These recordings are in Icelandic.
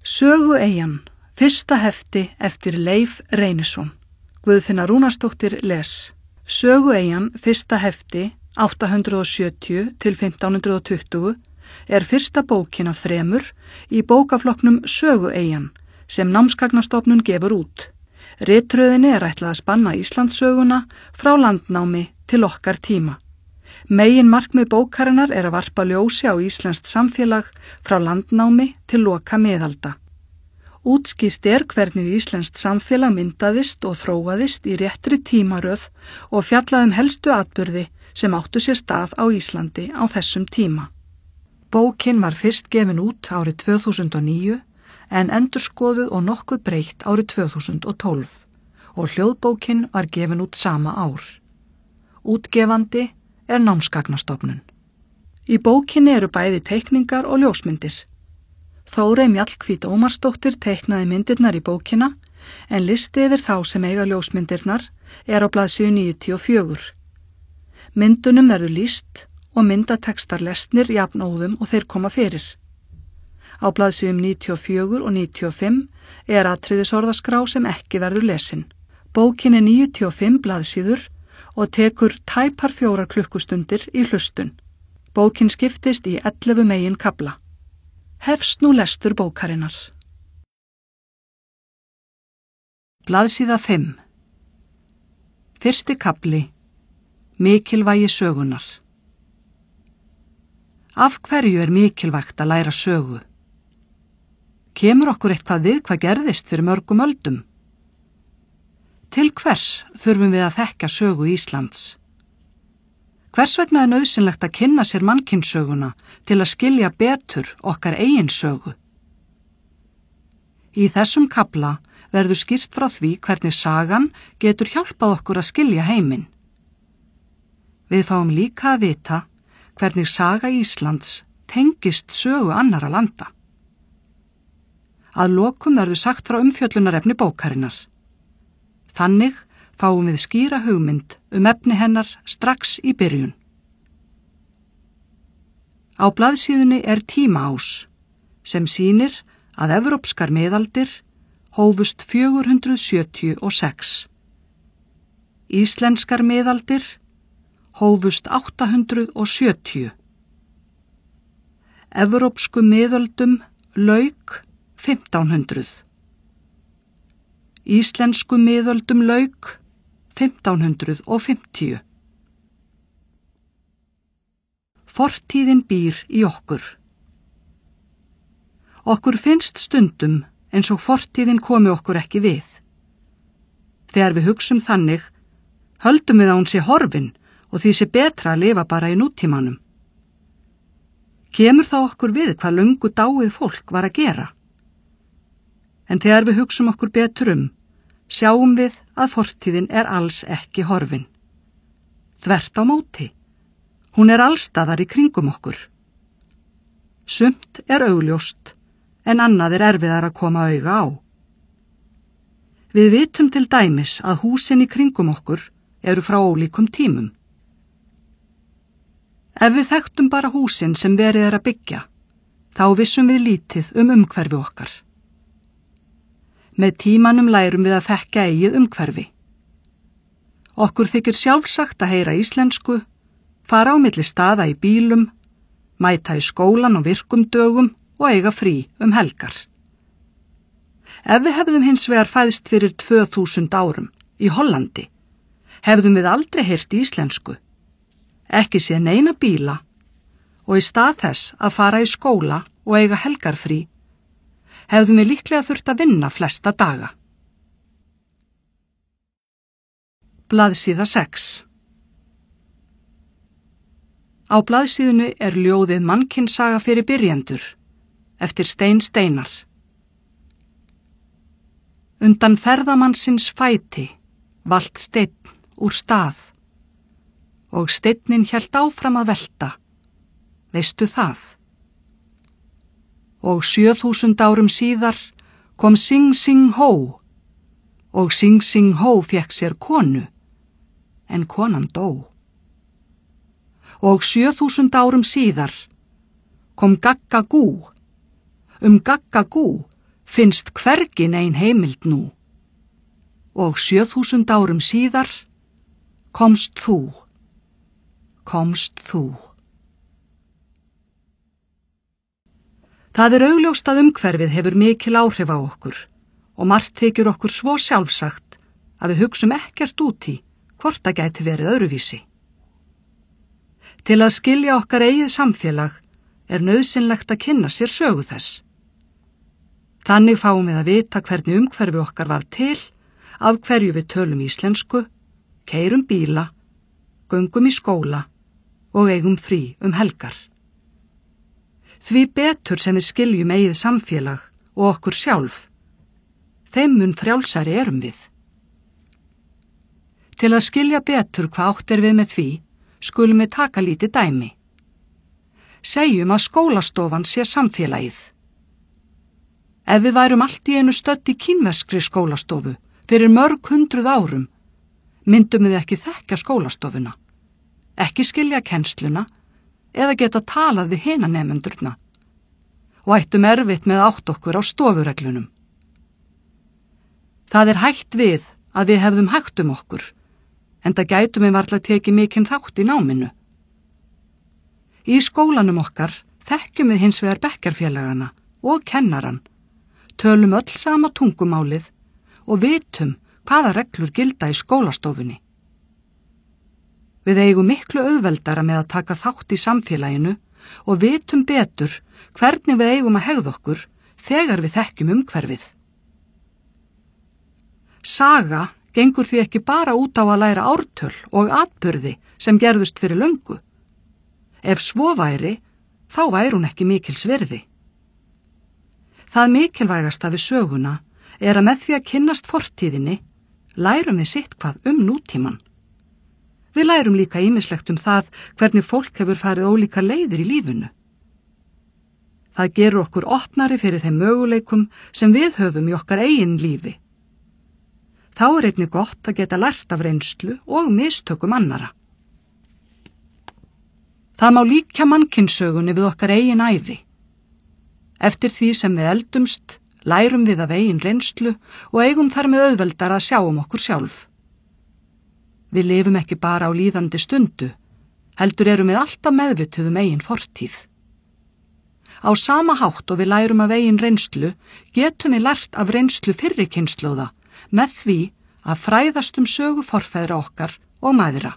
Sögueyjan, fyrsta hefti eftir Leif Reynisson. Guðfinna Rúnarsdóttir les. Sögueyjan, fyrsta hefti 870 til 1520 fyrsta bókin af 3 í bókaflokknum Sögueyjan sem Námsgagnastofnun gefur út. Ritröðinni ætlað að spanna Íslandssöguna frá landnámi til okkar tíma. Megin markmið bókarinnar að varpa ljósi á íslenskt samfélag frá landnámi til loka miðalda. Útskýrt hvernig íslenskt samfélag myndaðist og þróaðist í réttri tímaröð og fjallaði helstu atburði sem áttu sér stað á Íslandi á þessum tíma. Bókin var fyrst gefin út árið 2009 en endurskoðuð og nokkuð breytt árið 2012 og hljóðbókin var gefin út sama ár. Útgefandi Námsgagnastofnun. Í bókinni bæði teikningar og ljósmyndir. Þórey Mjallhvít Ómarsdóttir teiknaði myndirnar í bókina en listi yfir þá sem eiga ljósmyndirnar á blaðsíðu 94. Myndunum verður lýst og myndatextar lesnir jafnóðum og þeir koma fyrir. Á blaðsíðum 94 og 95 atriðisorðaskrá sem ekki verður lesin. Bókin 95 blaðsíður og tekur tæpar 4 klukkustundir í hlustun. Bókin skiptist í 11 megin kafla. Hefst nú lestur bókarinnar. Blaðsíða 5. Fyrsti kafli. Mikilvægi sögunar. Af hverju mikilvægt að læra sögu? Kemur okkur eitthvað við hvað gerðist fyrir mörgum öldum? Til hvers þurfum við að þekkja sögu Íslands? Hvers vegna nauðsynlegt að kynna sér mannkynssöguna til að skilja betur okkar eigin sögu? Í þessum kafla verður skýrt frá því hvernig sagan getur hjálpað okkur að skilja heiminn. Við fáum líka að vita hvernig saga Íslands tengist sögu annarra landa. Að lokum verður sagt frá umfjöllunarefni bókarinnar. Þannig fáum við skýra hugmynd efni hennar strax í byrjun. Á blaðsíðunni tímaás sem sýnir að evrópskar miðaldir hófust 476. Íslenskar miðaldir hófust 870. Evrópsku miðöldum lauk 1500. Íslensku miðöldum lauk 1550. Fortíðin býr í okkur. Okkur finnst stundum eins og fortíðin komi okkur ekki við. Þegar við hugsum þannig, höldum við að hún sé horfin og því sé betra að lifa bara í nútímanum. Kemur þá okkur við hvað löngu dáið fólk var að gera? En þegar við hugsum okkur betur sjáum við að fortíðin alls ekki horfin. Þvert á móti. Hún allstaðar í kringum okkur. Sumt augljóst, en annað erfiðar að koma auga á. Við vitum til dæmis að húsin í kringum okkur frá ólíkum tímum. Ef við þekktum bara húsin sem verið að byggja, þá vissum við lítið umhverfi okkar. Með tímanum lærum við að þekkja eigið umhverfi. Okkur þykir sjálfsagt að heyra íslensku, fara á milli staða í bílum, mæta í skólan á virkum dögum og eiga frí helgar. Ef við hefðum hins vegar fæðst fyrir 2000 árum í Hollandi, hefðum við aldrei heyrt íslensku, ekki séð neina bíla og í stað þess að fara í skóla og eiga helgarfrí, hefðum við líklega þurft að vinna flesta daga. Blaðsíða 6. Á blaðsíðunni ljóðið Mannkynssaga fyrir byrjendur eftir Stein Steinar. Undan ferðamannsins fæti valt steinn úr stað og steinnin hélt áfram að velta, veistu það? Og 7000 árum síðar kom Sing Sing Hó og Sing Sing Hó fékk sér konu, en konan dó. Og 7000 árum síðar kom Gaggagú. Gaggagú finnst hvergi nein heimild nú, og 7000 árum síðar komst þú. Það er augljóst að umhverfið hefur mikil áhrif á okkur og margt þykir okkur svo sjálfsagt að við hugsum ekkert út í hvort það gæti verið öðruvísi. Til að skilja okkar eigið samfélag er nauðsynlegt að kynna sér sögu þess. Þannig fáum við að vita hvernig umhverfi okkar var til, af hverju við tölum íslensku, keyrum bíla, göngum í skóla og eigum frí helgar. Því betur sem við skiljum eigið samfélag og okkur sjálf, þeim mun frjálsari erum við. Til að skilja betur hvað átt er við með því, skulum við taka lítið dæmi. Segjum að skólastofan sé samfélagið. Ef við værum allt í einu stödd í kínverskri skólastofu fyrir mörg 100 árum, myndum við ekki þekkja skólastofuna, ekki skilja kennsluna eða geta talað við hina nemendurna og ættum erfitt með að átta okkur á stofureglunum. Það er hætt við að við hefðum hægt okkur, enda gætum við varla tekið mikinn þátt í náminu. Í skólanum okkar þekkjum við hins vegar bekkjarfélagana og kennaran, tölum öll sama tungumálið og vitum hvaða reglur gilda í skólastofunni. Við eigum miklu auðveldara með að taka þátt í samfélaginu og vitum betur hvernig við eigum að hegða okkur þegar við þekkjum umhverfið. Saga gengur því ekki bara út á að læra ártöl og atburði sem gerðust fyrir löngu. Ef svo væri, þá væri hún ekki mikils virði. Það mikilvægasta við söguna er að með því að kynnast fortíðinni lærum við sitthvað nútímann. Við lærum líka ýmislegt það hvernig fólk hefur farið ólíka leiðir í lífinu. Það gerur okkur opnari fyrir þeim möguleikum sem við höfum í okkar eigin lífi. Þá er einnig gott að geta lært af reynslu og mistökum annara. Það má líkja mannkynssögunni við okkar eigin ævi. Eftir því sem við eldumst, lærum við af eigin reynslu og eigum þar með auðveldar að sjá okkur sjálf. Við lifum ekki bara á líðandi stundu, heldur erum við alltaf meðvituð eigin fortíð. Á sama hátt og við lærum af eigin reynslu, getum við lært af reynslu fyrri kynslóða með því að fræðast sögu forfeðra okkar og mæðra.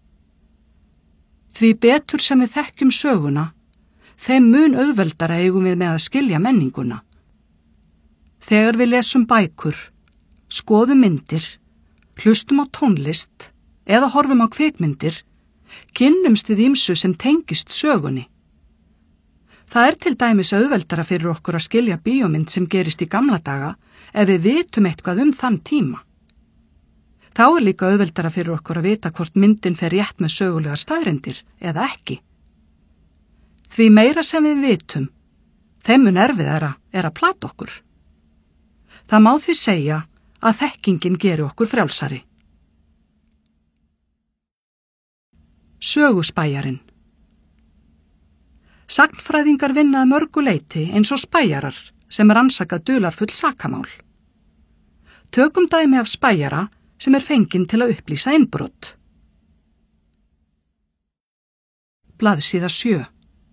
Því betur sem við þekkjum söguna, þeim mun auðveldara eigum við með að skilja menninguna. Þegar við lesum bækur, skoðum myndir, hlustum á tónlist eða horfum á kvikmyndir, kynnumst við ýmsu sem tengist sögunni. Það er til dæmis auðveldara fyrir okkur að skilja bíómynd sem gerist í gamla daga ef við vitum eitthvað þann tíma. Þá er líka auðveldara fyrir okkur að vita hvort myndin fer rétt með sögulegar staðreyndir eða ekki. Því meira sem við vitum, þeim mun erfiðara er að plata okkur. Það má því segja að þekkingin geri okkur frjálsari. Söguspæjarinn. Sagnfræðingar vinna að mörgu leyti eins og spæjarar sem rannsaka dularfull sakamál. Tökum dæmi af spæjara sem er fenginn til að upplýsa innbrot. Blaðsíða 7.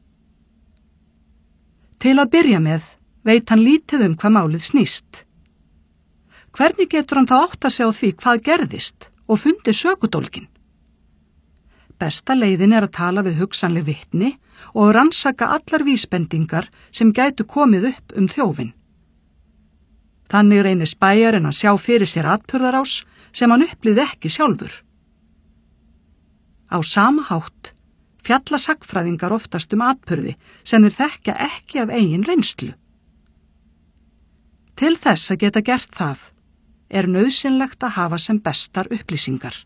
Til að byrja með veit hann lítið hvað málið snýst. Hvernig getur hann þá átta sig á því hvað gerðist og fundið sökudólginn? Besta leiðin er að tala við hugsanleg vitni og rannsaka allar vísbendingar sem gætu komið upp þjófinn. Þannig reynir spæjarinn að sjá fyrir sér atburðarás sem hann upplýði ekki sjálfur. Á sama hátt fjalla sagnfræðingar oftast atburði sem þeir þekkja ekki af eigin reynslu. Til þess að geta gert það er nauðsynlegt að hafa sem bestar upplýsingar.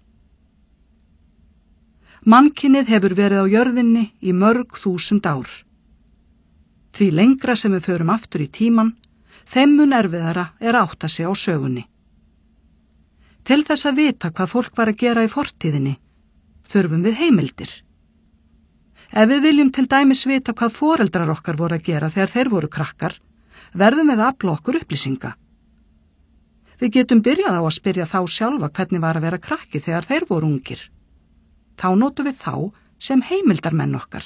Mannkynið hefur verið á jörðinni í mörg 1000 ár. Því lengra sem við förum aftur í tíman, þeim mun erfiðara er að átta sig á sögunni. Til þess að vita hvað fólk var að gera í fortíðinni, þurfum við heimildir. Ef við viljum til dæmis vita hvað foreldrar okkar voru að gera þegar þeir voru krakkar, verðum við að afla okkur upplýsinga. Við getum byrjað á að spyrja þá sjálfa hvernig var að vera krakki þegar þeir voru ungir. Þá notum við þá sem heimildarmenn okkar.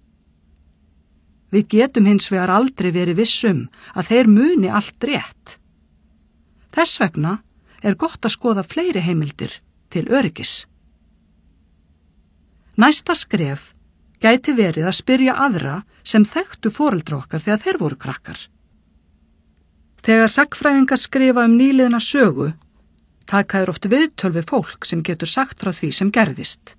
Við getum hins vegar aldrei verið viss að þeir muni allt rétt. Þess vegna er gott að skoða fleiri heimildir til öryggis. Næsta skref gæti verið að spyrja aðra sem þekktu foreldra okkar þegar þeir voru krakkar. Þegar sagnfræðingar skrifa nýliðna sögu, taka þeir oft viðtöl við fólk sem getur sagt frá því sem gerðist.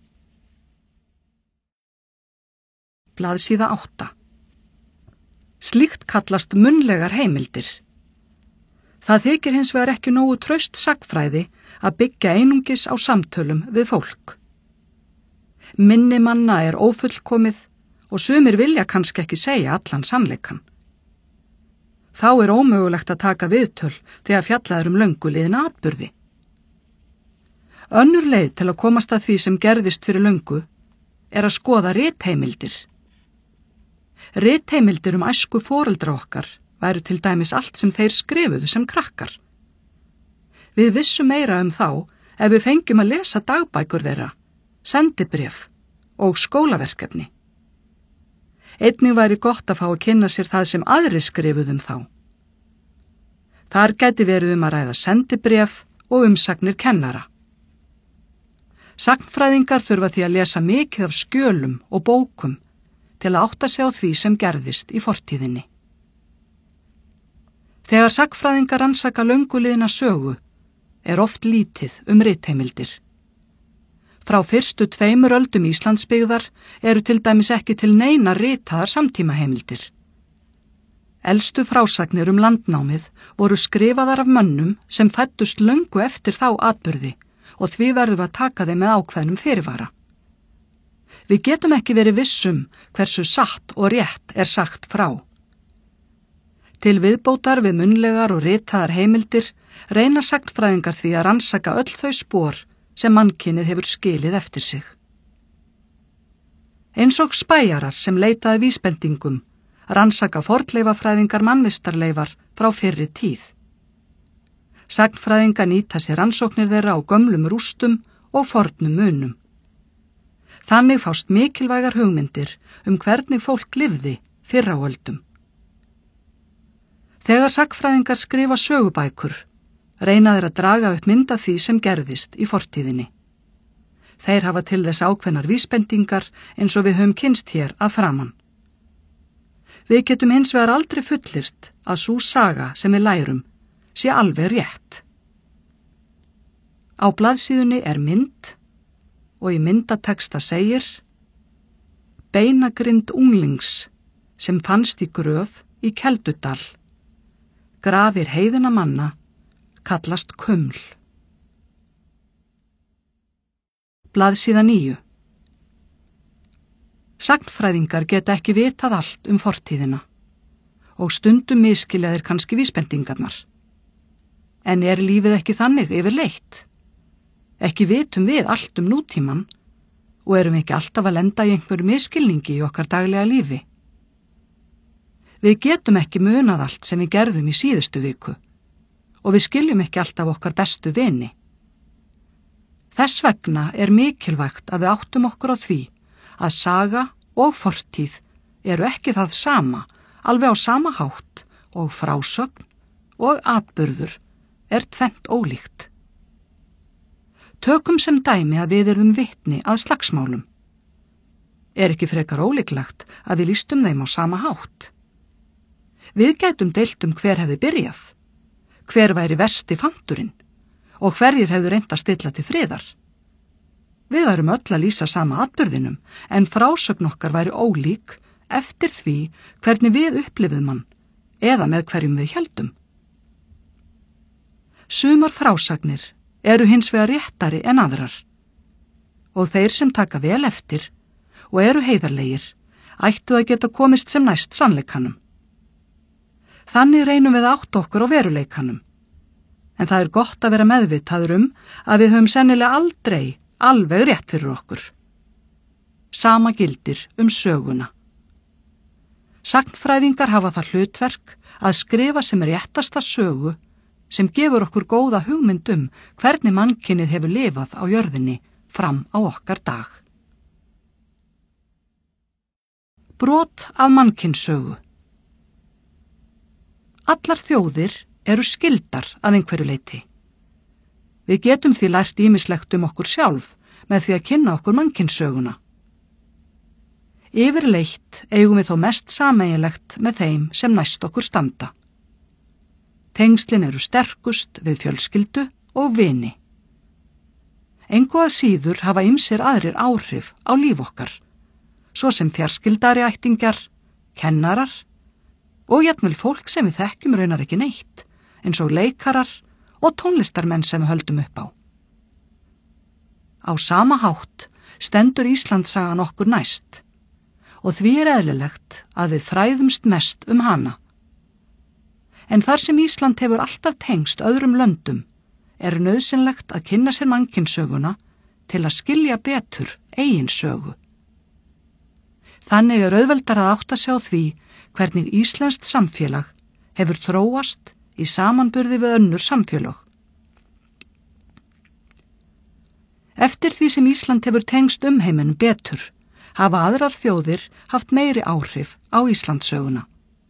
Blaðsíða 8. Slíkt kallast munnlegar heimildir. Það þykir hins vegar ekki nógu traust sagnfræði að byggja einungis á samtölum við fólk. Minni manna er ófullkomið og sumir vilja kannski ekki segja allan sannleikann. Þá er ómögulegt að taka viðtöl þegar fjallað löngu liðna atburði. Önnur leið til að komast að því sem gerðist fyrir löngu er að skoða ritheimildir. Ritheimildir æsku foreldra okkar væru til dæmis allt sem þeir skrifuðu sem krakkar. Við vissum meira þá ef við fengjum að lesa dagbækur þeirra, sendibréf og skólaverkefni. Einnig væri gott að fá að kynna sér það sem aðrir skrifuðu þá. Þar gæti verið að ræða sendibréf og umsagnir kennara. Sagnfræðingar þurfa því að lesa mikið af skjölum og bókum til að átta sig á því sem gerðist í fortíðinni. Þegar sagnfræðingar rannsaka löngu liðna sögu er oft lítið ritheimildir. Frá fyrstu 2 öldum Íslandsbyggðar eru til dæmis ekki til neina ritaðar samtímaheimildir. Elstu frásagnir landnámið voru skrifaðar af mönnum sem fæddust löngu eftir þá atburði og því verðum að taka þeim með ákveðnum fyrirvara. Við getum ekki verið vissum hversu satt og rétt er sagt frá. Til viðbótar við munnlegar og ritaðar heimildir reyna sagnfræðingar því að rannsaka öll þau spor sem mannkynið hefur skilið eftir sig. Eins og spæjarar sem leitaði vísbendingum rannsaka fornleifafræðingar mannvistarleifar frá fyrri tíð. Sagnfræðingar nýta sér rannsóknir þeirra á gömlum rústum og fornum munum. Þannig fást mikilvægar hugmyndir hvernig fólk lifði fyrr á öldum. Þegar sagnfræðingar skrifa sögubækur, reyna þeir að draga upp mynd af því sem gerðist í fortíðinni. Þeir hafa til þess ákveðnar vísbendingar eins og við höfum kynnst hér að framan. Við getum hins vegar aldrei fullyrt að sú saga sem við lærum sé alveg rétt. Á blaðsíðunni er mynd og í myndateksta segir: Beinagrind unglings sem fannst í gröf í Keldudal. Grafir heiðina manna kallast kuml. Blaðsíða 9. Sagnfræðingar geta ekki vitað allt fortíðina og stundum misskilja þeir kannski vísbendingarnar. En er lífið ekki þannig yfirleitt? Ekki vitum við allt nútíman og erum ekki alltaf að lenda í einhverju misskilningi í okkar daglega lífi. Við getum ekki munað allt sem við gerðum í síðustu viku og við skiljum ekki alltaf okkar bestu vini. Þess vegna er mikilvægt að við áttum okkur á því að saga og fortíð eru ekki það sama, alveg á sama hátt og frásögn og atburður er tvennt ólíkt. Tökum sem dæmi að við erum vitni að slagsmálum. Er ekki frekar ólíklegt að við lýstum þeim á sama hátt? Við gætum deilt hver hefði byrjað, hver væri versti fanturinn og hverjir hefðu reynt að stilla til friðar. Við værum öll að lýsa sama atburðinum en frásögn okkar væri ólík eftir því hvernig við upplifðum hann eða með hverjum við héldum. Sumar frásagnir eru hins vegar réttari en aðrar og þeir sem taka vel eftir og eru heiðarlegir ættu að geta komist sem næst sannleikanum. Þannig reynum við að átta okkur á veruleikanum, en það er gott að vera meðvitaður að við höfum sennilega aldrei alveg rétt fyrir okkur. Sama gildir söguna. Sagnfræðingar hafa það hlutverk að skrifa sem réttasta sögu sem gefur okkur góða hugmynd hvernig mannkynið hefur lifað á jörðinni fram á okkar dag. Brot af mannkynssögu. Allar þjóðir eru skyldar að einhverju leyti. Við getum því lært ýmislegt okkur sjálf með því að kynna okkur mannkynssöguna. Yfirleitt eigum við þó mest sameiginlegt með þeim sem næst okkur standa. Tengslin eru sterkust við fjölskyldu og vini. Engu að síður hafa ýmsir aðrir áhrif á líf okkar, svo sem fjarskildari ættingjar, kennarar og jafnvel fólk sem við þekkjum raunar ekki neitt, eins og leikarar og tónlistarmenn sem við höldum upp á. Á sama hátt stendur Íslandssagan okkur næst og því eðlilegt að við fræðumst mest hana. En þar sem Ísland hefur alltaf tengst öðrum löndum, nauðsynlegt að kynna sér mannkynssöguna til að skilja betur eigin sögu. Þannig auðveldara að átta sig á því hvernig íslenskt samfélag hefur þróast í samanburði við önnur samfélög. Eftir því sem Ísland hefur tengst heiminum betur, hafa aðrar þjóðir haft meiri áhrif á Íslandssöguna.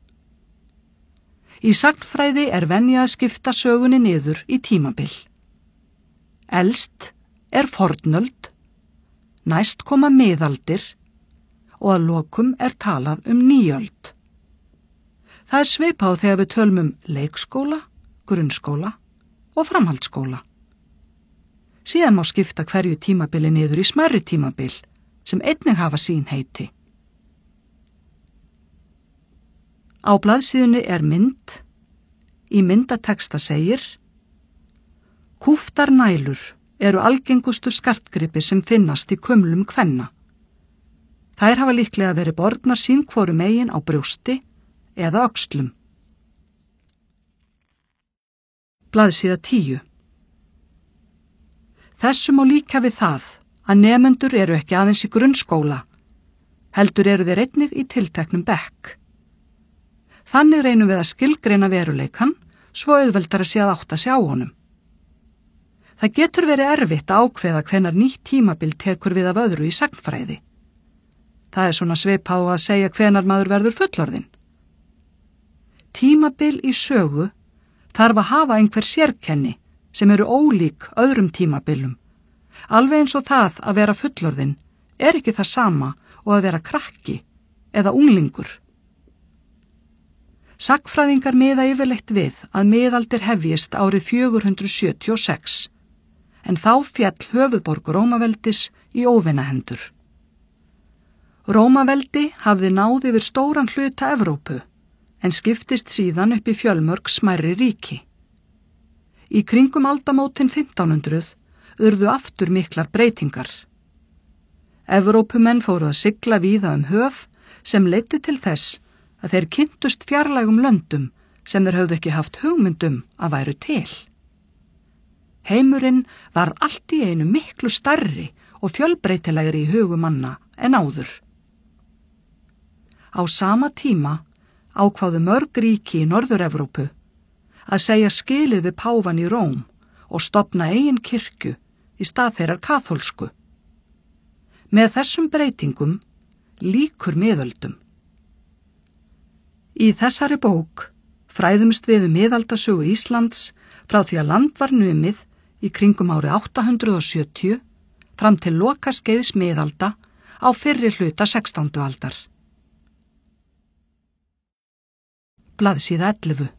Í sagnfræði venja að skipta sögunni niður í tímabil. Elst fornöld, næst koma miðaldir og að lokum talað nýöld. Það svipað þegar við tölum leikskóla, grunnskóla og framhaldsskóla. Síðan má skipta hverju tímabili niður í smærri tímabil sem einnig hafa sín heiti. Á blaðsíðunni mynd. Í myndateksta segir: Kúftar nælur eru algengustu skartgripir sem finnast í kumlum kvenna. Þær hafa líklega verið bornar sín hvoru megin á brjósti eða öxlum. Blaðsíða 10. Þessu má líka við það að nemendur eru ekki aðeins í grunnskóla, heldur eru þeir einnig í tilteknum bekk. Þannig reynum við að skilgreina veruleikann svo auðveldara sé að átta sig á honum. Það getur verið erfitt að ákveða hvenær nýtt tímabil tekur við af öðru í sagnfræði. Það svona svipað á að segja hvenær maður verður fullorðinn. Tímabil í sögu þarf að hafa einhver sérkenni sem eru ólík öðrum tímabilum. Alveg eins og það að vera fullorðinn ekki það sama og að vera krakki eða unglingur. Sagnfræðingar miða yfirleitt við að miðaldir hefjist árið 476, en þá féll höfuðborg Rómaveldis í óvinahendur. Rómaveldi hafði náð yfir stóran hluta Evrópu, en skiptist síðan upp í fjölmörg smærri ríki. Í kringum aldamótin 1500 urðu aftur miklar breytingar. Evrópumenn fóru að sigla víða höf sem leiddi til þess að þeir kynntust fjarlægum löndum sem þeir höfðu ekki haft hugmynd að væru til. Heimurinn var allt í einu miklu stærri og fjölbreytilegri í hugum manna en áður. Á sama tíma ákváðu mörg ríki í Norður-Evrópu að segja skilið við páfan í Róm og stofna eigin kirkju í stað þeirrar kaþólsku. Með þessum breytingum líkur miðöldum. Í þessari bók fræðumst við miðaldasögu Íslands frá því að land var numið í kringum árið 870 fram til lokaskeiðs miðalda á fyrri hluta 16. aldar. Blaðsíða 11.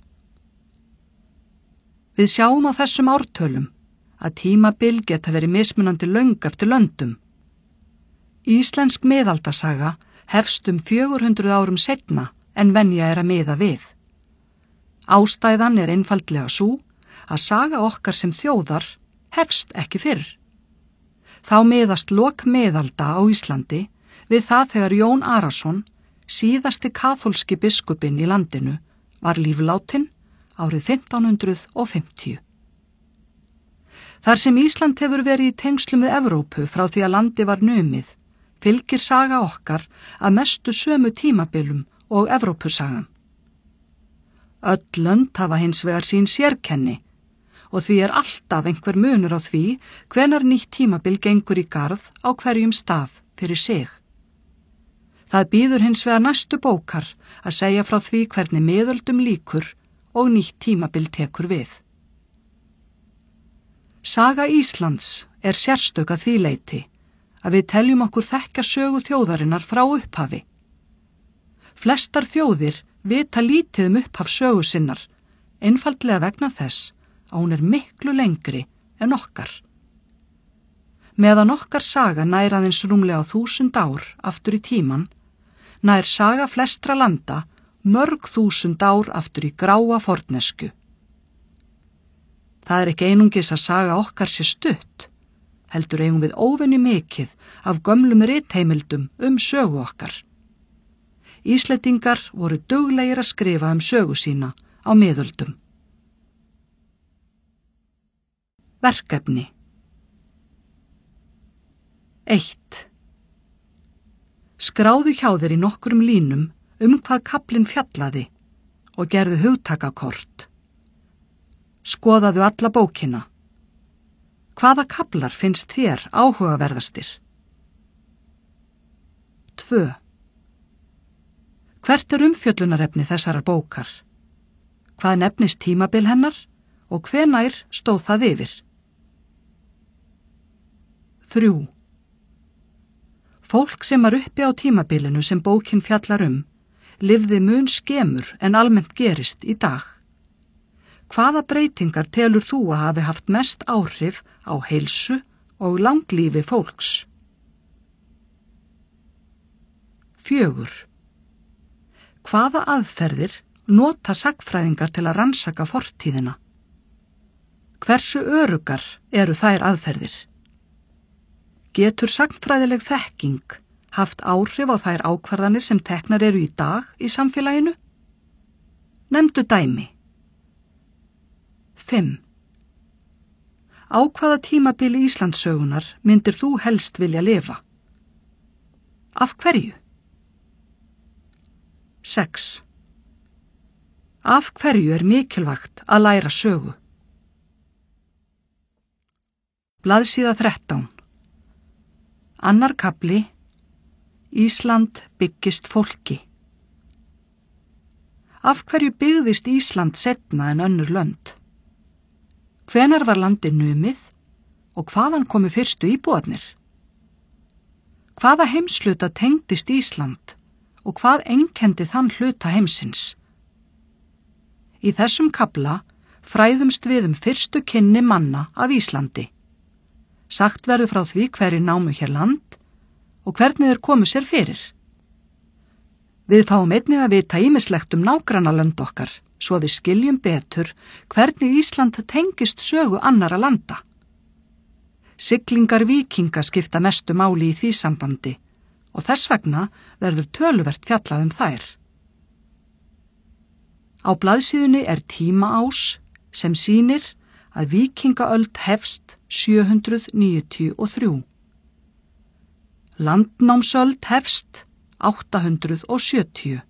Við sjáum á þessum ártölum að tímabil geta verið mismunandi löng eftir löndum. Íslensk miðaldasaga hefst 400 árum seinna en venja að miða við. Ástæðan einfaldlega sú að saga okkar sem þjóðar hefst ekki fyrr. Þá miðast lok miðalda á Íslandi við það þegar Jón Arason, síðasti kaþólski biskupinn í landinu, var líflátin árið 1550. Þar sem Ísland hefur verið í tengslum við Evrópu frá því að landi var numið, fylgir saga okkar að mestu sömu tímabilum og Evrópusagan. Öll lönd hafa hins vegar sín sérkenni og því alltaf einhver munur á því hvenær nýtt tímabil gengur í garð á hverjum stað fyrir sig. Það bíður hins vegar næstu bókar að segja frá því hvernig miðöldum lýkur og nýtt tímabil tekur við. Saga Íslands sérstök að því leyti að við teljum okkur þekkja sögu þjóðarinnar frá upphafi. Flestar þjóðir vita lítið upphaf sögu sinnar, einfaldlega vegna þess að hún miklu lengri en okkar. Meðan okkar saga nær aðeins rúmlega 1000 ár aftur í tíman, nær saga flestra landa mörg 1000 ár aftur í gráa forneskju. Það ekki einungis að saga okkar sé stutt, heldur eigum við óvenju mikið af gömlum ritheimildum sögu okkar. Íslendingar voru duglegir að skrifa sögu sína á miðöldum. Verkefni 1. Skráðu hjá þér í nokkrum línum hvað kaflinn fjallaði og gerðu hugtakakort. Skoðaðu alla bókina. Hvaða kaflar finnst þér áhugaverðastir? 2. Hvert umfjöllunarefni þessarar bókar? Hvað nefnist tímabil hennar og hvenær stóð það yfir? 3. Fólk sem uppi á tímabilinu sem bókin fjallar lifði mun skemur en almennt gerist í dag. Hvaða breytingar telur þú að hafi haft mest áhrif á heilsu og langlífi fólks? 4. Hvaða aðferðir nota sagnfræðingar til að rannsaka fortíðina? Hversu öruggar eru þær aðferðir? Getur sagnfræðileg þekking haft áhrif á þær ákvarðanir sem teknar eru í dag í samfélaginu? Nefndu dæmi. 5. Á hvaða tímabili Íslandssögunar myndir þú helst vilja lifa? Af hverju? 6. Af hverju mikilvægt að læra sögu? Blaðsíða 13. Annar kafli. Ísland byggist fólki. Af hverju byggðist Ísland seinna en önnur lönd? Hvenær var landið numið og hvaðan komu fyrstu íbúarnir? Hvaða heimshluta tengdist Ísland og hvað einkenndi þann hluta heimsins? Í þessum kafla fræðumst við fyrstu kynni manna af Íslandi. Sagt verður frá því hverjir námu hér land og hvernig þeir komu sér fyrir. Við fáum einnig að vita ýmislegt nágrannalönd okkar, svo við skiljum betur hvernig Ísland tengist sögu annara landa. Siglingar víkinga skipta mestu máli í því sambandi og þess vegna verður töluvert fjallað þær. Á blaðsíðunni tímaás sem sýnir að víkingaöld hefst 793. Landnámsöld hefst 870.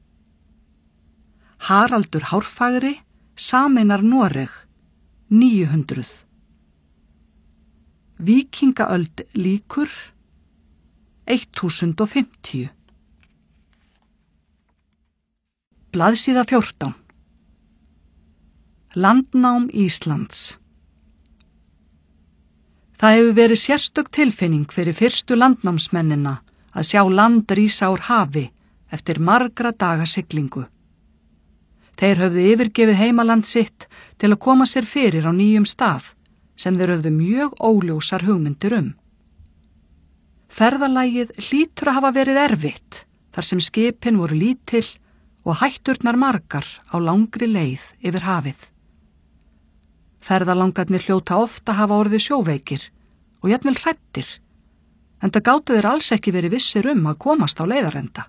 Haraldur Hárfagri sameinar Noreg 900. Víkingaöld lýkur 1050. Blaðsíða 14. Landnám Íslands. Það hefur verið sérstök tilfinning fyrir fyrstu landnámsmennina að sjá land rísa úr hafi eftir margra daga siglingu. Þeir höfðu yfirgefið heimaland sitt til að koma sér fyrir á nýjum stað sem þeir höfðu mjög óljósar hugmyndir Ferðalagið hlýtur að hafa verið erfitt þar sem skipin voru lítil og hætturnar margar á langri leið yfir hafið. Ferðalangarnir hljóta ofta hafa orðið sjóveikir og jafnvel hræddir, enda gátu þeir alls ekki verið vissir að komast á leiðarenda.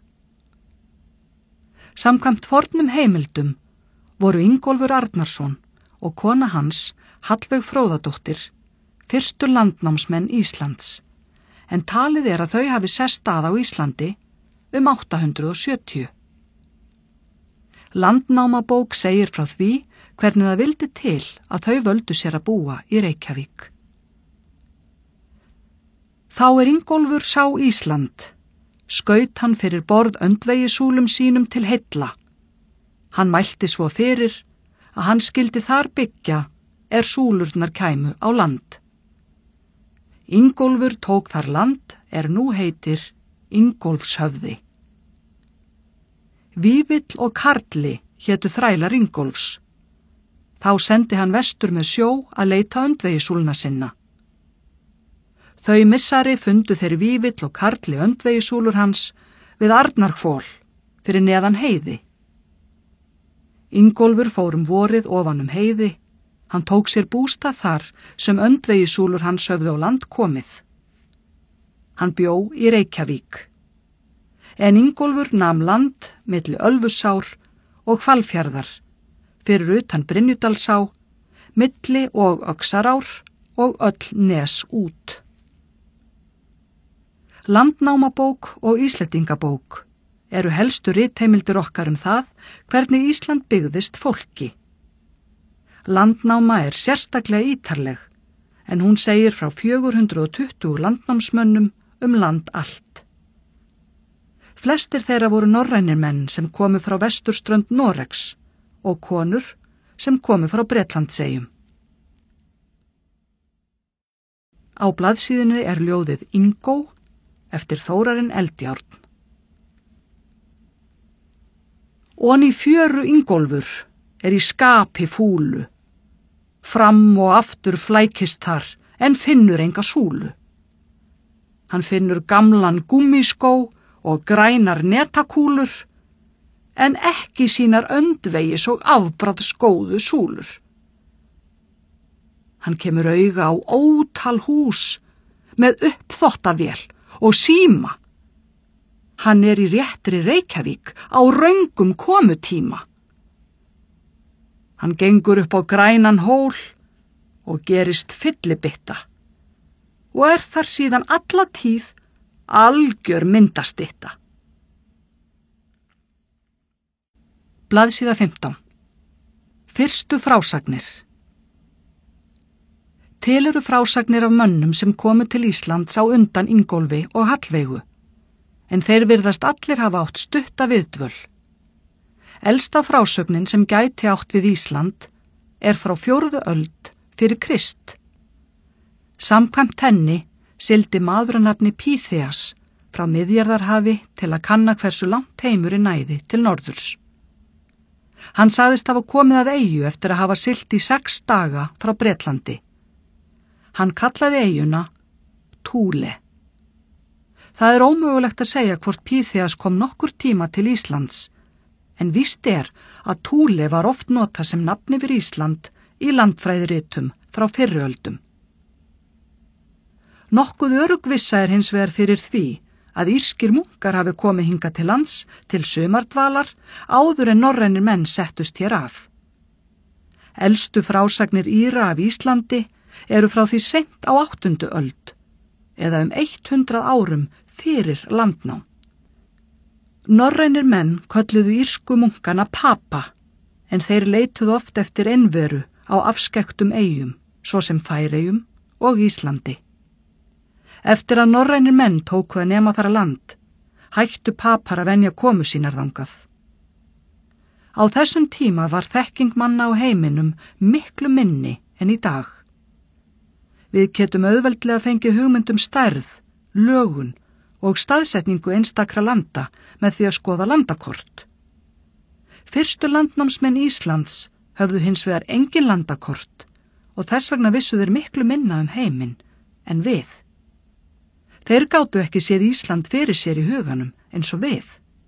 Samkvæmt fornum heimildum voru Ingólfur Arnarsson og kona hans, Hallveig Fróðadóttir, fyrstu landnámsmenn Íslands, en talið að þau hafi sest að á Íslandi 870. Landnámabók segir frá því hvernig það vildi til að þau völdu sér að búa í Reykjavík. Þá Ingólfur sá Ísland, skaut hann fyrir borð öndvegisúlum sínum til heilla. Hann mælti svo fyrir að hann skyldi þar byggja súlurnar kæmu á land. Ingólfur tók þar land nú heitir Ingólfshöfði. Vífill og Karli hétu þrælar Ingólfs. Þá sendi hann vestur með sjó að leita öndvegisúlna sinna. Þau missari fundu þeir Vífill og Karli öndvegisúlur hans við Arnarhvol fyrir neðan heiði. Ingólfur fór vorið ofan heiði. Hann tók sér bústað þar sem öndvegisúlur hans höfðu á land komið. Hann bjó í Reykjavík. En Ingólfur nam land milli Ölfusár og Hvalfjarðar, fyrir utan Brynjudalsá, milli og Öxarár og öll nes út. Landnámabók og Íslendingabók helstu ritheimildir okkar það hvernig Ísland byggðist fólki. Landnáma sérstaklega ítarleg, en hún segir frá 420 landnámsmönnum land allt. Flestir þeirra voru norrænir menn sem komu frá vesturströnd Noregs og konur sem komu frá Bretlandseyjum. Á blaðsíðinu ljóðið Ingó eftir Þórarinn Eldjárn. Onni fjöru Ingólfur í skapi fúlu. Fram og aftur flækist þar, en finnur enga súlu. Hann finnur gamlan gúmmískó og grænar netakúlur, en ekki sínar öndvegis og afbragðsgóðu súlur. Hann kemur auga á ótal hús með uppþvottavél og síma. Hann í réttri Reykjavík á röngum komutíma. Hann gengur upp á grænan hól og gerist fyllibitta og þar síðan alla tíð algjör myndastitta. Blaðsíða 15. Fyrstu frásagnir. Til frásagnir af mönnum sem komu til Íslands á undan Ingólfi og Hallveigu, en þeir virðast allir hafa átt stutta viðdvöl. Elsta frásögnin sem gæti átt við Ísland frá 4. öld fyrir Krist. Samkvæmt henni sigldi maður að nafni Píþeas frá Miðjarðarhafi til að kanna hversu langt heimurinn næði til norðurs. Hann sagðist hafa komið að eyju eftir að hafa siglt í 6 daga frá Bretlandi. Hann kallaði eyjuna Thule. Það ómögulegt að segja hvort Píþeas kom nokkur tíma til Íslands, en víst að Thule var oft notað sem nafni fyrir Ísland í landfræðiritum frá fyrri öldum. Nokkuð öruggvissa hins vegar fyrir því að írskir munkar hafi komið hingað til lands til sumardvalar áður en norrænir menn settust hér af. Elstu frásagnir Íra af Íslandi frá því seint á 8. öld, eða 100 árum fyrir landnám. Norrænir menn kölluðu írsku munkana papa, en þeir leituðu oft eftir einveru á afskekktum eyjum, svo sem Færeyjum og Íslandi. Eftir að norrænir menn tóku að nema þar land, hættu papar að venja komu sínar þangað. Á þessum tíma var þekking manna á heiminum miklu minni en í dag. Við getum auðveldlega fengið hugmyndum stærð, lögun og staðsetningu einstakra landa með því að skoða landakort. Fyrstu landnámsmenn Íslands höfðu hins vegar engin landakort og þess vegna vissu þeir miklu minna heiminn en við. Þeir gátu ekki séð Ísland fyrir sér í huganum eins og við.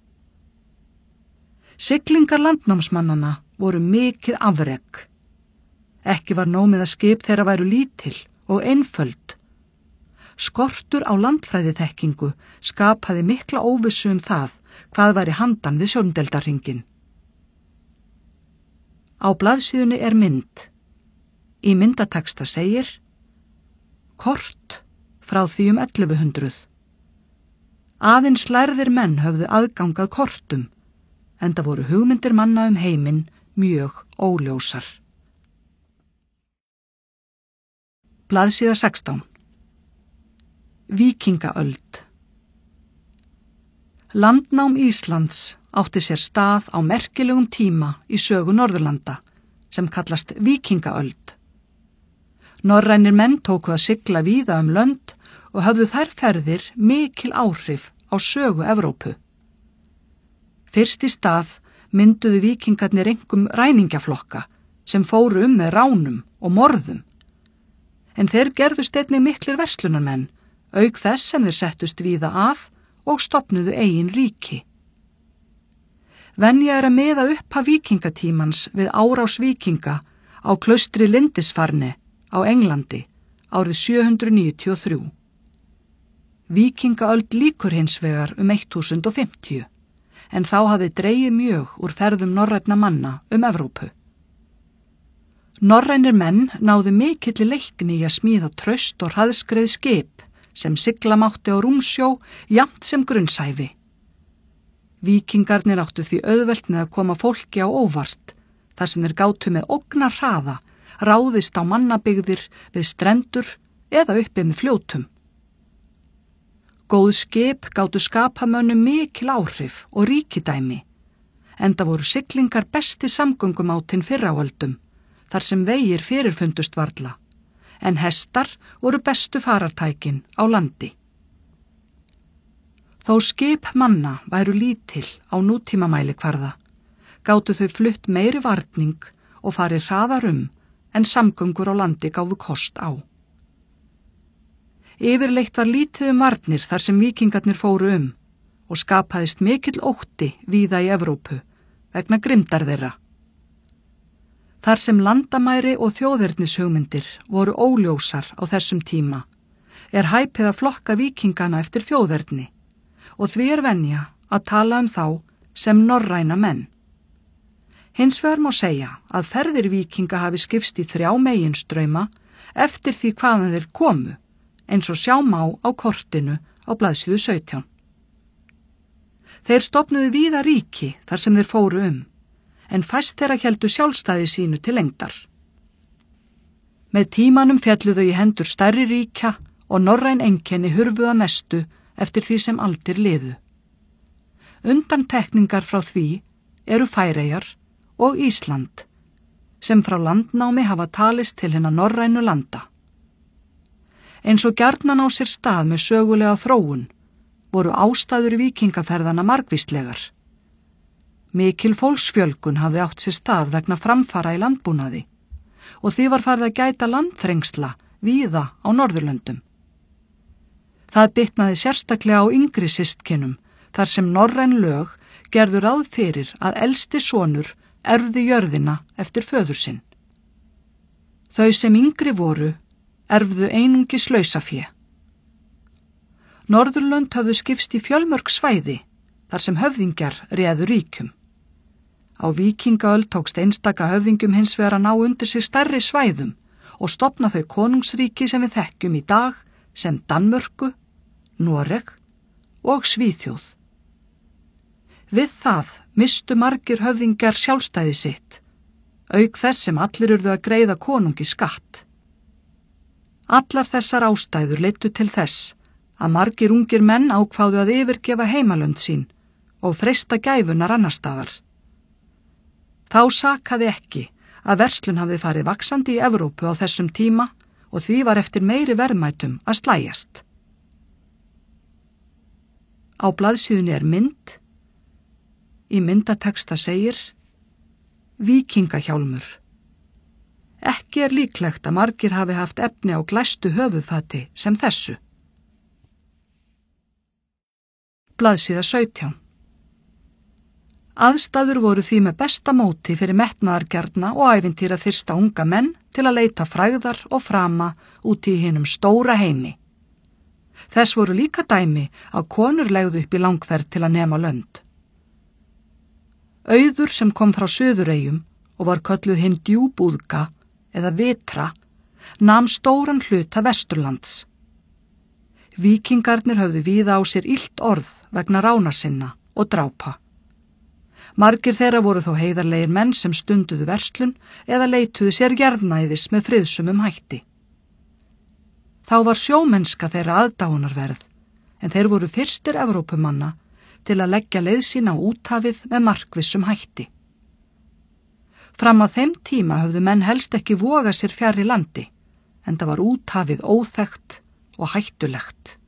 Siglingar landnámsmannana voru mikið afrek. Ekki var nómið að skip þeirra væru lítil og einföld. Skortur á landfræðiþekkingu skapaði mikla óvissu það hvað væri handan við sjóndeildarhringinn. Á blaðsíðunni mynd. Í myndateksta segir: Kort frá því 1100. Aðeins lærðir menn höfðu aðgangað kortum, enda voru hugmyndir manna heiminn mjög óljósar. Blaðsíða 16. Víkingaöld. Landnám Íslands átti sér stað á merkilegum tíma í sögu Norðurlanda sem kallast víkingaöld. Norrænir menn tóku að sigla víða lönd og höfðu þær ferðir mikil áhrif á sögu Evrópu. Fyrst í stað mynduðu víkingarnir einkum ræningjaflokka sem fóru með ránum og morðum. En þeir gerðust einnig miklir verslunarmenn, auk þess sem þeir settust víða að og stofnuðu eigin ríki. Venja að miða upphaf víkingatímans við árás víkinga á klaustri Lindisfarne á Englandi árið 793. Víkingaöld lýkur hins vegar 1050, en þá hafði dregið mjög úr ferðum norrænna manna Evrópu. Norrænir menn náðu mikilli leikni í að smíða traust og hraðskreið skip sem sigla mátti á rúmsjó jafnt sem grunnsæfi. Víkingarnir áttu því auðvelt með að koma fólki á óvart, þar sem þeir gátu með ógnar hraða, ráðist á mannabyggðir við strendur eða uppið með fljótum. Góð skip gátu skapamönnum mikil áhrif og ríkidæmi, enda voru siglingar besti samgöngumátinn fyrr á öldum, þar sem vegir fyrirfundust varla, en hestar voru bestu farartækin á landi. Þó skip manna væru lítil á nútímamælikvarða, gátu þau flutt meiri varning og farið hraðar en samgöngur á landi gáfu kost á. Yfirleitt var lítið varnir þar sem víkingarnir fóru og skapaðist mikill ótti víða í Evrópu vegna grimmdar þeirra. Þar sem landamæri og þjóðernishugmyndir voru óljósar á þessum tíma, hæpið að flokka víkingana eftir þjóðerni og því venja að tala þá sem norræna menn. Hins vegar má segja að ferðir víkinga hafi skipst í 3 meginstrauma eftir því hvaðan þeir komu, eins og sjá má á kortinu á blaðsíðu 17. Þeir stofnuðu víða ríki þar sem þeir fóru en fæst þeirra héldu sjálfstæði sínu til lengdar. Með tímanum féllu þau í hendur stærri ríkja og norræn einkenni hurfu að mestu eftir því sem aldir liðu. Undantekningar frá því eru Færeyjar og Ísland, sem frá landnámi hafa talist til hinna norrænu landa. Eins og gjarnan á sér stað með sögulega þróun, voru ástæður víkingaferðana margvíslegar. Mikil fólksfjölgun hafði átt sér stað vegna framfara í landbúnaði og því var farið að gæta landþrengsla víða á Norðurlöndum. Það bitnaði sérstaklega á yngri systkinum, þar sem norræn lög gerðu ráð fyrir að elsti sonur erfði jörðina eftir föður sinn. Þau sem yngri voru erfðu einungis lausafé. Norðurlönd höfðu skipst í fjölmörg svæði, þar sem höfðingjar réðu ríkjum. Á víkingaöld tókst einstaka höfðingjum hins vegar að ná undir sig stærri svæðum og stofna þau konungsríki sem við þekkjum í dag sem Danmörku, Noreg og Svíþjóð. Við það mistu margir höfðingjar sjálfstæði sitt, auk þess sem allir urðu að greiða konungi skatt. Allar þessar ástæður leiddu til þess að margir ungir menn ákváðu að yfirgefa heimalönd sín og freista gæfunar annar staðar. Þá sakaði ekki að verslun hafði farið vaxandi í Evrópu á þessum tíma og því var eftir meiri verðmætum að slægjast. Á blaðsíðunni mynd. Í myndateksta segir: Víkingahjálmur. Ekki líklegt að margir hafi haft efni á glæstu höfuðfati sem þessu. Blaðsíða 17. Aðstæður voru því með besta móti fyrir metnaðargjarna og ævintýra þyrsta unga menn til að leita frægðar og frama út í hinum stóra heimi. Þess voru líka dæmi að konur legðu upp í langferð til að nema lönd. Auður sem kom frá Suðureyjum og var kölluð hinn djúbúðga eða vitra, nam stóran hluta Vesturlands. Víkingarnir höfðu víða á sér illt orð vegna rána sinna og drápa. Margir þeirra voru þó heiðarlegir menn sem stunduðu verslun eða leituðu sér jarðnæðis með friðsumum hætti. Þá var sjómennska þeirra aðdáunarverð, en þeir voru fyrstir Evrópumanna til að leggja leið sína á úthafið með markvissum hætti. Fram að þeim tíma höfðu menn helst ekki vogað sér fjarri landi, en það var úthafið óþekkt og hættulegt.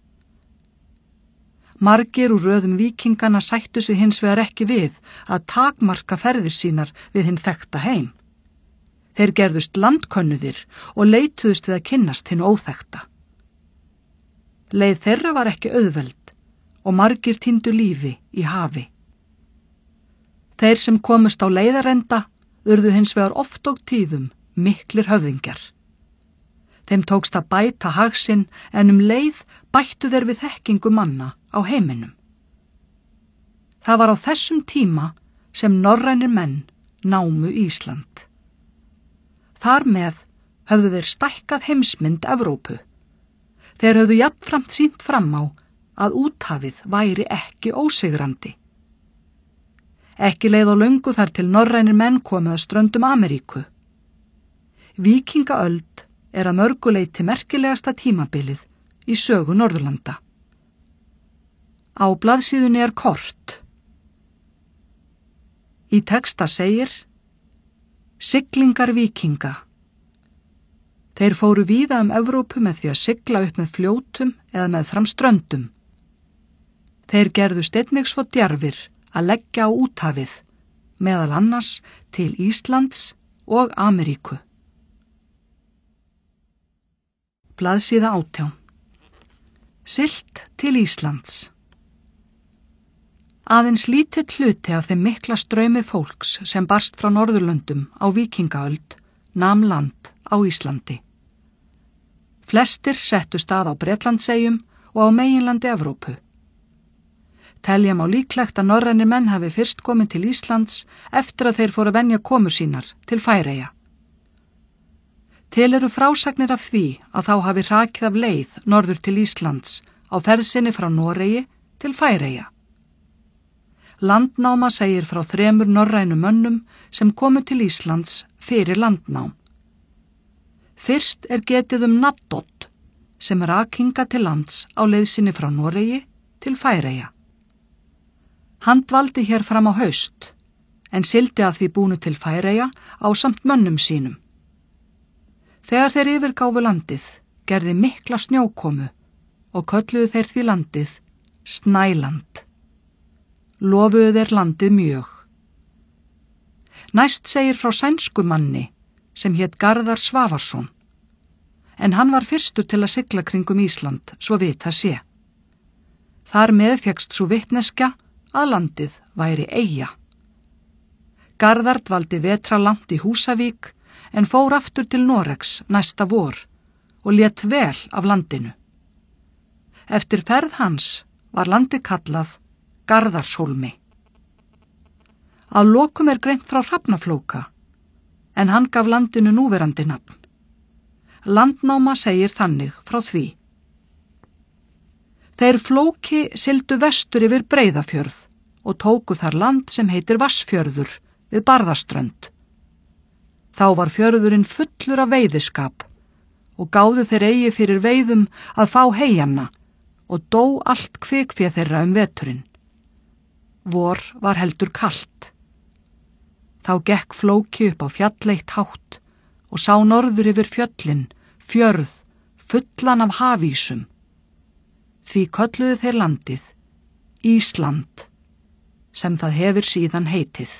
Margir úr röðum víkingana sættu sig hins vegar ekki við að takmarka ferðir sínar við hinn þekkta heim. Þeir gerðust landkönnuðir og leituðust við að kynnast hinn óþekkta. Leið þeirra var ekki auðveld og margir týndu lífi í hafi. Þeir sem komust á leiðarenda urðu hins vegar oft og tíðum miklir höfðingjar. Þeim tókst að bæta hag sinn en leið bættu þeir við þekkingu manna á heiminum. Það var á þessum tíma sem norrænir menn námu Ísland. Þar með höfðu þeir stækkað heimsmynd Evrópu. Þeir höfðu jafnframt sýnt fram á að úthafið væri ekki ósigrandi. Ekki leið á löngu þar til norrænir menn komið að ströndum Ameríku. Víkingaöld er að mörgu leyti merkilegasta tímabilið í sögu Norðurlanda. Á blaðsíðunni er kort. Í texta segir: Siglingar víkinga. Þeir fóru víða Evrópu með því að sigla upp með fljótum eða með fram ströndum. Þeir gerðust einnig svo djarfir að leggja á úthafið, meðal annars til Íslands og Ameríku. Blaðsíða 18. Siglt til Íslands. Aðeins lítill hluti af þeim mikla straumi fólks sem barst frá Norðurlöndum á víkingaöld nam land á Íslandi. Flestir settu stað á Bretlandseyjum og á meginlandi Evrópu. Telja má líklegt að norrænir menn hafi fyrst komið til Íslands eftir að þeir fóru að venja komur sínar til Færeyja. Til eru frásagnir af því að þá hafi hrakið af leið norður til Íslands á ferð sinni frá Noregi til Færeyja. Landnáma segir frá 3 norrænum mönnum sem komu til Íslands fyrir landnám. Fyrst er getið Naddodd sem rak hingað til lands á leið sinni frá Noregi til Færeyja. Hann dvaldi hér fram á haust, en sigldi að því búnu til Færeyja ásamt mönnum sínum. Þegar þeir yfirgáfu landið, gerði mikla snjókomu og kölluðu þeir því landið Snæland. Lofuðu þeir landið mjög. Næst segir frá sænsku manni sem hét Garðar Svavarsson, en hann var fyrstur til að sigla kringum Ísland, svo vitað sé. Þar með fékkst sú vitneskja að landið væri eyja. Garðar dvaldi vetralangt í Húsavík en fór aftur til Noregs næsta vor og lét vel af landinu. Eftir ferð hans var landið kallað Garðarshólmi. Að lokum er greint frá Hrafnaflóka, en hann gaf landinu núverandi nafn. Landnáma segir þannig frá því: Þeir Flóki sigldu vestur yfir Breiðafjörð og tóku þar land sem heitir Vatnsfjörður við Barðaströnd. Þá var fjörðurinn fullur af veiðiskap og gáðu þeir eigi fyrir veiðum að fá heyjanna og dó allt kvikfé þeirra veturinn. Vor var heldur kalt. Þá gekk Flóki upp á fjalleitt hátt og sá norður yfir fjöllin, fjörð, fullan af hafísum. Því kölluðu þeir landið Ísland, sem það hefur síðan heitið.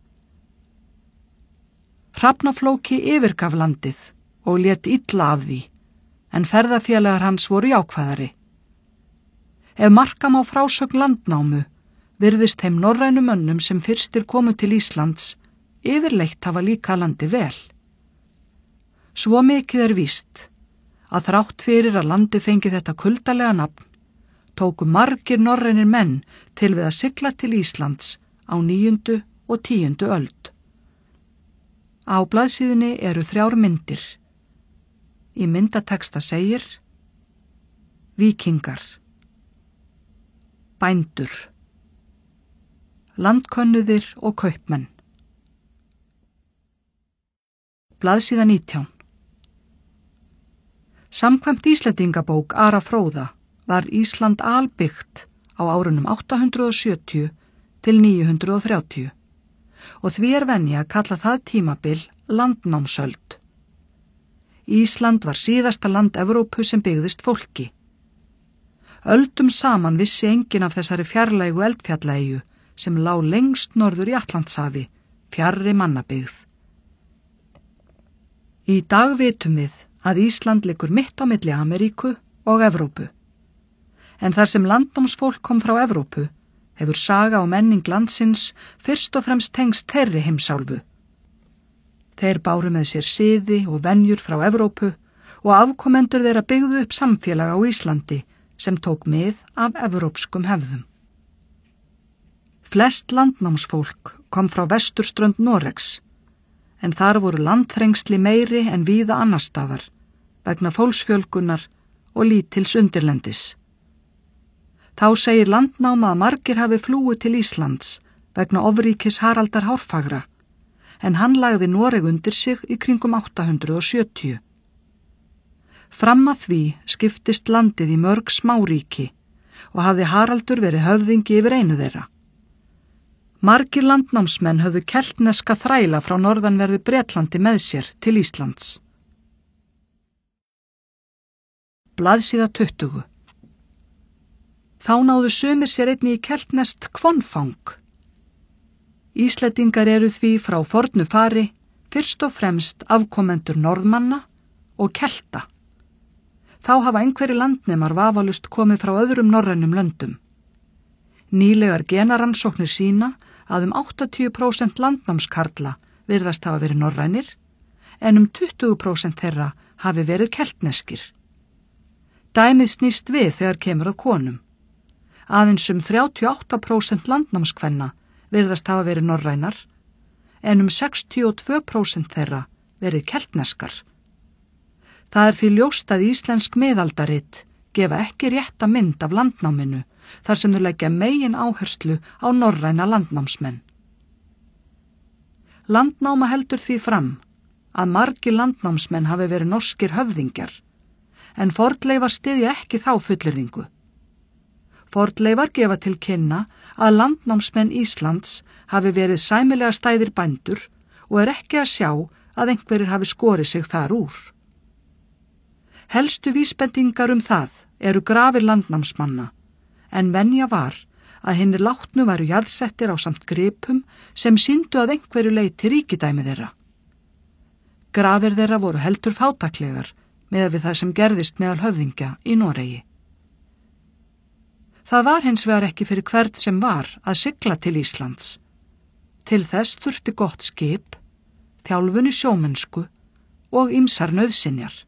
Hrafnaflóki yfirgaf landið og lét illa af því, en ferðafélagar hans voru jákvæðari. Ef marka má frásögn landnámu, virðist þeim norrænu mönnum sem fyrstir komu til Íslands yfirleitt hafa líka landi vel. Svo mikið er víst að þrátt fyrir að landi fengi þetta kuldalega nafn, tóku margir norrænir menn til við að sigla til Íslands á 9. og 10. öld. Á blaðsíðunni eru 3 myndir. Í myndateksta segir: Víkingar, bændur, landkönnuðir og kaupmenn. Blaðsíða 19. Samkvæmt Íslendingabók Ara Fróða var Ísland albyggt á árunum 870 til 930 og því venja að kalla það tímabil landnámsöld. Ísland var síðasta land Evrópu sem byggðist fólki. Öldum saman vissi enginn af þessari fjarlægu eldfjallaeyju sem lá lengst norður í Atlantshafi, fjarri mannabyggð. Í dag vitum við að Ísland liggur mitt á milli Ameríku og Evrópu. En þar sem landnámsfólk kom frá Evrópu, hefur saga og menning landsins fyrst og fremst tengst þeirri heimsálfu. Þeir báru með sér siði og venjur frá Evrópu og afkomendur þeirra byggðu upp samfélag á Íslandi sem tók mið af evrópskum hefðum. Flest landnámsfólk kom frá vesturströnd Noregs, en þar voru landþrengsli meiri en víða annars staðar, vegna fólksfjölgunar og lítils undirlendis. Þá segir Landnáma að margir hafi flúið til Íslands vegna ofríkis Haraldar Hárfagra, en hann lagði Noreg undir sig í kringum 870. Fram að því skiptist landið í mörg smáríki og hafði Haraldur verið höfðingi yfir einu þeirra. Margir landnámsmenn höfðu keltneska þræla frá norðanverðu Bretlandi með sér til Íslands. Blaðsíða 20. Þá náðu sumir sér einnig í keltneskt kvonfang. Íslendingar eru því frá fornu fari fyrst og fremst afkomendur norðmanna og kelta. Þá hafa einhverjir landnemar vafalust komið frá öðrum norrænum löndum. Nýlegar genaransóknir sýna að 80% landnámskarla virðast hafa verið norrænir, en 20% þeirra hafi verið keltneskir. Dæmið snýst við þegar kemur að konum. Aðeins 38% landnámskvenna virðast hafa verið norrænar, en 62% þeirra verið keltneskar. Það því ljóst að íslensk miðaldarit gefa ekki rétta mynd af landnáminu þar sem þau leggja megin áherslu á norræna landnámsmenn. Landnáma heldur því fram að margir landnámsmenn hafi verið norskir höfðingjar, en fornleifar styðja ekki þá fullyrðingu. Fornleifar gefa til kynna að landnámsmenn Íslands hafi verið sæmilega stæðir bændur og ekki að sjá að einhverjir hafi skorið sig þar úr. Helstu vísbendingar það eru grafir landnámsmanna, en venja var að hinir látnu væru jarðsettir á samt gripum sem sýndu að einhverju leyti ríkidæmi þeirra. Grafir þeirra voru heldur fátæklegar miðað við það sem gerðist meðal höfðingja í Noregi. Það var hins vegar ekki fyrir hvern sem var að sigla til Íslands. Til þess þurfti gott skip, þjálfun í sjómennsku og ýmsar nauðsynjar.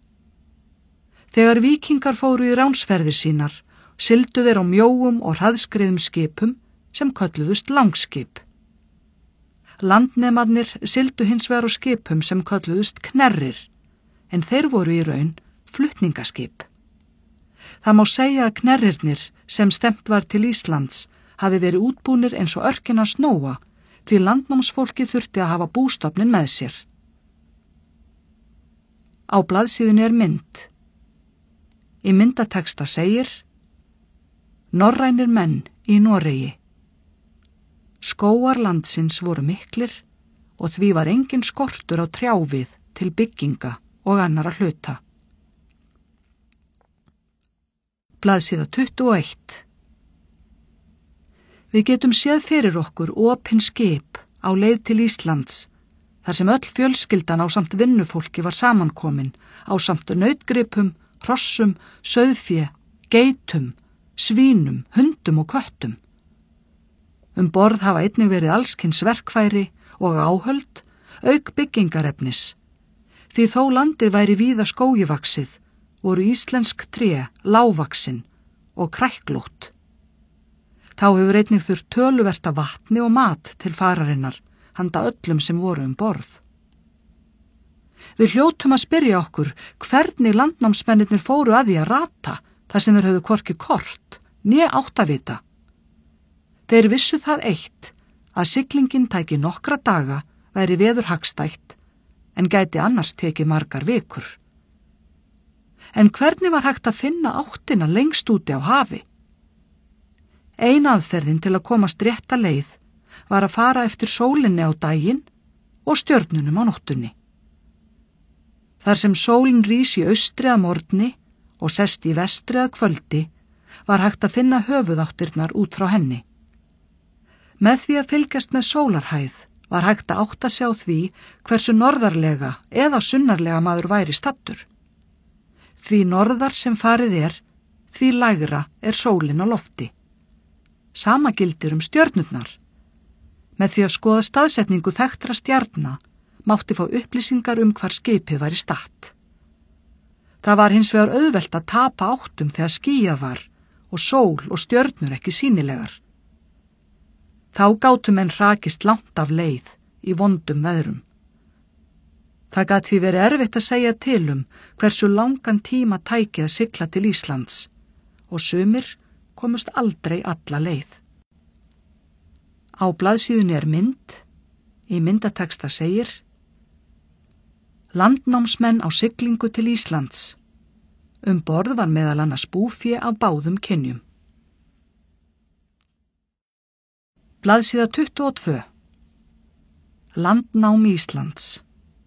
Þegar víkingar fóru í ránsferðir sínar, sigldu þeir á mjóum og hraðskreiðum skipum sem kölluðust langskip. Landnemarnir sigldu hins vegar á skipum sem kölluðust knerrir, en þeir voru í raun flutningaskip. Það má segja að knerrirnir sem stemt var til Íslands hafi verið útbúnir eins og örkina snóa, því landnámsfólki þurfti að hafa bústofnin með sér. Á blaðsíðunni er mynd. Í myndateksta segir: Norrænir menn í Noregi. Skógar landsins voru miklir og því var engin skortur á trjávið til bygginga og annara hluta. Blaðsíða 21. Við getum séð fyrir okkur opin skip á leið til Íslands, þar sem öll fjölskyldan ásamt vinnufólki var samankomin, ásamt nautgripum, hrossum, sauðfé, geitum, svínum, hundum og köttum. Borð hafa einnig verið allskyns verkfæri og áhöld, auk byggingarefnis. Því þó landið væri víða skógivaxið, voru íslensk tré lágvaxin og kræklótt. Þá hefur einnig þurft töluvert af vatni og mat til fararinnar, handa öllum sem voru borð. Við hljótum að spyrja okkur hvernig landnámsmennirnir fóru að því að rata þar sem þeir höfðu hvorki kort né áttavita. Þeir vissu það eitt að siglingin tæki nokkra daga væri veður hagstætt en gæti annars tekið margar vikur. En hvernig var hægt að finna áttina lengst úti á hafi? Ein aðferðin til að komast rétta leið var að fara eftir sólinni á daginn og stjörnunum á nóttunni. Þar sem sólin rís í austri að morgni og sest í vestri að kvöldi var hægt að finna höfuðáttirnar út frá henni. Með því að fylgjast með sólarhæð var hægt að átta sig á því hversu norðarlega eða sunnarlega maður væri staddur. Því norðar sem farið því lægra sólin á lofti. Sama gildir stjörnurnar. Með því að skoða staðsetningu þekktra stjarna mátti fá upplýsingar hvar skipið væri statt. Það var hins vegar auðvelt að tapa áttum þegar skýjað var og sól og stjörnur ekki sýnilegar. Þá gátu menn hrakist langt af leið í vondum veðrum. Það gat því verið erfitt að segja til hversu langan tíma tæki að sigla til Íslands og sumir komust aldrei alla leið. Á blaðsíðunni mynd. Í myndateksta segir: Landnámsmenn á siglingu til Íslands. Borð var meðal annars búfé af báðum kynjum. Blaðsíða 22. Landnám Íslands.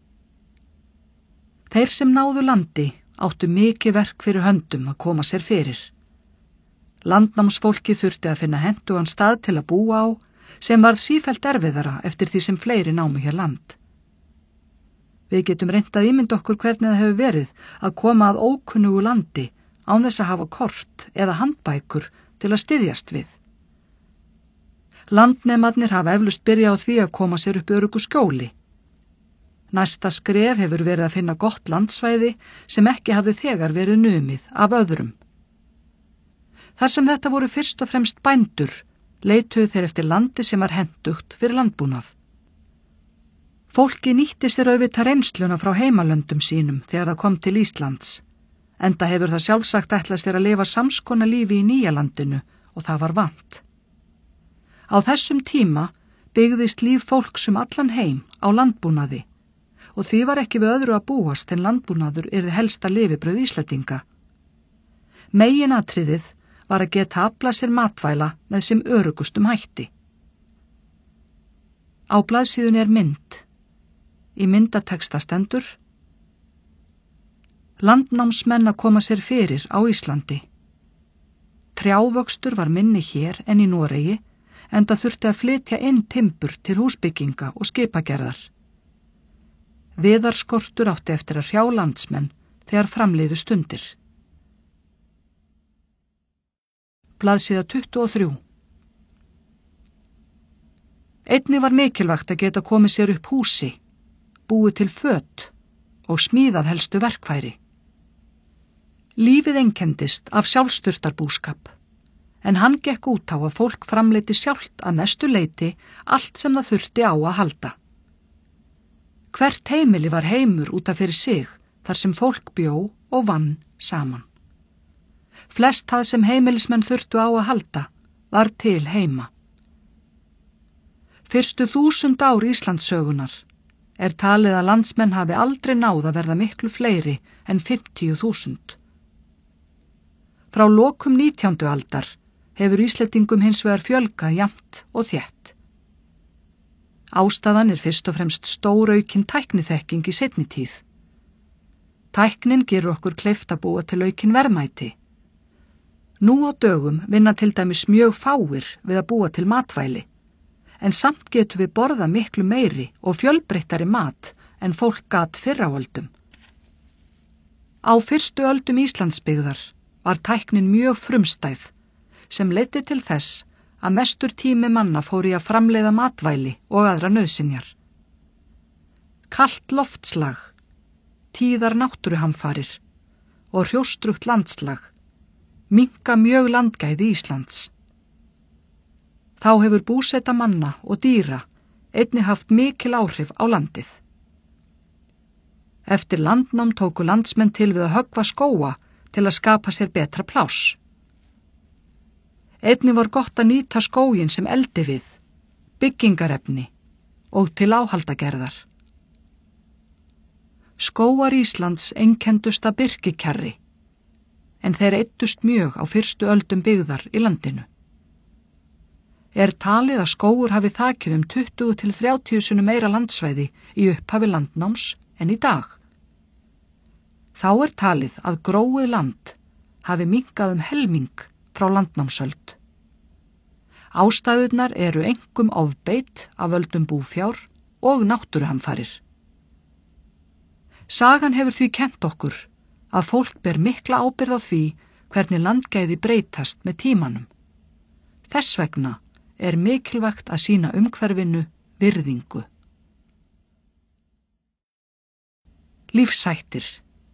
Þeir sem náðu landi áttu mikið verk fyrir höndum að koma sér fyrir. Landnámsfólki þurfti að finna hentugan stað til að búa á, sem varð sífellt erfiðara eftir því sem fleiri námu hér land. Við getum reynt að ímynda okkur hvernig það hefur verið að koma að ókunnugu landi án þess að hafa kort eða handbækur til að styðjast við. Landnemarnir hafa eflaust byrjað á því að koma sér upp öruggu skjóli. Næsta skref hefur verið að finna gott landsvæði sem ekki hafði þegar verið numið af öðrum. Þar sem þetta voru fyrst og fremst bændur, leituðu þeir eftir landi sem var hentugt fyrir landbúnað. Fólki nýtti sér auðvitað reynsluna frá heimalöndum sínum þegar það kom til Íslands, enda hefur það sjálfsagt ætlað sér að lifa samskona lífi í nýja landinu og það var vant. Á þessum tíma byggðist líf fólks allan heim á landbúnaði og því var ekki við öðru að búast en landbúnaður yrði helsta lifibrauð Íslendinga. Meginatriðið var að geta aflað sér matvæla með sem örugustum hætti. Á blaðsíðunni mynd. Í myndateksta stendur: Landnámsmenn að koma sér fyrir á Íslandi. Trjávöxtur var minni hér en í Noregi, enda þurfti að flytja inn timbur til húsbygginga og skipagerðar. Viðarskortur átti eftir að hrjá landsmenn þegar framliðu stundir. Blaðsíða 23. Einnig var mikilvægt að geta komið sér upp húsi, búið til föt og smíðað helstu verkfæri. Lífið einkendist af sjálfsþurftarbúskap, en hann gekk út á að fólk framleiti sjálft að mestu leyti allt sem það þurfti á að halda. Hvert heimili var heimur út af fyrir sig þar sem fólk bjó og vann saman. Flest það sem heimilismenn þurftu á að halda var til heima. Fyrstu 1000 ár Íslandssögunar talið að landsmenn hafi aldrei náð að verða miklu fleiri en 50.000. Frá lokum 19. aldar hefur Íslendingum hins vegar fjölgað jafnt og þétt. Ástæðan fyrst og fremst stóraukin tækniþekking í seinni tíð. Tæknin gerur okkur kleift að búa til aukin verðmæti. Nú á dögum vinna til dæmis mjög fáir við að búa til matvæli, en samt getum við borða miklu meiri og fjölbreyttari mat en fólk gat fyrr á öldum. Á fyrstu öldum Íslandsbyggðar var tæknin mjög frumstæð, sem leiddi til þess að mestur tími manna fór í að framleiða matvæli og aðra nauðsynjar. Kalt loftslag, tíðar náttúruhamfarir og hrjóstrugt landslag minnka mjög landgæði Íslands. Þá hefur búseta manna og dýra einnig haft mikil áhrif á landið. Eftir landnám tóku landsmenn til við að höggva skóga til að skapa sér betra pláss. Einnig var gott að nýta skóginn sem eldi við, byggingarefni og til áhaldagerðar. Skógar Íslands einkendust að birkikjarri, en þeir eyddust mjög á fyrstu öldum byggðar í landinu. Talið að skógur hafi þakið 20 til 30 sinnum meira landsvæði í upphafi landnáms en í dag. Þá talið að gróið land hafi minnkað helming frá landnámsöld. Ástæðurnar eru einkum ofbeit af völdum búfjár og náttúruhamfarir. Sagan hefur því kennt okkur að fólk ber mikla ábyrgð á því hvernig landgæði breytast með tímanum. Þess vegna mikilvægt að sýna umhverfinu virðingu. Lífshættir.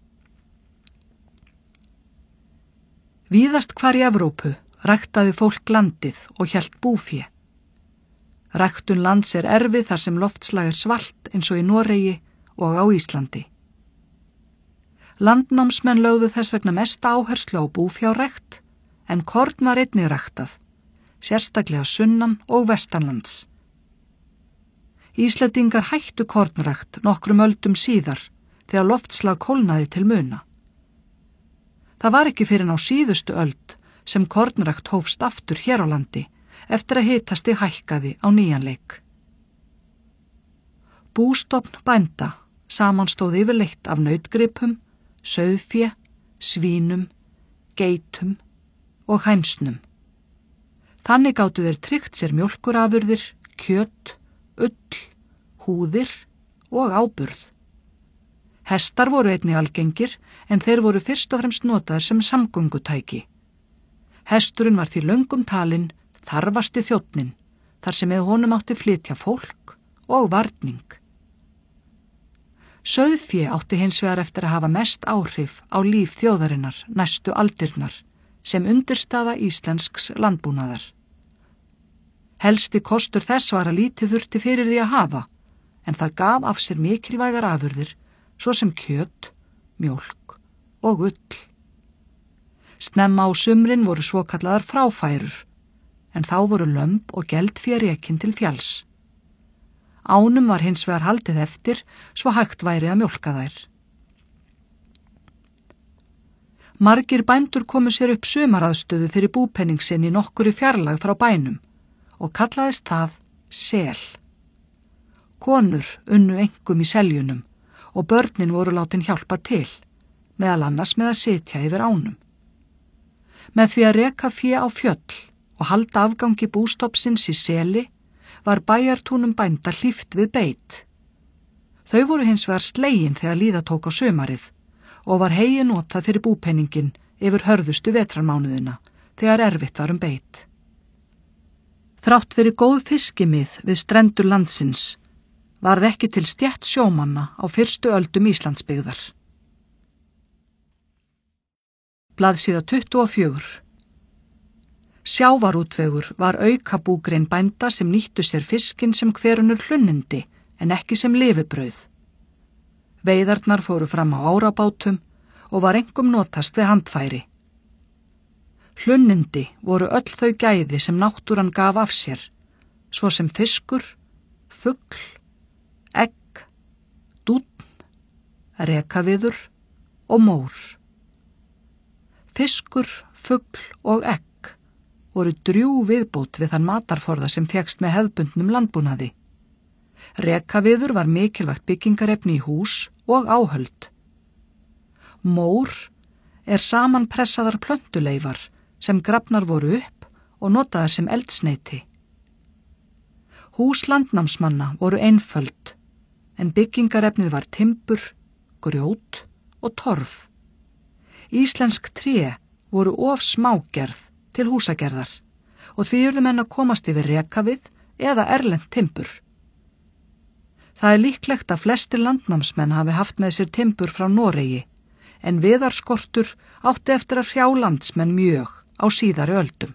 Víðast hvar í Evrópu ræktaði fólk landið og hélt búfé. Ræktun lands erfið þar sem loftslag svalt eins og í Noregi og á Íslandi. Landnámsmenn lögðu þess vegna mesta áherslu á búfjárrækt, en korn var einnig ræktað, sérstaklega sunnan og vestanlands. Íslendingar hættu kornrækt nokkrum öldum síðar þegar loftslag kólnaði til muna. Það var ekki fyrr en á síðustu öld sem kornrækt hófst aftur hér á landi eftir að hitasti hækkaði á nýjan leik. Bústofn bænda samanstóð yfirleitt af nautgripum, sauðfé, svínum, geitum og hænsnum. Þannig gátu þeir tryggt sér mjólkurafurðir, kjöt, ull, húðir og áburð. Hestar voru einnig algengir, en þeir voru fyrst og fremst notaðir sem samgöngutæki. Hesturinn var því löngum talinn þarfasti þjónninn, þar sem með honum átti flytja fólk og varning. Sauðfé átti hins vegar eftir að hafa mest áhrif á líf þjóðarinnar næstu aldirnar, sem undirstaða íslensks landbúnaðar. Helsti kostur þess var að lítið þurfti fyrir því að hafa, en það gaf af sér mikilvægar afurðir, svo sem kjöt, mjólk og ull. Snemma á sumrin voru svokallaðar fráfærur, en þá voru lömb og geldfé rekin til fjalls. Ánum var hins vegar haldið eftir, svo hægt væri að mjólka þær. Margir bændur komu sér upp sumaraðstöðu fyrir búpenning sinn í nokkuri fjarlægð frá bænum og kallaðist það sel. Konur unnu einkum í seljunum og börnin voru látin hjálpa til, meðal annars með að sitja yfir ánum. Með því að reka fé á fjöll og halda afgangi bústofnsins í seli var bæjartúnum bænda hlíft við beit. Þau voru hins vegar slegin þegar líða tók á sumarið og var heyið notað fyrir búpenningin yfir hörðustu vetrarmánuðina þegar erfitt var beit. Þrátt fyrir góð fiskimið við strendur landsins varð ekki til stétt sjómanna á fyrstu öldum Íslandsbyggðar. Blaðsíða 24. Sjávarútvegur var aukabúgrein bænda sem nýttu sér fiskinn sem hverunur hlunnindi en ekki sem lifibrauð. Veiðarnar fóru fram á árabátum og var einkum notast við handfæri. Hlunnindi voru öll þau gæði sem náttúran gaf af sér, svo sem fiskur, fugl, egg, dúnn, rekaviður og mór. Fiskur, fugl og egg voru drjúg viðbót við þann matarforða sem fékkst með hefðbundnum landbúnaði. Rekaviður var mikilvægt byggingarefni í hús og áhöld. Mór samanpressaðar plöntuleifar sem grafnar voru upp og notaðar sem eldsneyti. Hús landnámsmanna voru einföld, en byggingarefnið var timbur, grjót og torf. Íslensk tré voru of smágerð til húsagerðar og því urðu menn að komast yfir rekavið eða erlent timbur. Það líklegt að flestir landnámsmenn hafi haft með sér timbur frá Noregi, en viðarskortur átti eftir að hrjá landsmenn mjög á síðari öldum.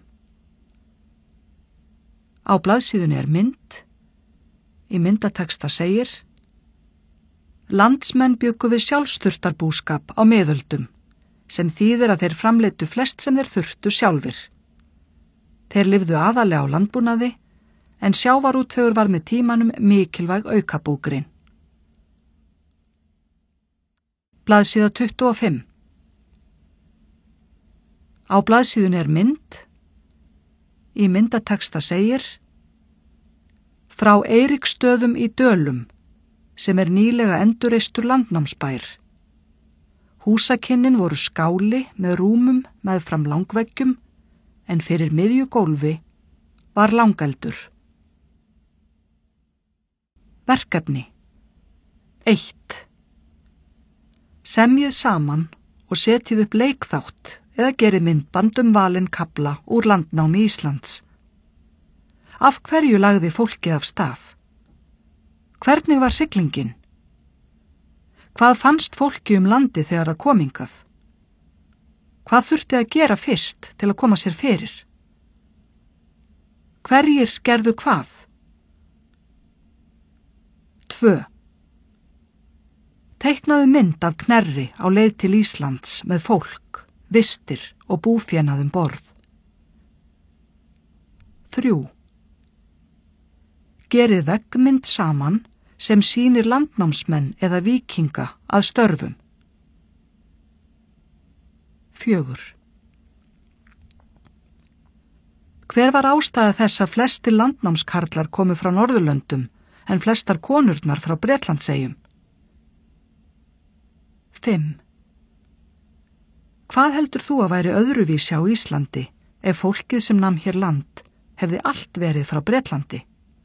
Á blaðsíðunni mynd. Í myndateksta segir: Landsmenn bjuggu við sjálfsþurftarbúskap á miðöldum, sem þýðir að þeir framleiddu flest sem þeir þurftu sjálfir. Þeir lifðu aðalega á landbúnaði, en sjávarútvegur var með tímanum mikilvæg aukabúgrein. Blaðsíða 25. Á blaðsíðunni er mynd. Í myndateksta segir: Frá Eiríksstöðum í Dölum, sem er nýlega endurreistur landnámsbær. Húsakynnin voru skáli með rúmum meðfram langveggjum, en fyrir miðju gólfi var langeldur. Verkefni 1. Semjið saman og setjið upp leikþátt eða gerið myndband valinn kafla úr landnámi Íslands. Af hverju lagði fólkið af stað? Hvernig var siglingin? Hvað fannst fólki landið þegar það kom hingað? Hvað þurfti að gera fyrst til að koma sér fyrir? Hverjir gerðu hvað? 2. Teiknaðu mynd af Knerri á leið til Íslands með fólk, vistir og búfénaðum borð. 3. Gerið veggmynd saman sem sýnir landnámsmenn eða víkinga að störfum. 4. Hver var ástæða þess að flestir landnámskarlar komu frá Norðurlöndum en flestar konurnar frá Bretlandseyjum? 5. Hvað heldur þú að væri öðruvísi á Íslandi ef fólkið sem nam hér land hefði allt verið frá Bretlandi?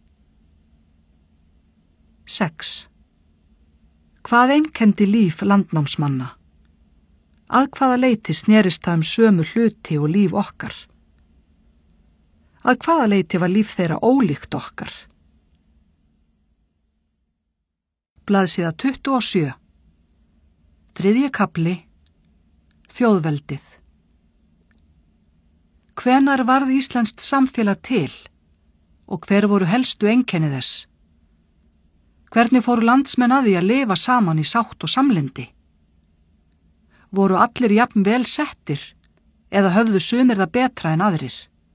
6. Hvað einkenndi líf landnámsmanna? Að hvaða leyti snerist það sömu hluti og líf okkar? Að hvaða leyti var líf þeirra ólíkt okkar? Blaðsíða 27. 3. kafli. Þjóðveldið. Hvenær varð íslenskt samfélag til og hver voru helstu einkenni þess? Hvernig fóru landsmenn að því að lifa saman í sátt og samlyndi? Voru allir jafn vel settir eða höfðu sumir það betra en aðrir?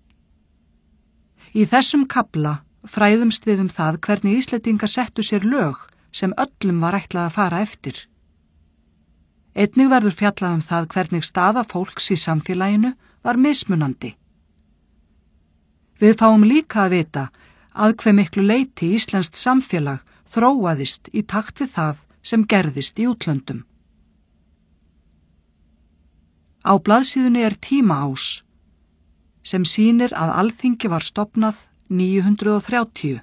Í þessum kafla fræðumst við það hvernig Íslendingar settu sér lög sem öllum var ætlað að fara eftir. Einnig verður fjallað það hvernig staða fólks í samfélaginu var mismunandi. Við fáum líka að vita að hve miklu leyti íslenskt samfélag þróaðist í takt við það sem gerðist í útlöndum. Á blaðsíðunni er tímaás sem sýnir að Alþingi var stofnað 930.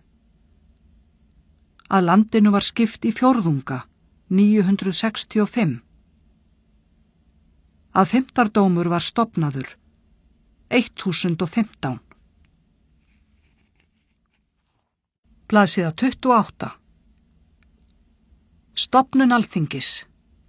Að landinu var skipt í fjórðunga 965. Að fimmtardómur var stofnaður 1015. Blaðsíða 28. Stofnun Alþingis.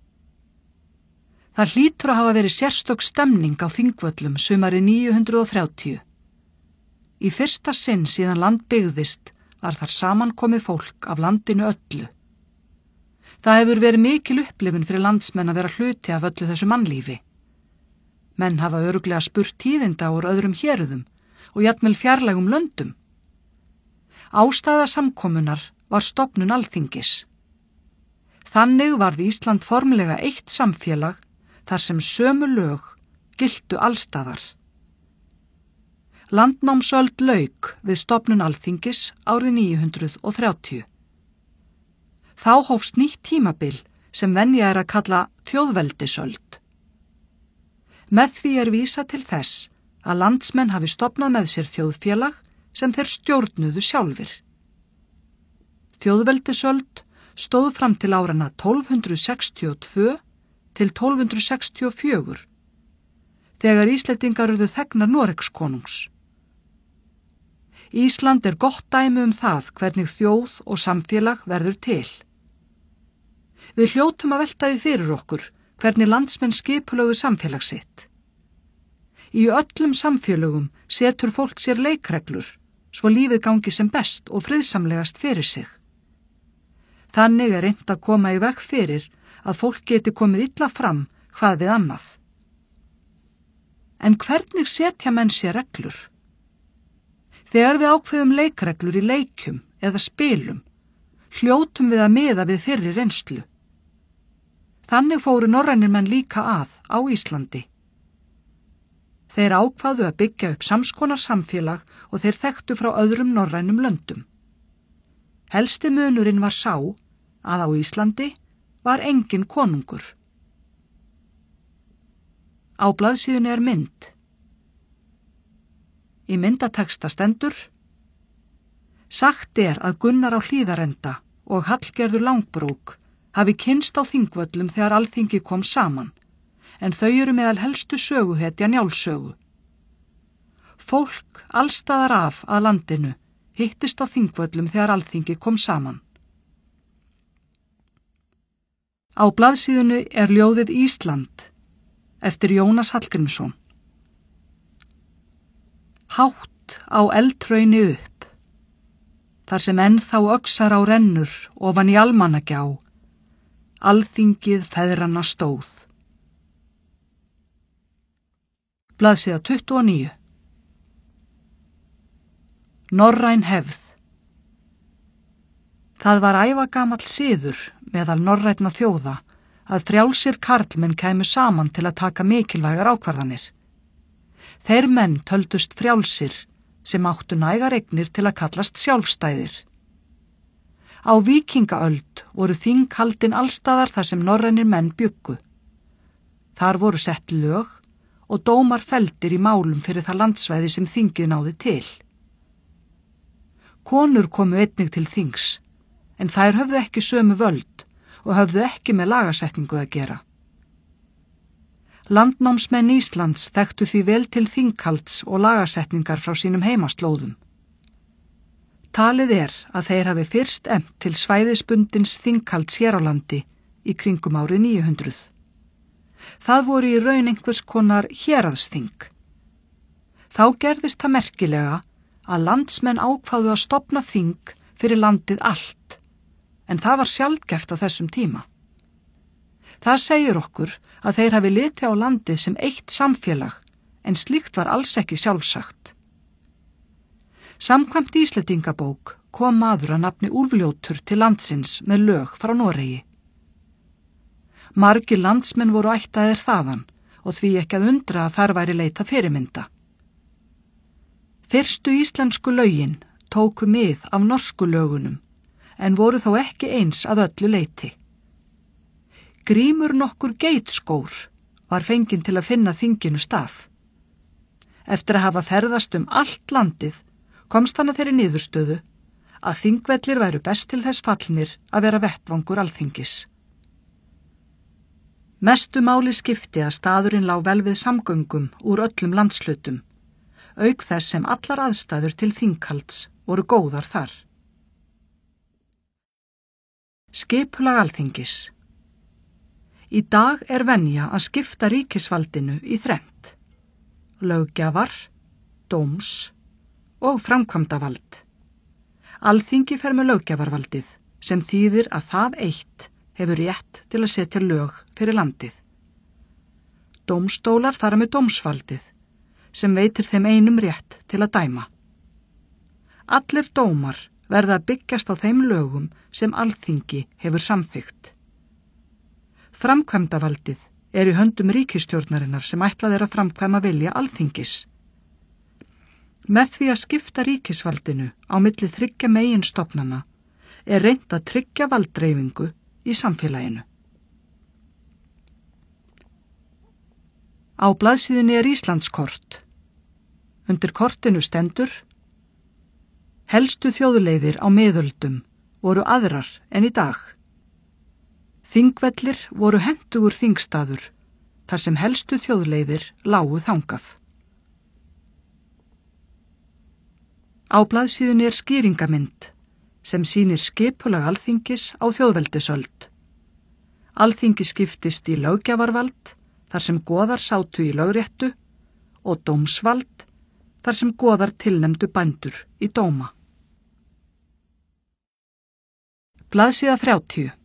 Það hlýtur að hafa verið sérstök stemning á Þingvöllum sumarið 930. Í fyrsta sinn síðan land byggðist var þar samankomið fólk af landinu öllu. Það hefur verið mikil upplifun fyrir landsmenn að vera hluti af öllu þessu mannlífi. Menn hafa örugglega spurt tíðinda úr öðrum héruðum og jafnvel fjarlægum löndum. Ástæða samkomunar var stofnun Alþingis. Þannig varð Ísland formlega eitt samfélag þar sem sömu lög giltu allstaðar. Landnámsöld lauk við stofnun Alþingis árið 930. Þá hófst nýtt tímabil sem venja að kalla þjóðveldisöld. Með því vísa til þess að landsmenn hafi stofnað með sér þjóðfélag sem þeir stjórnuðu sjálfir. Þjóðveldisöld stóð fram til árana 1262 til 1264, þegar Íslendingar urðu þegnar Noregskonungs. Ísland er gott dæmi það hvernig þjóð og samfélag verður til. Við hljótum að velta því fyrir okkur hvernig landsmenn skipulögðu samfélag sitt. Í öllum samfélögum setur fólk sér leikreglur, svo lífið gangi sem best og friðsamlegast fyrir sig. Þannig reynt að koma í veg fyrir að fólk geti komið illa fram hvað við annað. En hvernig setja menn sér reglur? Þegar við ákveðum leikreglur í leikjum eða spilum, hljótum við að miða við fyrri reynslu. Þannig fóru norrænir menn líka á Íslandi. Þeir ákváðu að byggja upp samskonar samfélag og þeir þekktu frá öðrum norrænum löndum. Helsti munurinn var sá að á Íslandi var engin konungur. Á blaðsíðunni er mynd. Í myndateksta stendur: Sagt er að Gunnar á Hlíðarenda og Hallgerður Langbrók hafi kynnst á Þingvöllum þegar Alþingi kom saman, en þau eru meðal helstu söguhetja Njálssögu. Fólk allstaðar af að landinu hittist á Þingvöllum þegar Alþingi kom saman. Á blaðsíðunni er ljóðið Ísland eftir Jónas Hallgrímsson. Hátt á eldhrauni upp, þar sem ennþá öxar á rennur ofan í Almannagjá, Alþingið feðranna stóð. Blaðsíða 29. Norræn hefð. Það var ævagamall siður meðal norrænna þjóða að frjálsir karlmenn kæmu saman til að taka mikilvægar ákvarðanir. Þeir menn töldust frjálsir sem áttu nægar eignir til að kallast sjálfstæðir. Á víkingaöld voru þing haldin allstaðar þar sem norrænir menn bjuggu. Þar voru sett lög og dómar felldir í málum fyrir það landsvæði sem þingið náði til. Konur komu einnig til þings, en þær höfðu ekki sömu völd og höfðu ekki með lagasetningu að gera. Landnámsmenn Íslands þekktu því vel til þinghalds og lagasetningar frá sínum heimaslóðum. Talið er að þeir hafi fyrst efnt til svæðisbundins þinghalds hér á landi í kringum árið 900. Það voru í raun einhvers konar héraðsþing. Þá gerðist það merkilega að landsmenn ákváðu að stofna þing fyrir landið allt, en það var sjaldgæft á þessum tíma. Það segir okkur að þeir hafi litið á landið sem eitt samfélag, en slíkt var alls ekki sjálfsagt. Samkvæmt Íslendingabók kom maður að nafni Úlfljótur til landsins með lög frá Noregi. Margir landsmenn voru ættaðir þaðan og því ekki að undra að þar væri leita fyrirmynda. Fyrstu íslensku lögin tóku mið af norsku lögunum, en voru þó ekki eins að öllu leiti. Grímur nokkur geitskór var fenginn til að finna þinginu stað. Eftir að hafa ferðast allt landið komst hann að þeirri niðurstöðu að þingvellir væru best til þess fallnir að vera vettvangur alþingis. Mestu máli skipti að staðurinn lá vel við samgöngum úr öllum landshlutum, auk þess sem allar aðstæður til þinghalds voru góðar þar. Skipulag alþingis. Í dag er venja að skipta ríkisvaldinu í þrennt: löggjafar, dóms og framkvæmdavald. Alþingi fer með löggjafarvaldið, sem þýðir að það eitt hefur rétt til að setja lög fyrir landið. Dómstólar fara með dómsvaldið, sem veitir þeim einum rétt til að dæma. Allir dómar verða að byggjast á þeim lögum sem Alþingi hefur samþykkt. Framkvæmdavaldið er í höndum ríkisstjórnarinnar sem ætlað er að framkvæma vilja Alþingis. Með því að skipta ríkisvaldinu á milli 3 meginstofnana er reynt að tryggja valddreifingu í samfélaginu. Á blaðsíðunni er Íslandskort. Undir kortinu stendur: Helstu þjóðleiðir á miðöldum voru aðrar en í dag. Þingvellir voru hentugur þingstaður, þar sem helstu þjóðleiðir lágu þangað. Á blaðsíðunni er skýringamynd sem sýnir skipulag Alþingis á þjóðveldisöld. Alþingi skiptist í löggjafarvald, þar sem goðar sátu í lögréttu, og dómsvald, þar sem goðar tilnefndu bændur í dóma. Blaðsíða 30.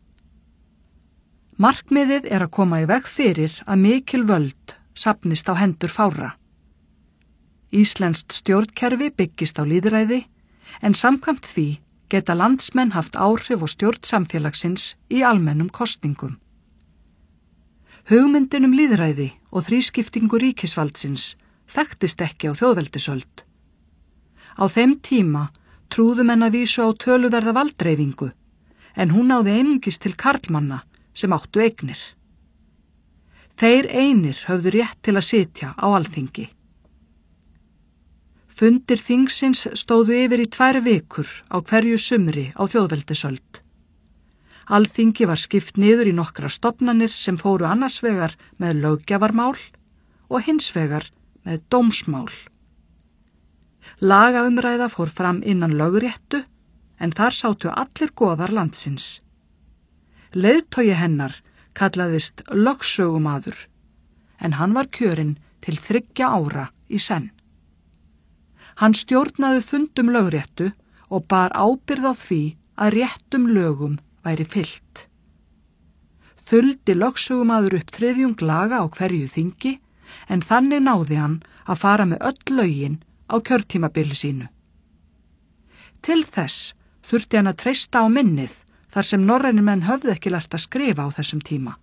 Markmiðið er að koma í veg fyrir að mikil völd safnist á hendur fárra. Íslenskt stjórnkerfi byggist á lýðræði, en samkvæmt því geta landsmenn haft áhrif á stjórn samfélagsins í almennum kosningum. Hugmyndin lýðræði og þrískiptingu ríkisvaldsins þekktist ekki á þjóðveldisöld. Á þeim tíma trúðu menn að vísu á töluverða valddreifingu, en hún náði einungis til karlmanna sem áttu eignir. Þeir einir höfðu rétt til að sitja á alþingi. Fundir þingsins stóðu yfir í 2 vikur á hverju sumri á þjóðveldisöld. Alþingi var skipt niður í nokkra stofnanir sem fóru annars vegar með löggjafarmál og hins vegar með dómsmál. Lagaumræða fór fram innan lögréttu, en þar sátu allir goðar landsins. Leiðtogi hennar kallaðist lögsögumaður, en hann var kjörinn til 3 ára í senn. Hann stjórnaði fundum lögréttu og bar ábyrgð á því að réttum lögum væri fylgt. Þuldi lögsögumaður upp 3. laga á hverju þingi, en þannig náði hann að fara með öll lögin á kjörtímabili sínu. Til þess þurfti hann að treysta á minnið þar sem norrænir menn höfðu ekki lært að skrifa á þessum tíma.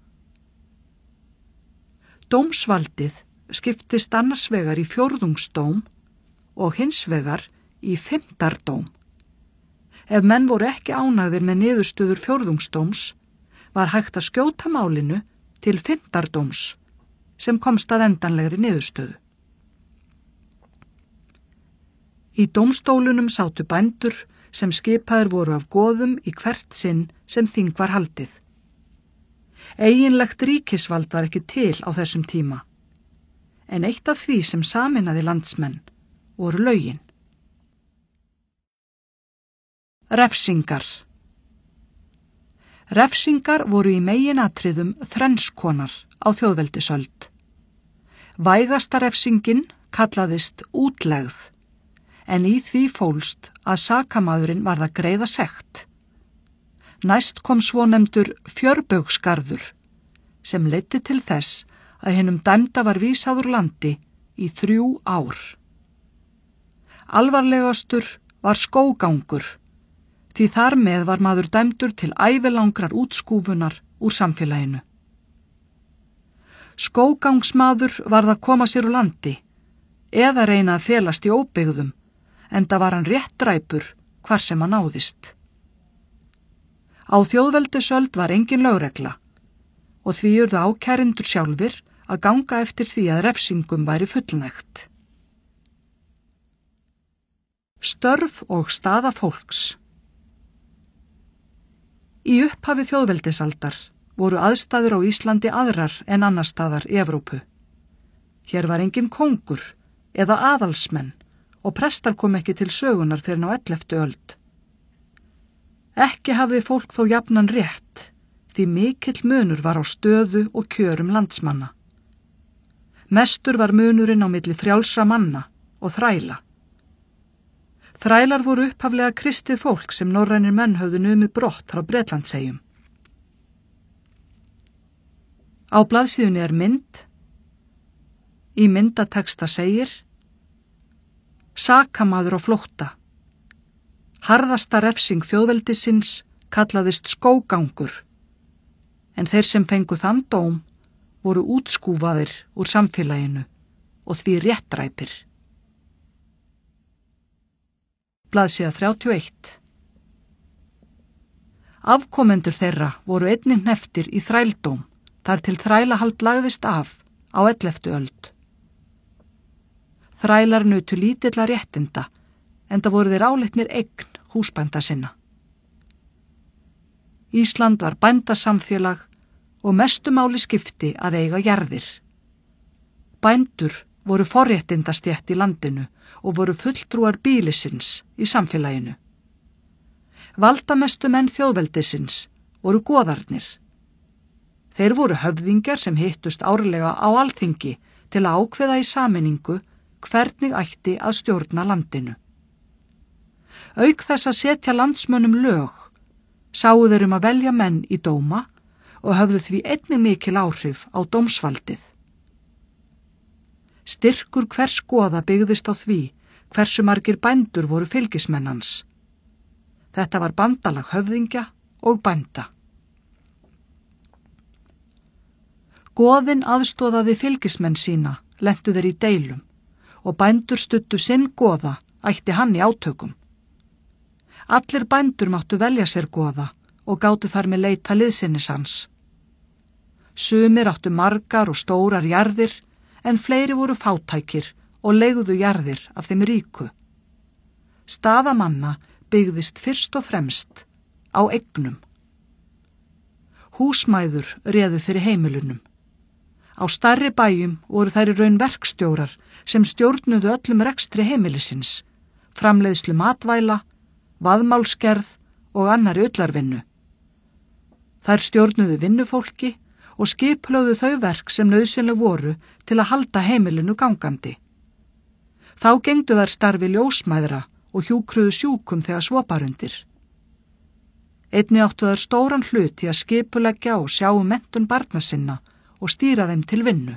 Dómsvaldið skiptist annars vegar í fjórðungsdóm og hins vegar í fimmtardóm. Ef menn voru ekki ánægðir með niðurstöður fjórðungsdóms, var hægt að skjóta málinu til fimmtardóms, sem komst að endanlegri niðurstöðu. Í dómstólunum sátu bændur sem skipaðir voru af goðum í hvert sinn sem þing var haldið. Eiginlegt ríkisvald var ekki til á þessum tíma, en eitt af því sem sameinaði landsmenn voru lögin. Refsingar. Refsingar voru í meginatriðum þrennskonar á þjóðveldisöld. Vægasta refsingin kallaðist útlegð, en í því fólst að sakamaðurinn varð að greiða sekt. Næst kom svonefndur fjörbaugsgarður, sem leiddi til þess að hinum dæmda var vísað úr landi í 3 ár. Alvarlegastur var skógangur, því þar með var maður dæmdur til ævilangrar útskúfunar úr samfélaginu. Skógangsmaður varð að koma sér úr landi, eða reyna að felast í óbyggðum, enda var hann réttdræpur hvar sem hann náðist. Á þjóðveldisöld var engin lögregla og því urðu ákærendur sjálfir að ganga eftir því að refsingum væri fullnægt. Störf og staða fólks. Í upphafi þjóðveldisaldar voru aðstæður á Íslandi aðrar en annars staðar í Evrópu. Hér var engin kóngur eða aðalsmenn og prestar kom ekki til sögunar fyrr á 11. öld. Ekki hafði fólk þó jafnan rétt, því mikill munur var á stöðu og kjörum landsmanna. Mestur var munurinn á milli frjálsra manna og þræla. Þrælar voru upphaflega kristið fólk sem norrænir menn höfðu numið brott frá Bretlandseyjum. Á blaðsíðunni er mynd. Í myndateksta segir: Sakamaður á flótta. Harðasta refsing þjóðveldisins kallaðist skógangur, en þeir sem fengu þann dóm voru útskúfaðir úr samfélaginu og því réttdræpir. Blaðsíða 31. Afkomendur þeirra voru einnig hneftir í þrældóm, þar til þrælahald lagðist af á 11. öld. Þrælar nutu lítilla réttinda, enda voru þeir álitnir eign húsbænda sinna. Ísland var bændasamfélag og mestu máli skipti að eiga jarðir. Bændur voru forréttindastétt í landinu og voru fulltrúar býlisins í samfélaginu. Valdamestu menn þjóðveldisins voru goðarnir. Þeir voru höfðingjar sem hittust árlega á alþingi til að ákveða í sameiningu hvernig ætti að stjórna landinu. Auk þess að setja landsmönnum lög, sáu þeir að velja menn í dóma og höfðu því einnig mikil áhrif á dómsvaldið. Styrkur hvers goða byggðist á því hversu margir bændur voru fylgismenn hans. Þetta var bandalag höfðingja og bænda. Goðinn aðstoðaði fylgismenn sína, lentu þeir í deilum og bændur studdu sinn goða, ætti hann í átökum. Allir bændur máttu velja sér goða og gátu þar með leita liðsinnis hans. Sumir áttu margar og stórar jarðir en fleiri voru fátækir og leigðu jarðir af þeim ríku. Staða manna byggðist fyrst og fremst á eignum. Húsmæður réðu fyrir heimilunum. Á stærri bæjum voru þær í raun verkstjórar sem stjórnuðu öllum rekstri heimilisins, framleiðslu matvæla, vaðmálsgerð og annarri ullarvinnu. Þær stjórnuðu vinnufólki og skiplögðu þau verk sem nauðsynleg voru til að halda heimilinu gangandi. Þá gengdu þær starfi ljósmæðra og hjúkruðu sjúkum þegar svo bar undir. Einnig áttu þær stóran hlut í að skipuleggja og sjá menntun barna sinna og stýra þeim til vinnu.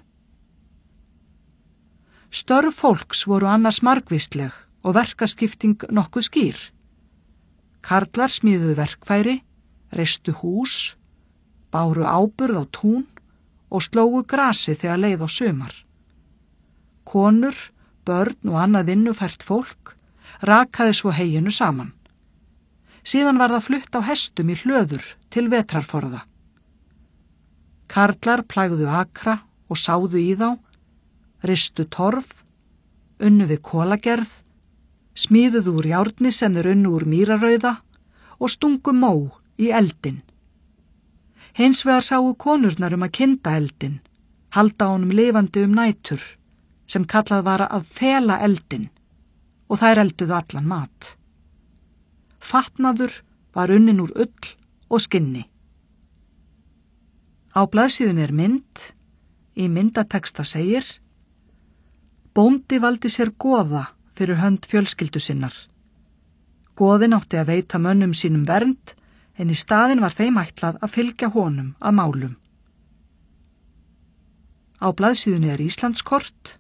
Störf fólks voru annars margvísleg og verkaskipting nokkuð skýr. Karlar smíðuðu verkfæri, reistu hús, báru áburð á tún og slógu grasi þegar leið á sumar. Konur, börn og annað vinnufært fólk rakaði svo heyinu saman. Síðan var það flutt á hestum í hlöður til vetrarforða. Karlar plægðu akra og sáðu í þá, ristu torf, unnu við kolagerð, smíðuðu úr járni sem þeir unnu úr mýrarauða og stungu mó í eldin. Hins vegar sáu konurnar að kynda eldin, halda honum lifandi nætur, sem kallað var að fela eldin, og þær elduðu allan mat. Fatnaður var unnin úr ull og skinni. Á blaðsíðunni mynd, í myndateksta segir: Bóndi valdi sér goða fyrir hönd fjölskyldu sinnar. Goðinn átti að veita mönnum sínum vernd, en í staðinn var þeim ætlað að fylgja honum að málum. Á blaðsíðunni Íslandskort.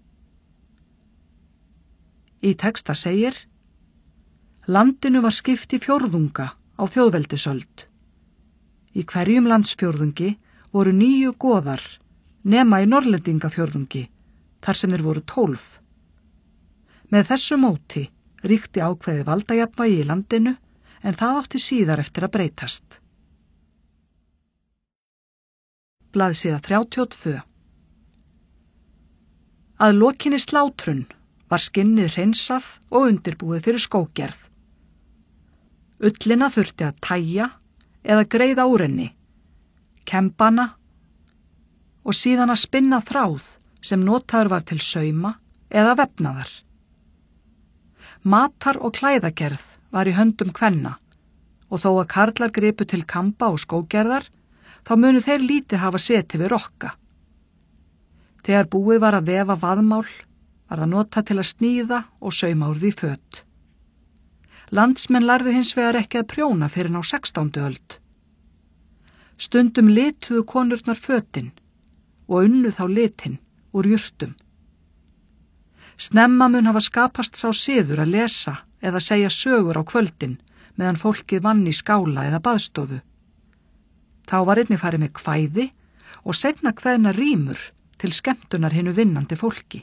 Í teksta segir: Landinu var skipt í fjórðunga á þjóðveldisöld. Í hverjum landsfjórðungi voru 9 goðar, nema í Norrlendingafjórðungi, þar sem þeir voru 12. Með þessu móti ríkti ákveðið valdajafnvægi í landinu, en það átti síðar eftir að breytast. Blaðsíða 32. Að lokinni slátrun var skinnið hreinsað og undirbúið fyrir skógerð. Ullina þurfti að tæja eða greiða úr henni, kembana og síðan að spinna þráð sem notaður var til sauma eða vefnaðar. Matar- og klæðagerð var í höndum kvenna og þó að karlar gripu til kamba og skógerðar, þá munu þeir lítið hafa setið við rokka. Þegar búið var að vefa vaðmál, var það notað til að sníða og sauma úr því föt. Landsmenn lærðu hins vegar ekki að prjóna fyrr en á 16. öld. Stundum lituðu konurnar fötin og unnu þá litin úr jurtum. Snemma mun hafa skapast sá siður að lesa eða segja sögur á kvöldin meðan fólkið vann í skála eða baðstofu. Þá var einnig farið með kvæði og seinna kveðna rímur til skemmtunar hinu vinnandi fólki.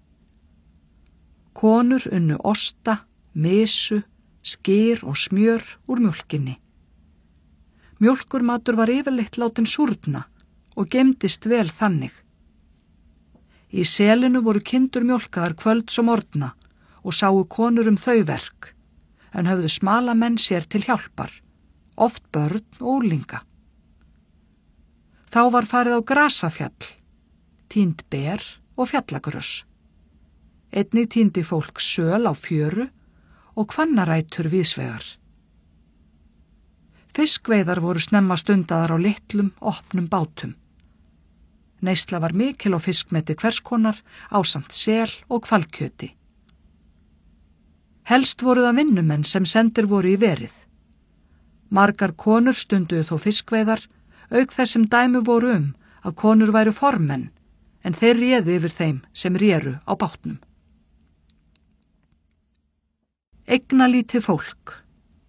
Konur unnu osta, mysu, skyr og smjör úr mjólkinni. Mjólkurmatur var yfirleitt látin súrna og gemdist vel þannig. Í selinu voru kindur mjólkaðar kvölds og morgna og sáu konur þau verk, en höfðu smala menn sér til hjálpar, oft börn og úlinga. Þá var farið á grasafjall, tínd ber og fjallagröss. Einnig tíndi fólk söl á fjöru og hvannarætur víðsvegar. Fiskveiðar voru snemma stundaðar á litlum, opnum bátum. Neysla var mikil á fiskmeti hverskonar ásamt sel og hvalkjöti. Helst voru það vinnumenn sem sendir voru í verið. Margar konur stunduðu þó fiskveiðar, auk þess sem dæmi voru að konur væru formenn, en þeir réðu yfir þeim sem réru á bátnum. Eignalítið fólk.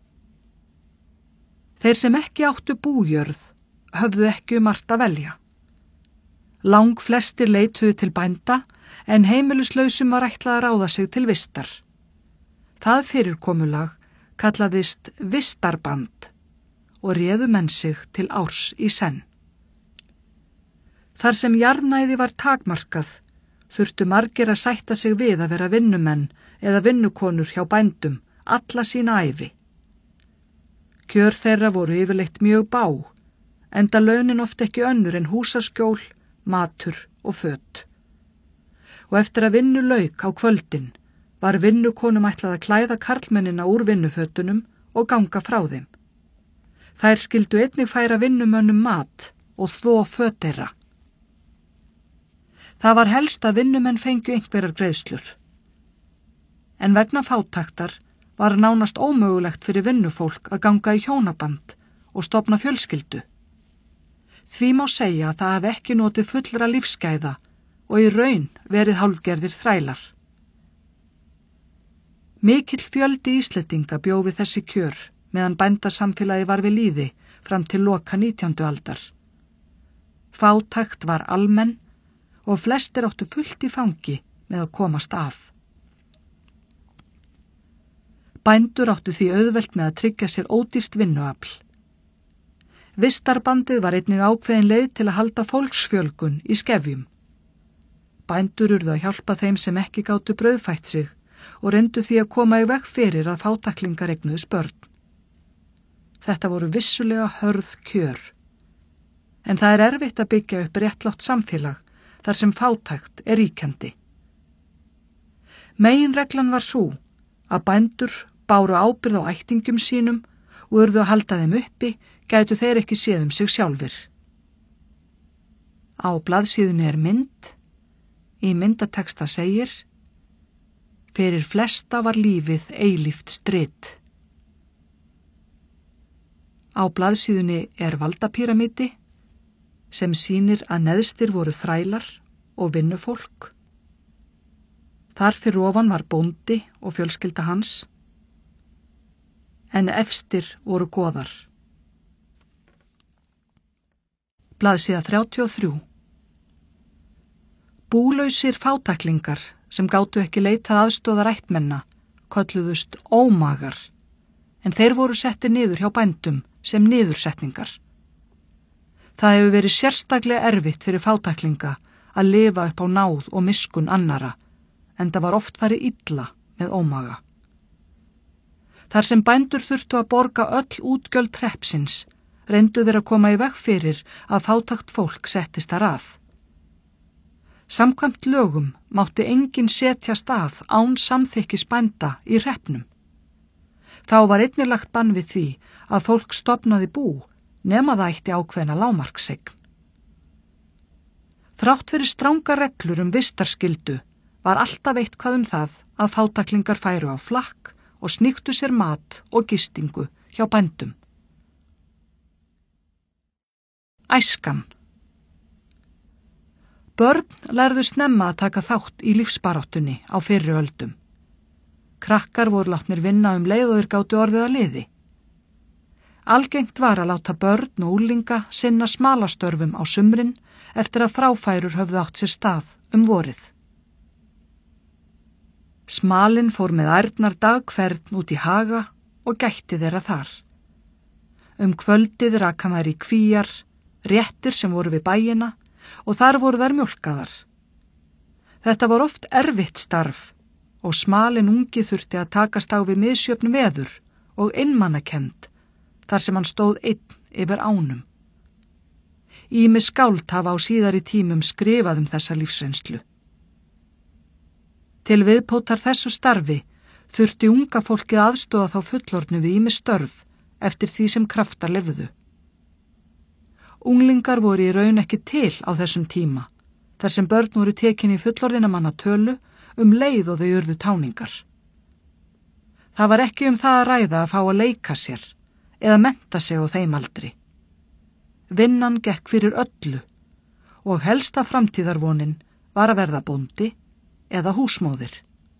Þeir sem ekki áttu bújörð höfðu ekki margt að velja. Lang flestir leituðu til bænda en heimilislausum var ætlað að ráða sig til vistar. Það fyrirkomulag kallaðist vistarband og réðu menn sig til árs í senn. Þar sem jarðnæði var takmarkað þurftu margir að sætta sig við að vera vinnumenn eða vinnukonur hjá bændum alla sína ævi. Kjör þeirra voru yfirleitt mjög bá, enda launin oft ekki önnur en húsaskjól, matur og föt. Og eftir að vinnu lauk á kvöldin var vinnukonum ætlað að klæða karlmennina úr vinnufötunum og ganga frá þeim. Þær skildu einnig færa vinnumönnum mat og þvo föt þeirra. Það var helst að vinnumenn fengju einhverjar greiðslur. En vegna fátæktar var nánast ómögulegt fyrir vinnufólk að ganga í hjónaband og stofna fjölskyldu. Því má segja að það hafi ekki notið fullra lífsgæða og í raun verið hálfgerðir þrælar. Mikill fjöldi Íslendinga bjó við þessi kjör meðan bændasamfélagi var við lýði fram til loka 19. aldar. Fátækt var almenn og flestir áttu fullt í fangi með að komast af. Bændur áttu því auðvelt með að tryggja sér ódýrt vinnuafl. Vistarbandið var einnig ákveðin leið til að halda fólksfjölgun í skefjum. Bændur urðu að hjálpa þeim sem ekki gátu brauðfætt sig og reyndu því að koma í veg fyrir að fátæklingar eignuðust börn. Þetta voru vissulega hörð kjör. En það er erfitt að byggja upp réttlátt samfélag þar sem fátækt er ríkjandi. Meginreglan var sú að bændur báru ábyrgð á ættingjum sínum og urðu að halda þeim uppi, gætu þeir ekki séð sig sjálfir. Á blaðsíðunni er mynd. Í myndateksta segir: Fyrir flesta var lífið eilíft strit. Á blaðsíðunni er valdapíramídi sem sýnir að neðstir voru þrælar og vinnufólk. Þar fyrir ofan var bóndi og fjölskylda hans, en efstir voru goðar. Blaðsíða 33. Búlausir fátæklingar sem gátu ekki leitað aðstoðar ættmenna kölluðust ómagar, en þeir voru settir niður hjá bændum sem niðursetningar. Það hefur verið sérstaklega erfitt fyrir fátæklinga að lifa upp á náð og miskunn annara, en það var oft farið illa með ómaga. Þar sem bændur þurftu að borga öll útgjöld hreppsins, reyndu þeir að koma í veg fyrir að fátækt fólk settist þar að. Samkvæmt lögum mátti enginn setjast að án samþykkis bænda í hreppnum. Þá var einnig lagt bann við því að fólk stofnaði bú nema það ætti ákveðna lágmarkseign. Þrátt fyrir strangar reglur vistarskyldu var alltaf eitthvað það að fátæklingar færu á flakk og sníktu sér mat og gistingu hjá bændum. Æskan. Börn lærðu snemma að taka þátt í lífsbaráttunni á fyrri öldum. Krakkar voru látnir vinna leið og þeir gátu orðið að liði. Algengt var að láta börn og úlinga sinna smalastörfum á sumrin eftir að fráfærur höfðu átt sér stað vorið. Smalinn fór með ærnar dagkvern út í haga og gætti þeirra þar. Kvöldið rak hann þær í kvíar, réttir sem voru við bæina og þar voru þær mjólkaðar. Þetta var oft erfitt starf og Smalinn ungi þurfti að takast á við misjöfn veður og einmannakennd þar sem hann stóð einn yfir ánum. Ýmis skáld hafa á síðari tímum skrifað þessa lífsreynslu. Til viðbótar þessu starfi þurfti unga fólkið aðstoða þá fullorðnu við ýmis störf eftir því sem kraftar lifðu. Unglingar voru í raun ekki til á þessum tíma, þar sem börn voru tekin í fullorðina manna tölu leið og þau urðu táningar. Það var ekki það að ræða að fá að leika sér eða mennta sig á þeim aldri. Vinnan gekk fyrir öllu og helsta framtíðarvonin var að verða bóndi eða húsmóðir.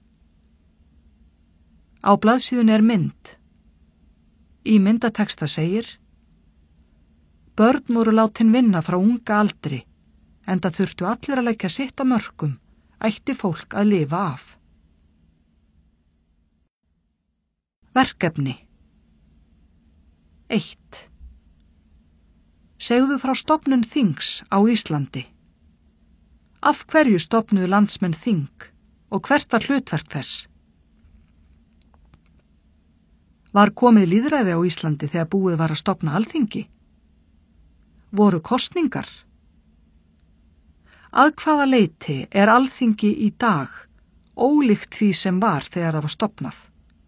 Á blaðsíðunni er mynd. Í myndateksta segir: Börn voru látin vinna frá unga aldri, enda þurftu allir að leggja sitt á mörkum, ætti fólk að lifa af. Verkefni 1. Segðu frá stofnun þings á Íslandi. Af hverju stofnuðu landsmenn þing og hvert var hlutverk þess? Var komið lýðræði á Íslandi þegar búið var að stofna alþingi? Voru kosningar? Að hvaða leyti er alþingi í dag ólíkt því sem var þegar það var stofnað?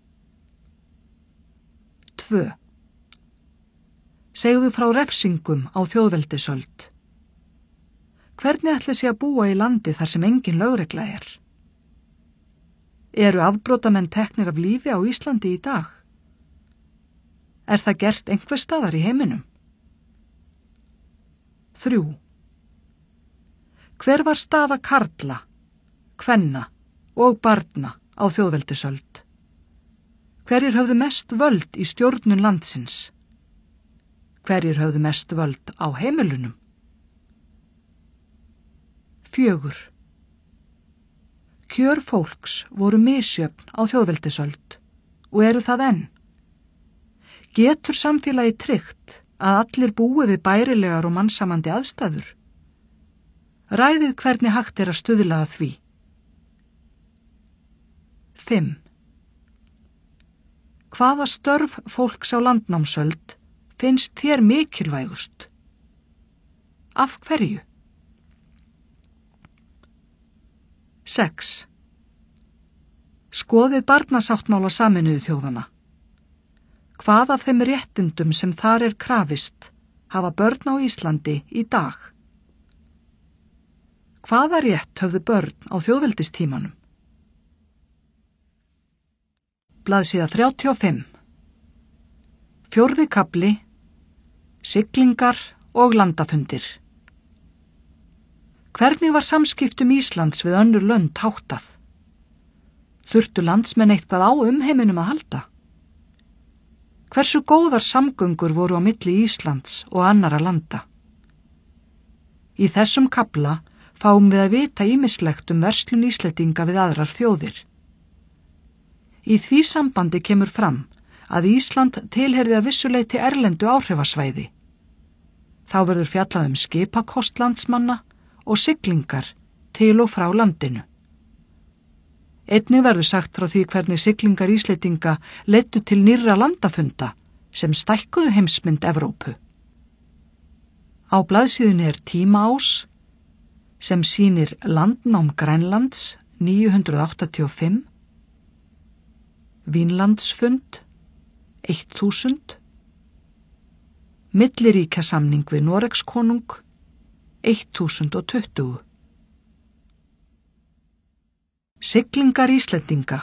2. Segðu frá refsingum á þjóðveldisöld. Hvernig ætli sé að búa í landi þar sem engin lögregla er? Eru afbrotamenn teknir af lífi á Íslandi í dag? Er það gert einhvers staðar í heiminum? 3. Hver var staða karla, kvenna og barna á þjóðveldisöld? Hverjir höfðu mest völd í stjórnun landsins? Hverjir höfðu mest völd á heimilunum? 4. Kjör fólks voru misjöfn á þjóðveldisöld og eru það enn. Getur samfélagi tryggt að allir búi við bærilegar og mannsæmandi aðstæður? Ræðið hvernig hægt er að stuðla að því. 5. Hvaða störf fólks á landnámsöld finnst þér mikilvægust? Af hverju? 6. Skoðið barnasáttmála Sameinuðu þjóðanna. Hvað af þeim réttindum sem þar er krafist hafa börn á Íslandi í dag? Hvaða rétt höfðu börn á þjóðveldistímanum? Blaðsíða 35. 4. kafli. Siglingar og landafundir. Hvernig var samskiptum Íslands við önnur lönd háttað? Þurftu landsmenn eitthvað á umheiminum að halda? Hversu góðar samgöngur voru á milli Íslands og annarra landa? Í þessum kafla fáum við að vita ýmislegt verslun Íslendinga við aðrar þjóðir. Í því sambandi kemur fram að Ísland tilheyrði að vissu leyti erlendu áhrifasvæði. Þá verður fjallað skipakost landsmanna og siglingar til og frá landinu. Einnig verður sagt frá því hvernig siglingar Íslendinga leiddu til nýrra landafunda sem stækkuðu heimsmynd Evrópu. Á blaðsíðunni er tímaás sem sýnir landnám Grænlands 985, Vínlandsfund 1000, milliríkjasamning við Noregskonung 1020. Siglingar Íslendinga.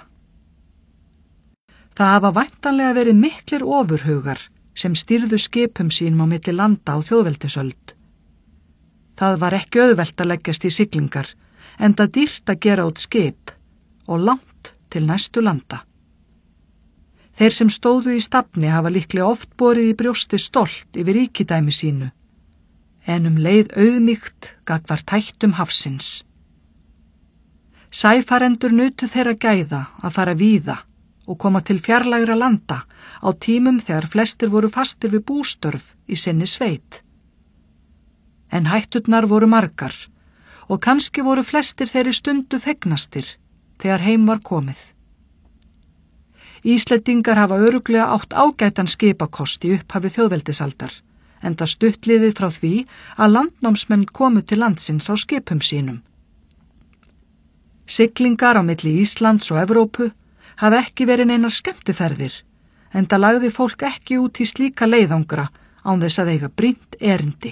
Það hafa væntanlega verið miklir ofurhugar sem stýrðu skipum sínum á milli landa á þjóðveldisöld. Það var ekki auðvelt að leggjast í siglingar, enda dýrt að gera út skip og langt til næstu landa. Þeir sem stóðu í stafni hafa líklega oft borið í brjósti stolt yfir ríkidæmi sínu, en leið auðmýkt gagnvart hættum hafsins. Sæfarendur nutu þeirra gæða að fara víða og koma til fjarlægra landa á tímum þegar flestir voru fastir við bústörf í sinni sveit. En hætturnar voru margar og kannski voru flestir þeirri stundu fegnastir þegar heim var komið. Íslendingar hafa örugglega átt ágætan skipakost í upphafi þjóðveldisaldar, enda stuttliðið frá því að landnámsmenn komu til landsins á skipum sínum. Siglingar á milli Íslands og Evrópu hafa ekki verið neinar skemmtiferðir, enda lagði fólk ekki út í slíka leiðangra án þess að eiga brýnt erindi.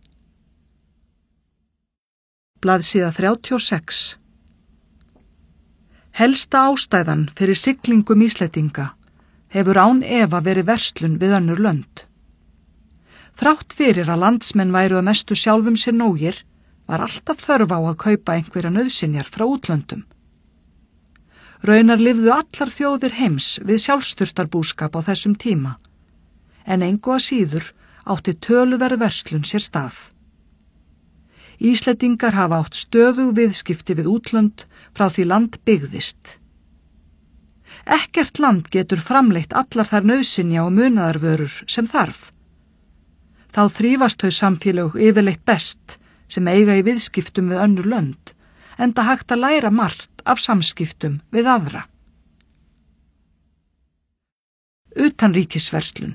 Blaðsíða 36. Helsta ástæðan fyrir siglingum Íslendinga hefur án efa verið verslun við önnur lönd. Þrátt fyrir að landsmenn væru að mestu sjálfum sér nógir, var alltaf þörf á að kaupa einhverja nauðsynjar frá útlöndum. Raunar lifðu allar þjóðir heims við sjálfsþurftarbúskap á þessum tíma, en engu að síður átti töluverð verslun sér stað. Íslendingar hafa átt stöðug viðskipti við útlönd frá því land byggðist. Ekkert land getur framleitt allar þær nauðsynja og munaðarvörur sem þarf. Þá þrífast þau samfélög yfirleitt best sem eiga í viðskiptum við önnur lönd, enda hægt að læra margt af samskiptum við aðra. Utanríkisverslun.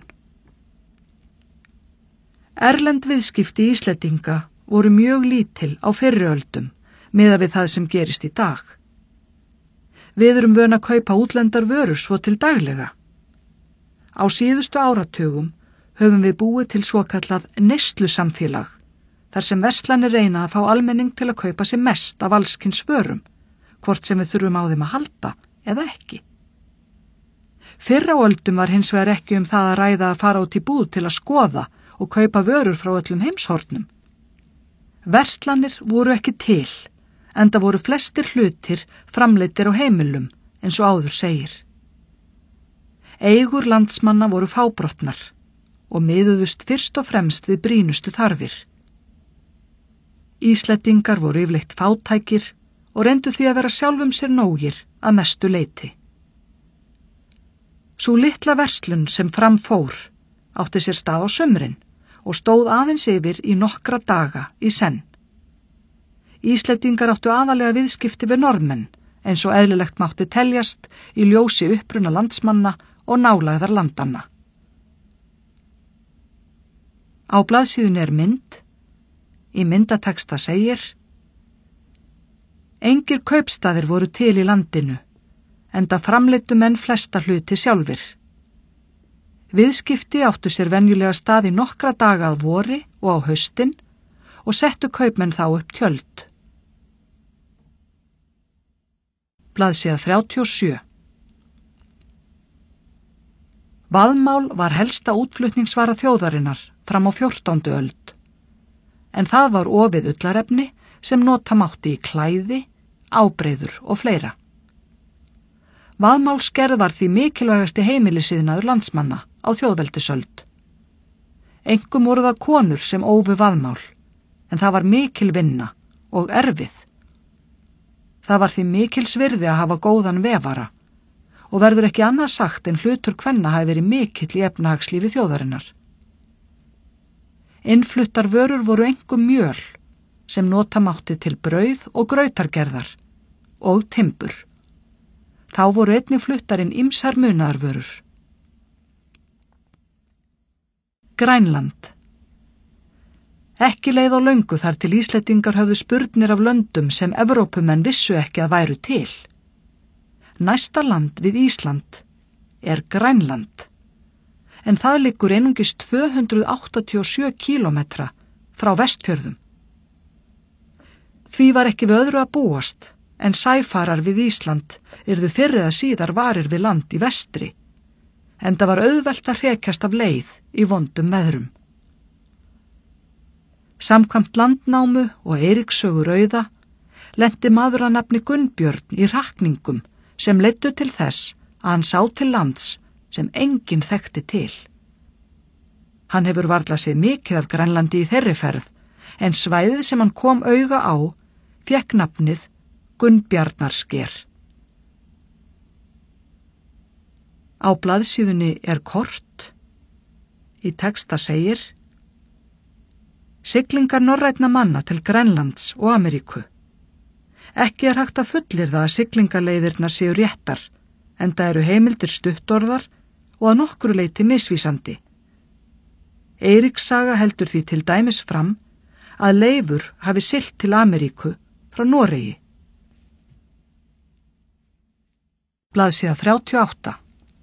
Erlend viðskipti Íslendinga voru mjög lítil á fyrri öldum miðað við það sem gerist í dag. Við erum vön að kaupa útlendar vörur svo til daglega. Á síðustu áratugum höfum við búið til svokallað neyslusamfélag, þar sem verslanir reyna að fá almenning til að kaupa sér mest af alls kyns vörum, hvort sem við þurfum á þeim að halda eða ekki. Fyrr á öldum var hins vegar ekki það að ræða að fara út í búð til að skoða og kaupa vörur frá öllum heimshornum. Verslanir voru ekki til, enda voru flestir hlutir framleiddir á heimilum, eins og áður segir. Eigur landsmanna voru fábrotnar og miðuðust fyrst og fremst við brýnustu þarfir. Íslendingar voru yfirleitt fátækir og reyndu því að vera sjálfum sér nógir að mestu leyti. Sú litla verslun sem fram fór átti sér stað á sumrin og stóð aðeins yfir í nokkra daga í senn. Íslendingar áttu aðalega viðskipti við Norðmenn, eins og eðlilegt mátti teljast í ljósi uppruna landsmanna og nálægðar landanna. Á blaðsíðunni mynd. Í myndateksta segir: Engir kaupstaðir voru til í landinu, enda framleiddu menn flesta hluti sjálfir. Viðskipti áttu sér venjulega stað í nokkra daga að vori og á haustin og settu kaupmenn þá upp tjöld. Blaðsíða 37. Vaðmál var helsta útflutningsvara þjóðarinnar fram á 14. öld, en það var ofið ullarefni sem nota mátti í klæði, ábreiður og fleira. Vaðmálsgerð var því mikilvægasti heimilisiðnaður landsmanna á þjóðveldisöld. Einkum voru það konur sem ófu vaðmál, en það var mikil vinna og erfið. Það var því mikils virði að hafa góðan vefara og verður ekki annað sagt en hlutur kvenna hafi verið mikill í efnahagslífi þjóðarinnar. Innfluttar vörur voru einkum mjöl sem nota mátti til brauð og grautargerðar og timbur. Þá voru einnig fluttar inn ýmsar munaðarvörur. Grænland. Ekki leið á löngu þar til Íslendingar höfðu spurnir af löndum sem Evrópumenn vissu ekki að væru til. Næsta land við Ísland er Grænland, en það liggur einungis 287 kílómetra frá Vestfjörðum. Því var ekki við öðru að búast, en sæfarar við Ísland yrðu fyrr eða síðar varir við land í vestri, en það var auðvelt að hrekjast af leið í vondum veðrum. Samkvæmt Landnámu og Eiríkssögu rauða lenti maður að nafni Gunnbjörn í hrakningum sem leiddu til þess að hann sá til lands sem enginn þekkti til. Hann hefur varla séð mikið af Grænlandi í þeirri ferð, en svæðið sem hann kom auga á fékk nafnið Gunnbjarnarsker. Á blaðsíðunni er kort. Í texta segir: Siglingar norrænna manna til Grænlands og Ameríku. Ekki er hægt að fullyrða að siglingarleiðirnar séu réttar, enda eru heimildir stuttorðar og að nokkru leyti misvísandi. Eiríks saga heldur því til dæmis fram að Leifur hafi siglt til Ameríku frá Noregi. Blaðsíða 38.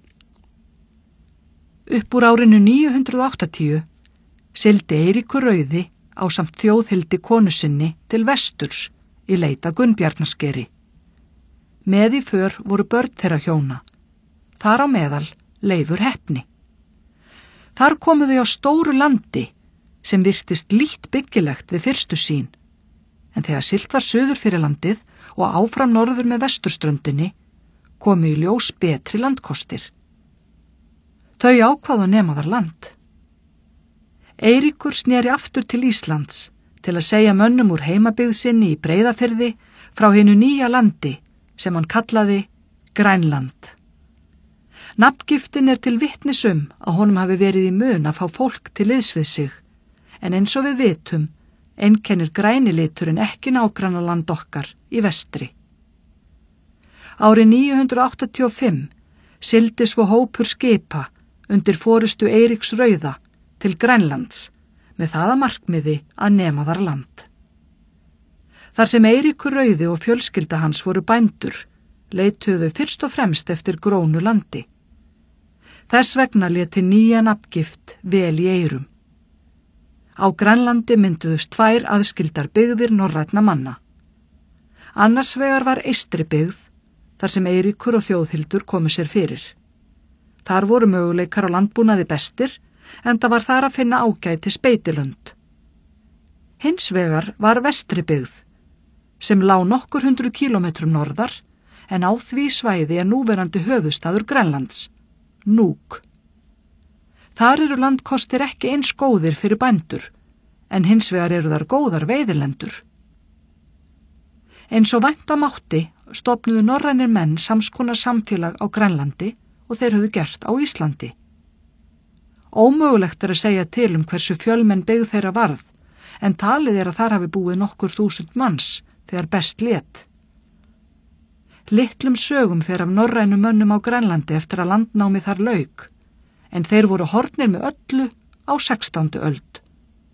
Upp úr árinu 980 sigldi Eiríkur rauði ásamt Þjóðhildi konu sinni til vesturs í leit að Gunnbjarnarskeri. Með í för voru börn þeirra hjóna, þar á meðal Leifur heppni. Þar komu þau á stóru landi sem virtist lítt byggilegt við fyrstu sín, en þegar siglt var suður fyrir landið og áfram norður með vesturströndinni komu í ljós betri landkostir. Þau ákváðu að nema þar land. Eiríkur sneri aftur til Íslands til að segja mönnum úr heimabyggð sinni í Breiðafirði frá hinu nýja landi sem hann kallaði Grænland. Nafngiftin til vitnis að honum hafi verið í mun að fá fólk til liðs við sig, en eins og við vitum, einkennir græni liturinn ekki nágrannaland okkar í vestri. Árið 985 sigldi svo hópur skipa undir forystu Eiríks rauða til Grænlands með það að markmiði að nema þar land. Þar sem Eiríkur rauði og fjölskylda hans voru bændur, leituðu fyrst og fremst eftir grónu landi. Þess vegna léti nýja nafngift vel í eyrum. Á Grænlandi mynduðust 2 aðskildar byggðir norrænna manna. Annars vegar var eystri byggð, þar sem Eiríkur og Þjóðhildur komu sér fyrir. Þar voru möguleikar á landbúnaði bestir, enda var þar að finna ágæti speitilönd. Hins vegar var vestri byggð, sem lá nokkur 100 kílómetrum norðar, en á því svæði núverandi höfuðstaður Grænlands, Nuuk. Þar eru landkostir ekki eins góðir fyrir bændur, en hins vegar eru þar góðar veiðilendur. Eins og vænta mátti stofnuðu norrænir menn samskonar samfélag á Grænlandi og þeir höfðu gert á Íslandi. Ómögulegt að segja til hversu fjölmenn byggð þeirra varð, en talið að þar hafi búið nokkur 1000 manns þegar best lét. Litlum sögum fer af norrænum mönnum á Grænlandi eftir að landnámi þar lauk, en þeir voru horfnir með öllu á 16. öld.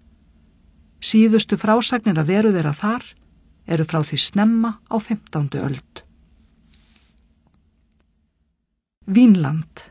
Síðustu frásagnir að veru þeirra þar eru frá því snemma á 15. öld. Vínland.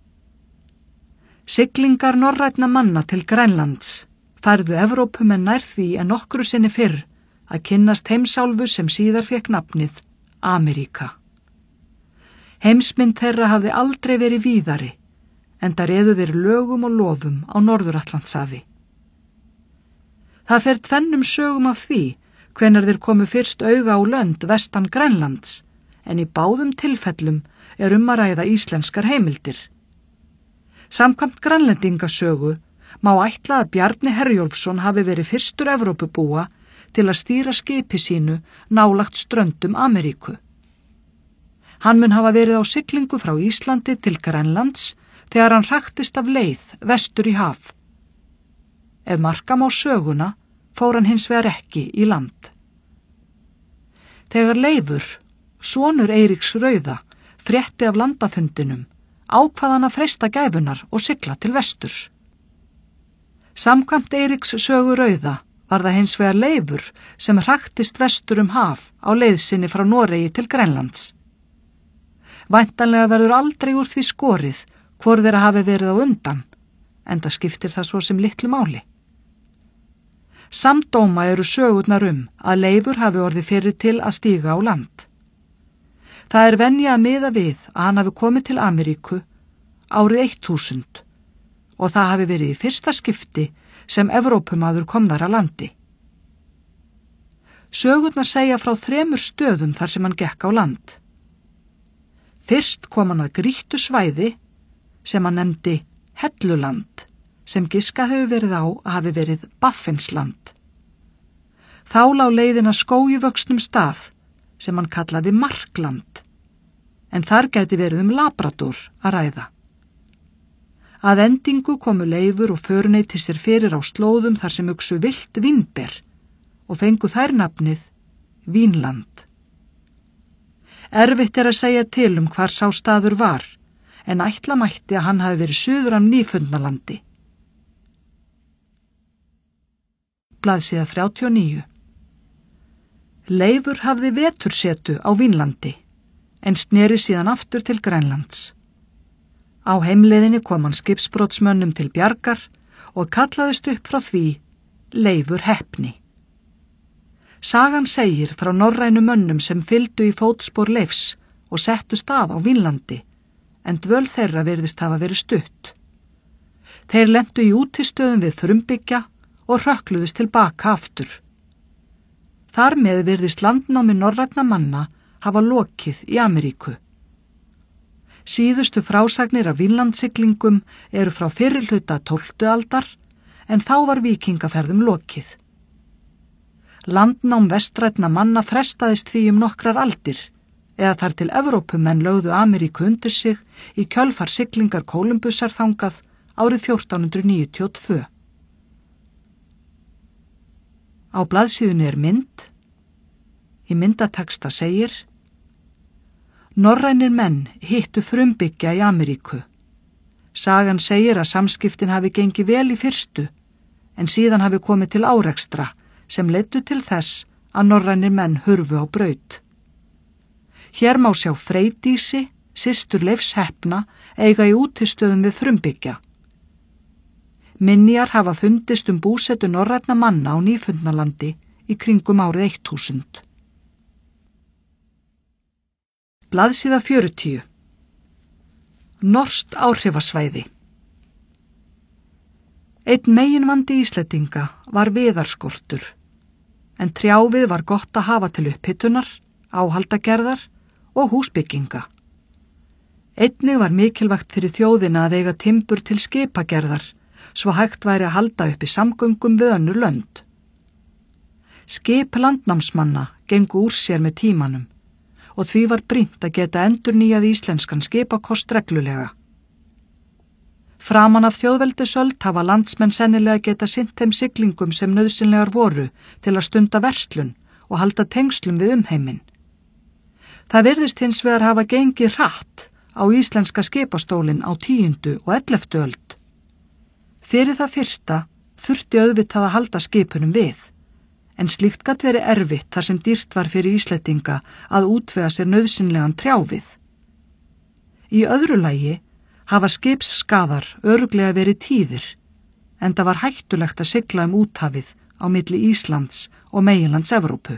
Siglingar norrænna manna til Grænlands færðu Evrópumenn nær því en nokkru sinni fyrr að kynnast heimsálfu sem síðar fékk nafnið Ameríka. Heimsmynd þeirra hafði aldrei verið víðari, enda réðu þeir lögum og lofum á Norður-Atlantshafi. Það fer tvennum sögum af því hvenær þeir komu fyrst auga á lönd vestan Grænlands, en í báðum tilfellum er að ræða íslenskar heimildir. Samkvæmt grænlendingasögu má ætla að Bjarni Herjólfsson hafi verið fyrstur Evrópubúa til að stýra skipi sínu nálægt ströndum Ameríku. Hann mun hafa verið á siglingu frá Íslandi til Grænlands þegar hann hraktist af leið vestur í haf. Ef marka má söguna, fór hann hins vegar ekki í land. Þegar Leifur, sonur Eiríks rauða, frétti af landafundinum, ákvað hann að freista gæfunar og sigla til vesturs. Samkvæmt Eiríks sögu rauða var það hins vegar Leifur sem hraktist vestur haf á leið sinni frá Noregi til Grænlands. Væntanlega verður aldrei úr því skorið hvor þeirra hafi verið á undan, enda skiptir það svo sem litlu máli. Samdóma eru sögurnar að Leifur hafi orðið fyrir til að stíga á land. Það er venja að miða við að hann hafi komið til Ameríku árið 1000 og það hafi verið í fyrsta skipti sem Evrópumaður kom þar að landi. Sögurnar segja frá 3 stöðum þar sem hann gekk á land. Fyrst kom hann að grýttu svæði sem hann nefndi Helluland, sem giskað hefur verið á að hafi verið Baffinsland. Þá lá leiðin að skógivöxnum stað sem hann kallaði Markland, en þar gæti verið Labrador að ræða. Að endingu komu Leifur og föruneyti sér fyrir á slóðum þar sem uxu villt vínber og fengu þær nafnið Vínland. Erfitt að segja til hvar sá staður var, en ætla mætti að hann hafi verið suður af Nýfundnalandi. Blaðsíða 39. Leifur hafði vetursetu á Vínlandi, en sneri síðan aftur til Grænlands. Á heimleiðinni kom hann skipsbrotsmönnum til bjargar og kallaðist upp frá því Leifur heppni. Sagan segir frá norrænu mönnum sem fylgdu í fótspor Leifs og settu stað á Vínlandi, en dvöl þeirra virðist hafa verið stutt. Þeir lentu í útistöðum við frumbyggja og hrökkluðust tilbaka aftur. Þar með virðist landnámi norrænna manna hafa lokið í Ameríku. Síðustu frásagnir af Vínlandssiglingum eru frá fyrri hluta 12. aldar en þá var víkingaferðum lokið. Landnám vestrænna manna frestaðist því nokkrar aldir eða þar til Evrópumenn lögðu Ameríku undir sig í kjölfar siglingar Kólumbusar þangað árið 1492. Á blaðsíðunni er mynd. Í myndateksta segir: Norrænir menn hittu frumbyggja í Ameríku. Sagan segir að samskiptin hafi gengið vel í fyrstu, en síðan hafi komið til árekstra sem leiddu til þess að norrænir menn hurfu á braut. Hér má sjá Freydísi, systur Leifs heppna, eiga í útistöðum við frumbyggja. Minjar hafa fundist búsetu norrænna manna á Nýfundnalandi í kringum árið 1000. Blaðsíða 40. Norskt áhrifasvæði. Einn meginvandi Íslendinga var viðarskortur, en trjávið var gott að hafa til upphitunar, áhaldagerðar og húsbygginga. Einnig var mikilvægt fyrir þjóðina að eiga timbur til skipagerðar, svo hægt væri að halda upp í samgöngum við önnur lönd. Skip landnámsmanna gengu úr sér með tímanum og því var brýnt að geta endurnýjað íslenskan skipakost reglulega. Framan af þjóðveldisöld hafa landsmenn sennilega geta sinnt þeim siglingum sem nauðsynlegar voru til að stunda verslun og halda tengslum við umheiminn. Það virðist hins vegar hafa gengið hratt á íslenska skipastólinn á 10. og 11. öld. Fyrir það fyrsta þurfti auðvitað að halda skipunum við, en slíkt gat verið erfitt þar sem dýrt var fyrir Íslendinga að útvega sér nauðsynlegan trjávið. Í öðru lagi hafa skipsskaðar örugglega verið tíðir, en það var hættulegt að sigla úthafið á milli Íslands og meginlands Evrópu.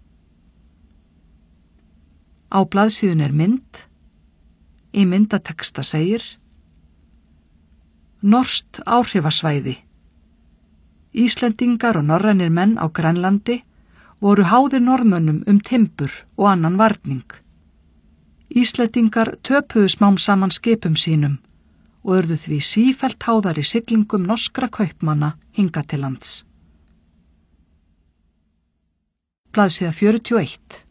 Á blaðsíðunni er mynd. Í myndateksta segir: Norskt áhrifasvæði. Íslendingar og norrænir menn á Grænlandi voru háðir Norðmönnum timbur og annan varning. Íslendingar töpuðu smám saman skipum sínum og urðu því sífellt háðar í siglingum norskra kaupmanna hingað til lands. Blaðsíða 41.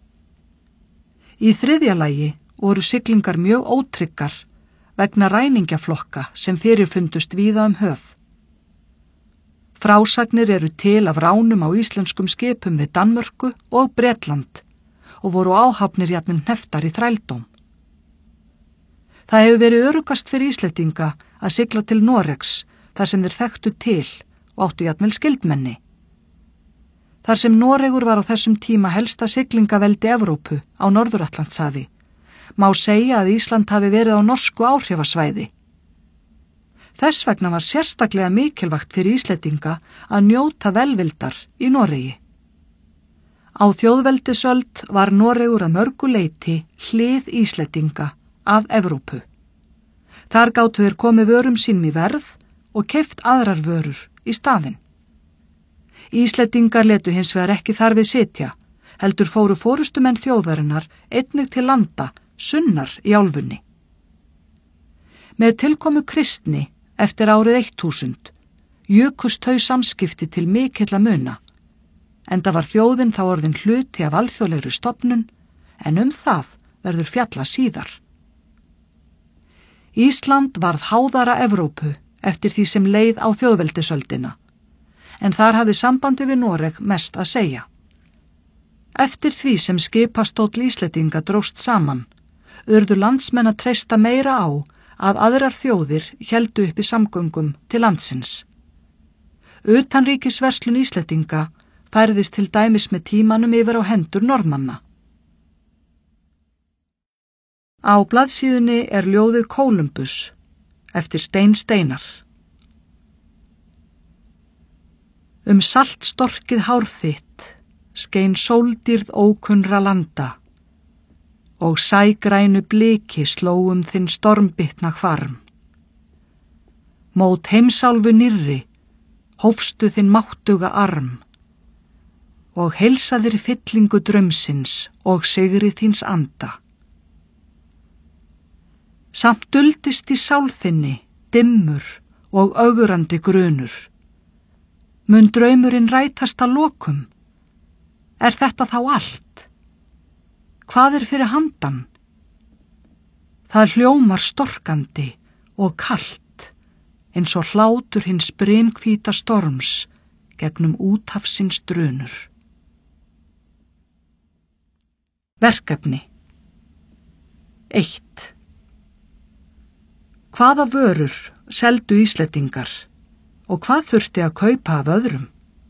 Í þriðja lagi voru siglingar mjög ótryggar vegna ræningjaflokka sem fyrirfundust víða höf. Frásagnir eru til af ránum á íslenskum skipum við Danmörku og Bretland og voru áhafnir jafnvel hneftar í þrældóm. Það hefur verið öruggast fyrir Íslendinga að sigla til Noregs þar sem þeir þekktu til og áttu jafnvel skyldmenni. Þar sem Noregur var á þessum tíma helsta siglingaveldi Evrópu á Norður-Atlantshafi, má segja að Ísland hafi verið á norsku áhrifasvæði. Þess vegna var sérstaklega mikilvægt fyrir Íslendinga að njóta velvildar í Noregi. Á þjóðveldisöld var Noregur að mörgu leyti hlið Íslendinga að Evrópu. Þar gátu þeir komið vörum sínum í verð og keypt aðrar vörur í staðinn. Íslendingar letu hins vegar ekki þar við sitja, heldur fóru forystumenn þjóðarinnar einnig til landa sunnar í álfunni. Með tilkomu kristni eftir árið 1000 jukust þau samskipti til mikilla muna, enda var þjóðin þá orðin hluti af alþjóðlegri stofnun, en það verður fjalla síðar. Ísland varð háðara Evrópu eftir því sem leið á þjóðveldisöldina, en þar hafði sambandi við Noreg mest að segja. Eftir því sem skipastóll Íslendinga dróst saman, urðu landsmenn að treysta meira á að aðrar þjóðir héldu upp í samgöngum til landsins. Utanríkisverslun Íslendinga færðist til dæmis með tímanum yfir á hendur Norðmanna. Á blaðsíðunni er ljóðið Kólumbus eftir Stein Steinar. Saltstorkið hár þitt skein sóldýrð ókunnra landa og sægrænu bliki slóum þinn stormbytna hvarm. Mót heimsálfu nýrri hófstu þinn máttuga arm og heilsaðir fyllingu draumsins og sigri þíns anda. Samt duldist í sál þinni, dimmur og ögrandi grunur. Mun draumurinn rætast að lokum? Er þetta þá allt? Hvað fyrir handan? Það hljómar storkandi og kalt, eins og hlátur hins brimhvíta storms gegnum úthafsins drunur. Verkefni 1. Hvaða vörur seldu Íslendingar og hvað þurfti að kaupa af öðrum?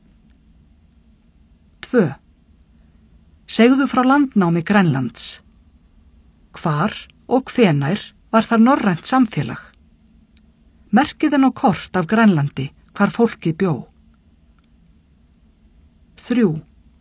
2. Segðu frá landnámi Grænlands. Hvar og hvenær var þar norrænt samfélag? Merkiðin á kort af Grænlandi hvar fólkið bjó. 3.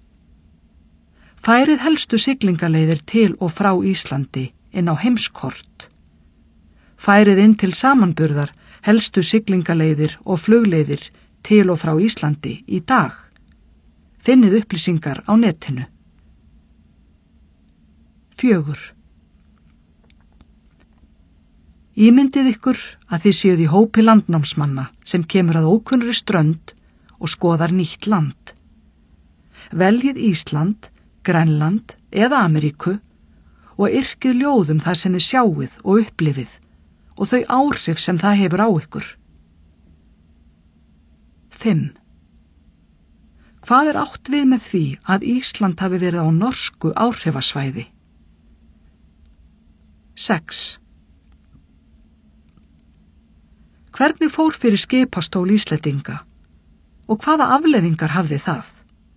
Færið helstu siglingaleiðir til og frá Íslandi inn á heimskort. Færið inn til samanburðar helstu siglingaleiðir og flugleiðir til og frá Íslandi í dag. Finnið upplýsingar á netinu. 4. Ímyndið ykkur að þið séuð í hópi landnámsmanna sem kemur að ókunnri strönd og skoðar nýtt land. Veljið Ísland, Grænland eða Ameríku og yrkið ljóðum þar sem þið sjáið og upplifið og þau áhrif sem það hefur á ykkur. 5. Hvað átt við með því að Ísland hafi verið á norsku áhrifasvæði? 6. Hvernig fór fyrir skipastól Íslendinga og hvaða afleiðingar hafði það?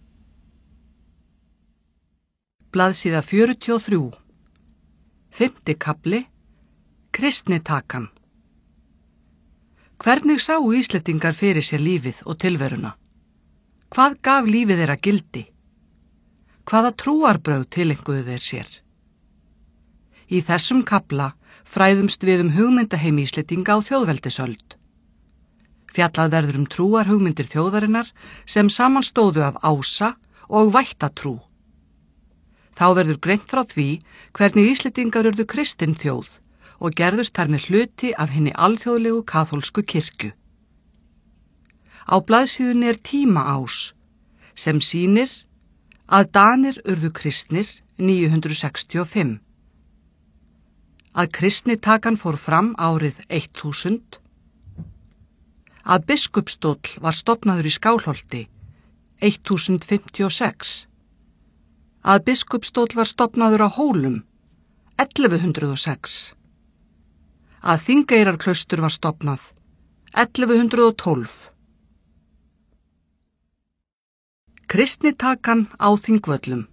Blaðsíða 43. 5. kafli. Kristnitakan. Hvernig sáu Íslendingar fyrir sér lífið og tilveruna? Hvað gaf lífið þeirra gildi? Hvaða trúarbrögð tileinkuðu þeir sér? Í þessum kafla fræðumst við hugmyndaheim Íslendinga á þjóðveldisöld. Fjallað verður trúarhugmyndir þjóðarinnar sem samanstóðu af ása og vættatrú. Þá verður greint frá því hvernig Íslendingar urðu kristin þjóð og gerðust þar með hluti af hinni alþjóðlegu kaþólsku kirkju. Á blaðsíðunni tímaás sem sýnir að Danir urðu kristnir 965. Að kristnitakan fór fram árið 1000. Að biskupsstóll var stofnaður í Skálholti 1056. Að biskupsstóll var stofnaður á Hólum 1106. Að Þingeyrarklaustur var stofnað 1112. Kristnitakan á Þingvöllum.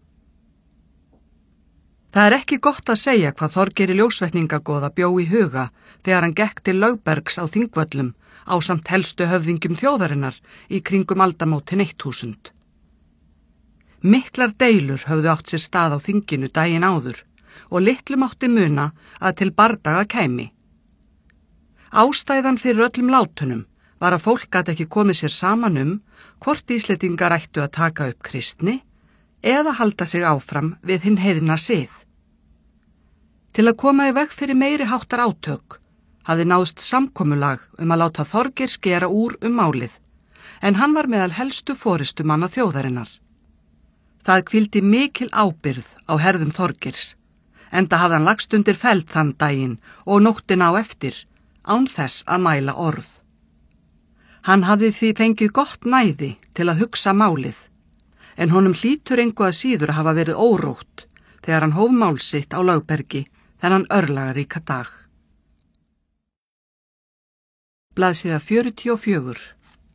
Það ekki gott að segja hvað Þorgeiri ljósvetningagoða bjó í huga þegar hann gekk til Lögbergs á Þingvöllum ásamt helstu höfðingjum þjóðarinnar í kringum aldamótin 1000. Miklar deilur höfðu átt sér stað á þinginu daginn áður og litlu mátti muna að til bardaga kæmi. Ástæðan fyrir öllum látunum var að fólk gat ekki komið sér saman hvort Íslendingar ættu að taka upp kristni eða halda sig áfram við hinn heiðna sið. Til að koma í veg fyrir meiri háttar átök hafði náðst samkomulag að láta Þorgeir skera úr málið, en hann var meðal helstu forystumanna þjóðarinnar. Það hvíldi mikil ábyrgð á herðum Þorgeirs, enda hafði hann lagst undir feld þann daginn og nóttina á eftir, án þess að mæla orð. Hann hafði því fengið gott næði til að hugsa málið, en honum hlýtur engu að síður að hafa verið órótt þegar hann hóf mál sitt á Lögbergi þennan örlagaríka dag. Blaðsíða 44.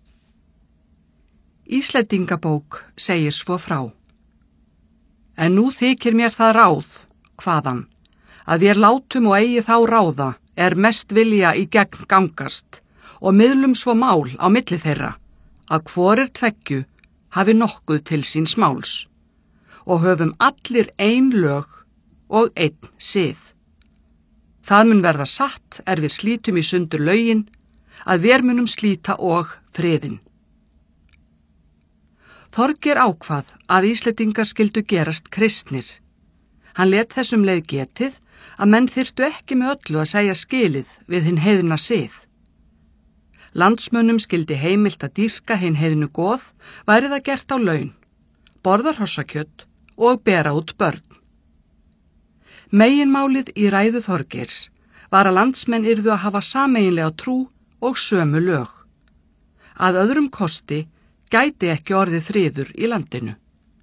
Íslendingabók segir svo frá. En nú þykir mér það ráð, hvaðan, að vér látum og eigi þá ráða mest vilja í gegn gangast og miðlum svo mál á milli þeirra, að hvorir tveggju hafi nokkuð til síns máls og höfum allir ein lög og einn sið. Það mun verða satt við slítum í sundur lögin, að vér munum slíta og friðin. Þorgeir ákvað að Íslendingar skyldu gerast kristnir. Hann lét þessum leið getið að menn þyrftu ekki með öllu að segja skilið við hinn heiðna sið. Landsmönnum skyldi heimilt að dýrka hinn heiðnu goð, væri það gert á laun, borða hrossakjöt og bera út börn. Meginmálið í ræðu Þorgeirs var að landsmenn yrðu að hafa sameiginlega trú og sömu lög. Að öðrum kosti gæti ekki orðið friður í landinu.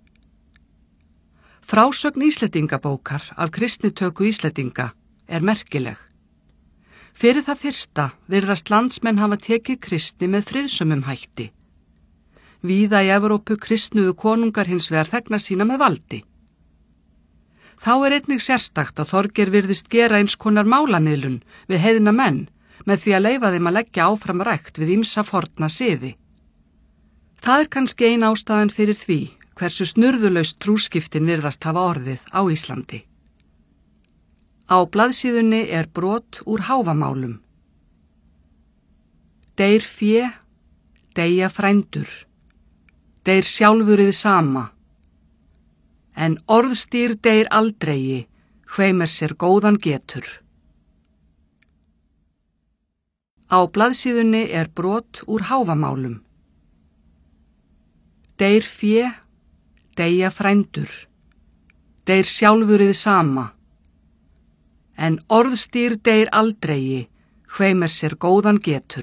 Frásögn Íslendingabókar af kristnitöku Íslendinga er merkileg. Fyrir það fyrsta virðast landsmenn hafa tekið kristni með friðsömum hætti. Víða í Evrópu kristnuðu konungar hins vegar þegna sína með valdi. Þá er einnig sérstakt að Þorgeir virðist gera eins konar málamiðlun við heiðna menn með því að leyfa þeim að leggja áfram rækt við ýmsa forna siði. Það er kannski ein ástæðan fyrir því hversu snurðulaust trúskiptin virðast hafa orðið á Íslandi. Á blaðsíðunni er brot úr Hávamálum. Deyr fé, deyja frændur, deyr sjálfurið sama, en orðstýr deyr aldrei, hveim sér góðan getur. Á blaðsíðunni er brot úr Hávamálum. Deyr fé, deyja frændur, deyr sjálfurið sama, en orðstýr deyr aldrei, hveim sér góðan getur.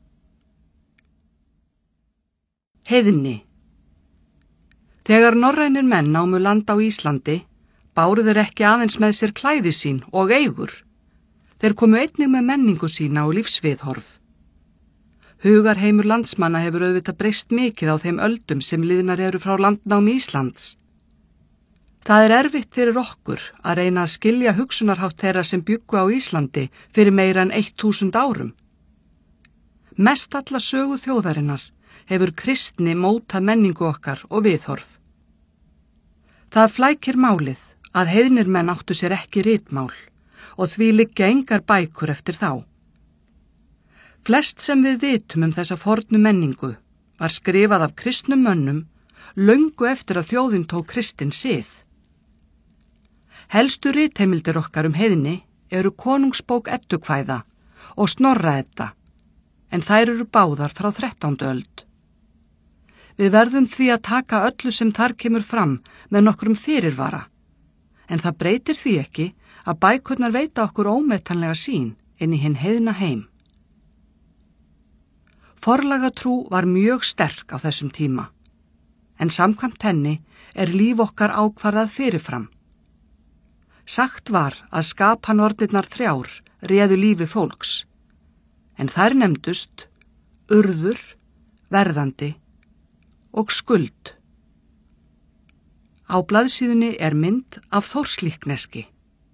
Heiðni. Þegar norrænir menn námu land á Íslandi, báru þeir ekki aðeins með sér klæði sín og eigur. Þeir komu einnig með menningu sína og lífsviðhorf. Hugarheimur landsmanna hefur auðvitað breyst mikið á þeim öldum sem liðnar eru frá landnámi Íslands. Það er erfitt fyrir okkur að reyna að skilja hugsunarhátt þeirra sem bjuggu á Íslandi fyrir meira en 1000 árum. Mest alla sögu þjóðarinnar hefur kristni mótað menningu okkar og viðhorf. Það flækir málið að heiðnir menn áttu sér ekki ritmál og því liggja engar bækur eftir þá. Flest sem við vitum þessa fornu menningu var skrifað af kristnum mönnum löngu eftir að þjóðin tók kristinn sið. Helstu ritheimildir okkar heiðni eru Konungsbók Eddukvæða og Snorra-Edda, en þær eru báðar frá 13. öld. Við verðum því að taka öllu sem þar kemur fram með nokkrum fyrirvara, en það breytir því ekki að bækurnar veita okkur ómetanlega sýn inn í hinn heiðna heim. Forlagatrú var mjög sterk á þessum tíma, en samkvæmt henni er líf okkar ákvarðað fyrirfram. Sagt var að skapanornirnar 3 réðu lífi fólks, en þær nefndust urður, verðandi og skuld. Á blaðsíðunni er mynd af Þórslíkneski.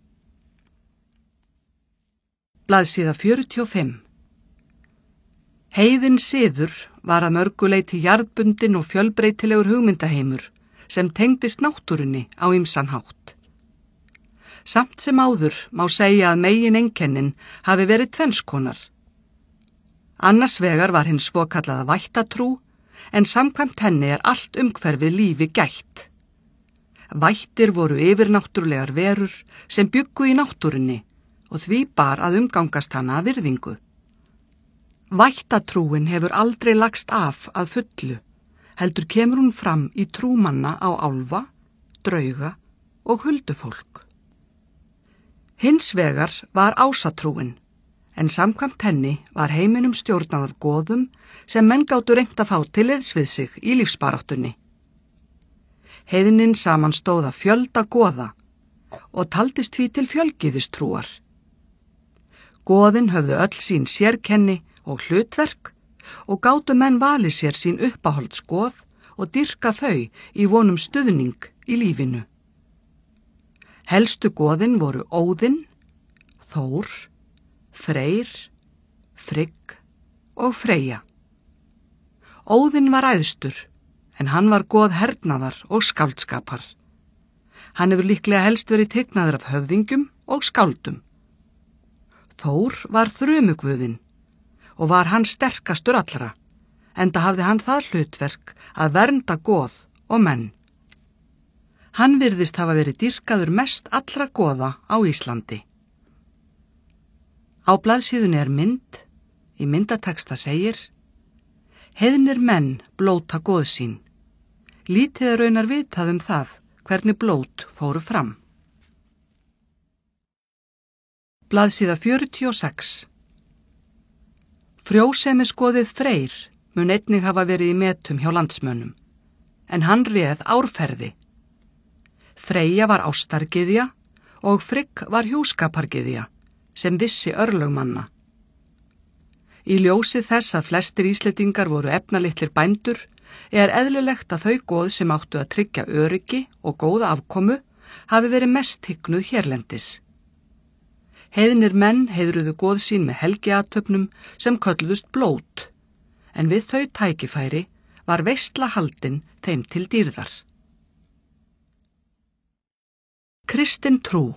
Blaðsíða 45. Heiðinn siður var að mörguleiti jarðbundin og fjölbreytilegur hugmyndaheimur sem tengdist náttúrunni á ýmsan hátt. Samt sem áður má segja að megineinkennin hafi verið tvennskonar. Annars vegar var hinn svokallaða vættatrú, en samkvæmt henni er allt umhverfið lífi gætt. Vættir voru yfirnáttúrulegar verur sem bjuggu í náttúrunni og því bar að umgangast hana að virðingu. Vættatrúin hefur aldrei lagst af að fullu, heldur kemur hún fram í trúmanna á álfa, drauga og huldufólk. Hins vegar var ásatrúin, en samkvæmt henni var heiminum stjórnað af goðum sem menn gátu reynt að fá til liðs við sig í lífsbaráttunni. Heiðnin samanstóð af fjölda goða og taldist því til fjölgyðistrúar. Goðin höfðu öll sín sérkenni og hlutverk og gátu menn valið sér sín uppáhaldsgoð og dýrka þau í vonum stuðning í lífinu. Helstu goðin voru Óðinn, Þór, Freyr, Frigg og Freyja. Óðinn var æðstur, en hann var goð hernaðar og skáldskapar. Hann hefur líklega helst verið teiknaður af höfðingjum og skáldum. Þór var þrumuguðinn og var hann sterkastur allra, enda hafði hann það hlutverk að vernda goð og menn. Hann virðist hafa verið dýrkaður mest allra goða á Íslandi. Á blaðsíðunni mynd, í myndateksta segir: Heiðnir menn blóta goð sín. Lítið raunar vitað það hvernig blót fóru fram. Blaðsíða 46. Frjósemisgoðið Freyr mun einnig hafa verið í metum hjá landsmönnum, en hann réð árferði. Freyja var ástargyðja og Frigg var hjúskapargyðja sem vissi örlögmanna. Í ljósi þess að flestir Íslendingar voru efnalitlir bændur eðlilegt að þau goð sem áttu að tryggja öryggi og góða afkomu hafi verið mest hygnuð hérlendis. Heiðnir menn heiðruðu goð sín með helgiathöfnum sem kölluðust blót, en við þau tækifæri var veisla haldin þeim til dýrðar. Kristin trú.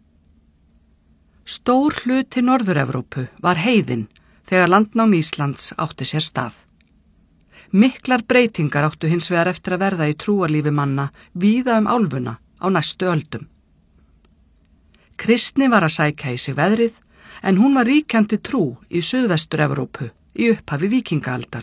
Stór hluti Norður-Evrópu var heiðinn þegar landnám Íslands átti sér stað. Miklar breytingar áttu hins vegar eftir að verða í trúarlífi manna víða álfuna á næstu öldum. Kristni var að sækja í sig veðrið, en hún var ríkjandi trú í Suðvestur-Evrópu í upphafi víkingaaldar.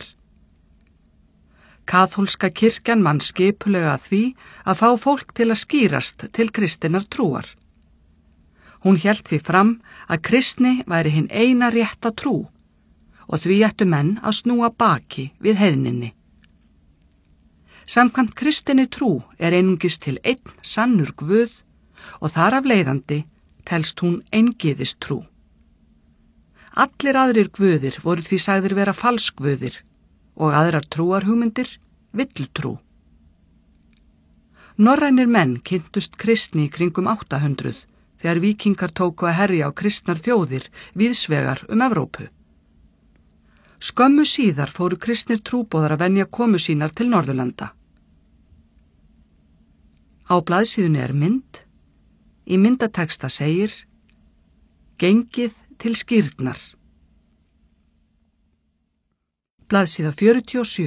Kaþólska kirkjan vann skipulega að því að fá fólk til að skýrast til kristinnar trúar. Hún hélt því fram að kristni væri hinn eina rétta trú og því ættu menn að snúa baki við heiðninni. Samkvæmt kristinni trú einungis til einn sannur Guð og þar af leiðandi telst hún eingyðis trú. Allir aðrir guðir voru því sagðir vera falskguðir og aðrar trúarhugmyndir villutrú. Norrænir menn kynntust kristni í kringum 800 þegar víkingar tóku að herja á kristnar þjóðir víðsvegar Evrópu. Skömmu síðar fóru kristnir trúboðar að venja komu sínar til Norðurlanda. Á blaðsíðunni mynd. Í myndateksta segir: Gengið til skírnar. Blaðsíða 47.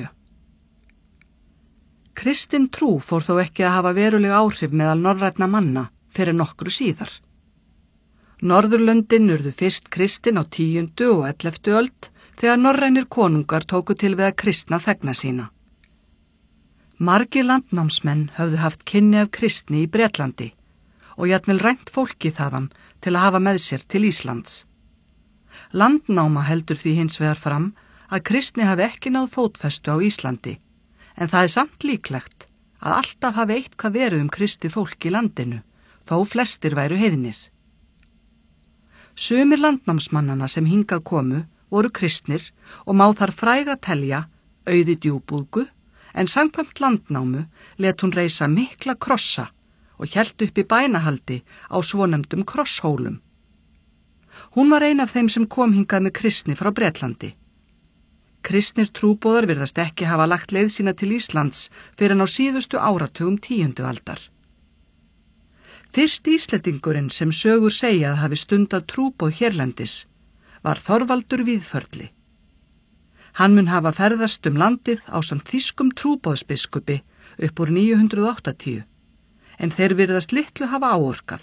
Kristin trú fór þó ekki að hafa veruleg áhrif meðal norrænna manna fyrir nokkru síðar. Norðurlöndin urðu fyrst kristin á 10. og 11. öld þegar norrænir konungar tóku til við að kristna þegna sína. Margir landnámsmenn höfðu haft kynni af kristni í Bretlandi og jafnvel rænt fólki þaðan til að hafa með sér til Íslands. Landnáma heldur því hins vegar fram að kristni hafi ekki náð fótfestu á Íslandi, en það samt líklegt að alltaf hafi eitthvað verið kristið fólk í landinu, þó flestir væru heiðnir. Sumir landnámsmannana sem hingað komu voru kristnir og má þar fræga telja Auði djúpúðgu, en samkvæmt landnámu let hún reisa mikla krossa og hélt upp í bænahaldi á svonefndum krosshólum. Hún var ein af þeim sem kom hingað með kristni frá Bretlandi. Kristnir trúboðar virðast ekki hafa lagt leið sína til Íslands fyrir en á síðustu áratugum 10. aldar. Fyrst Íslendingurinn sem sögur segja að hafi stundað trúboð hérlendis var Þorvaldur Víðförli. Hann mun hafa ferðast landið ásamt þýskum trúboðsbiskupi upp úr 980, en þeir virðast litlu hafa áorkað.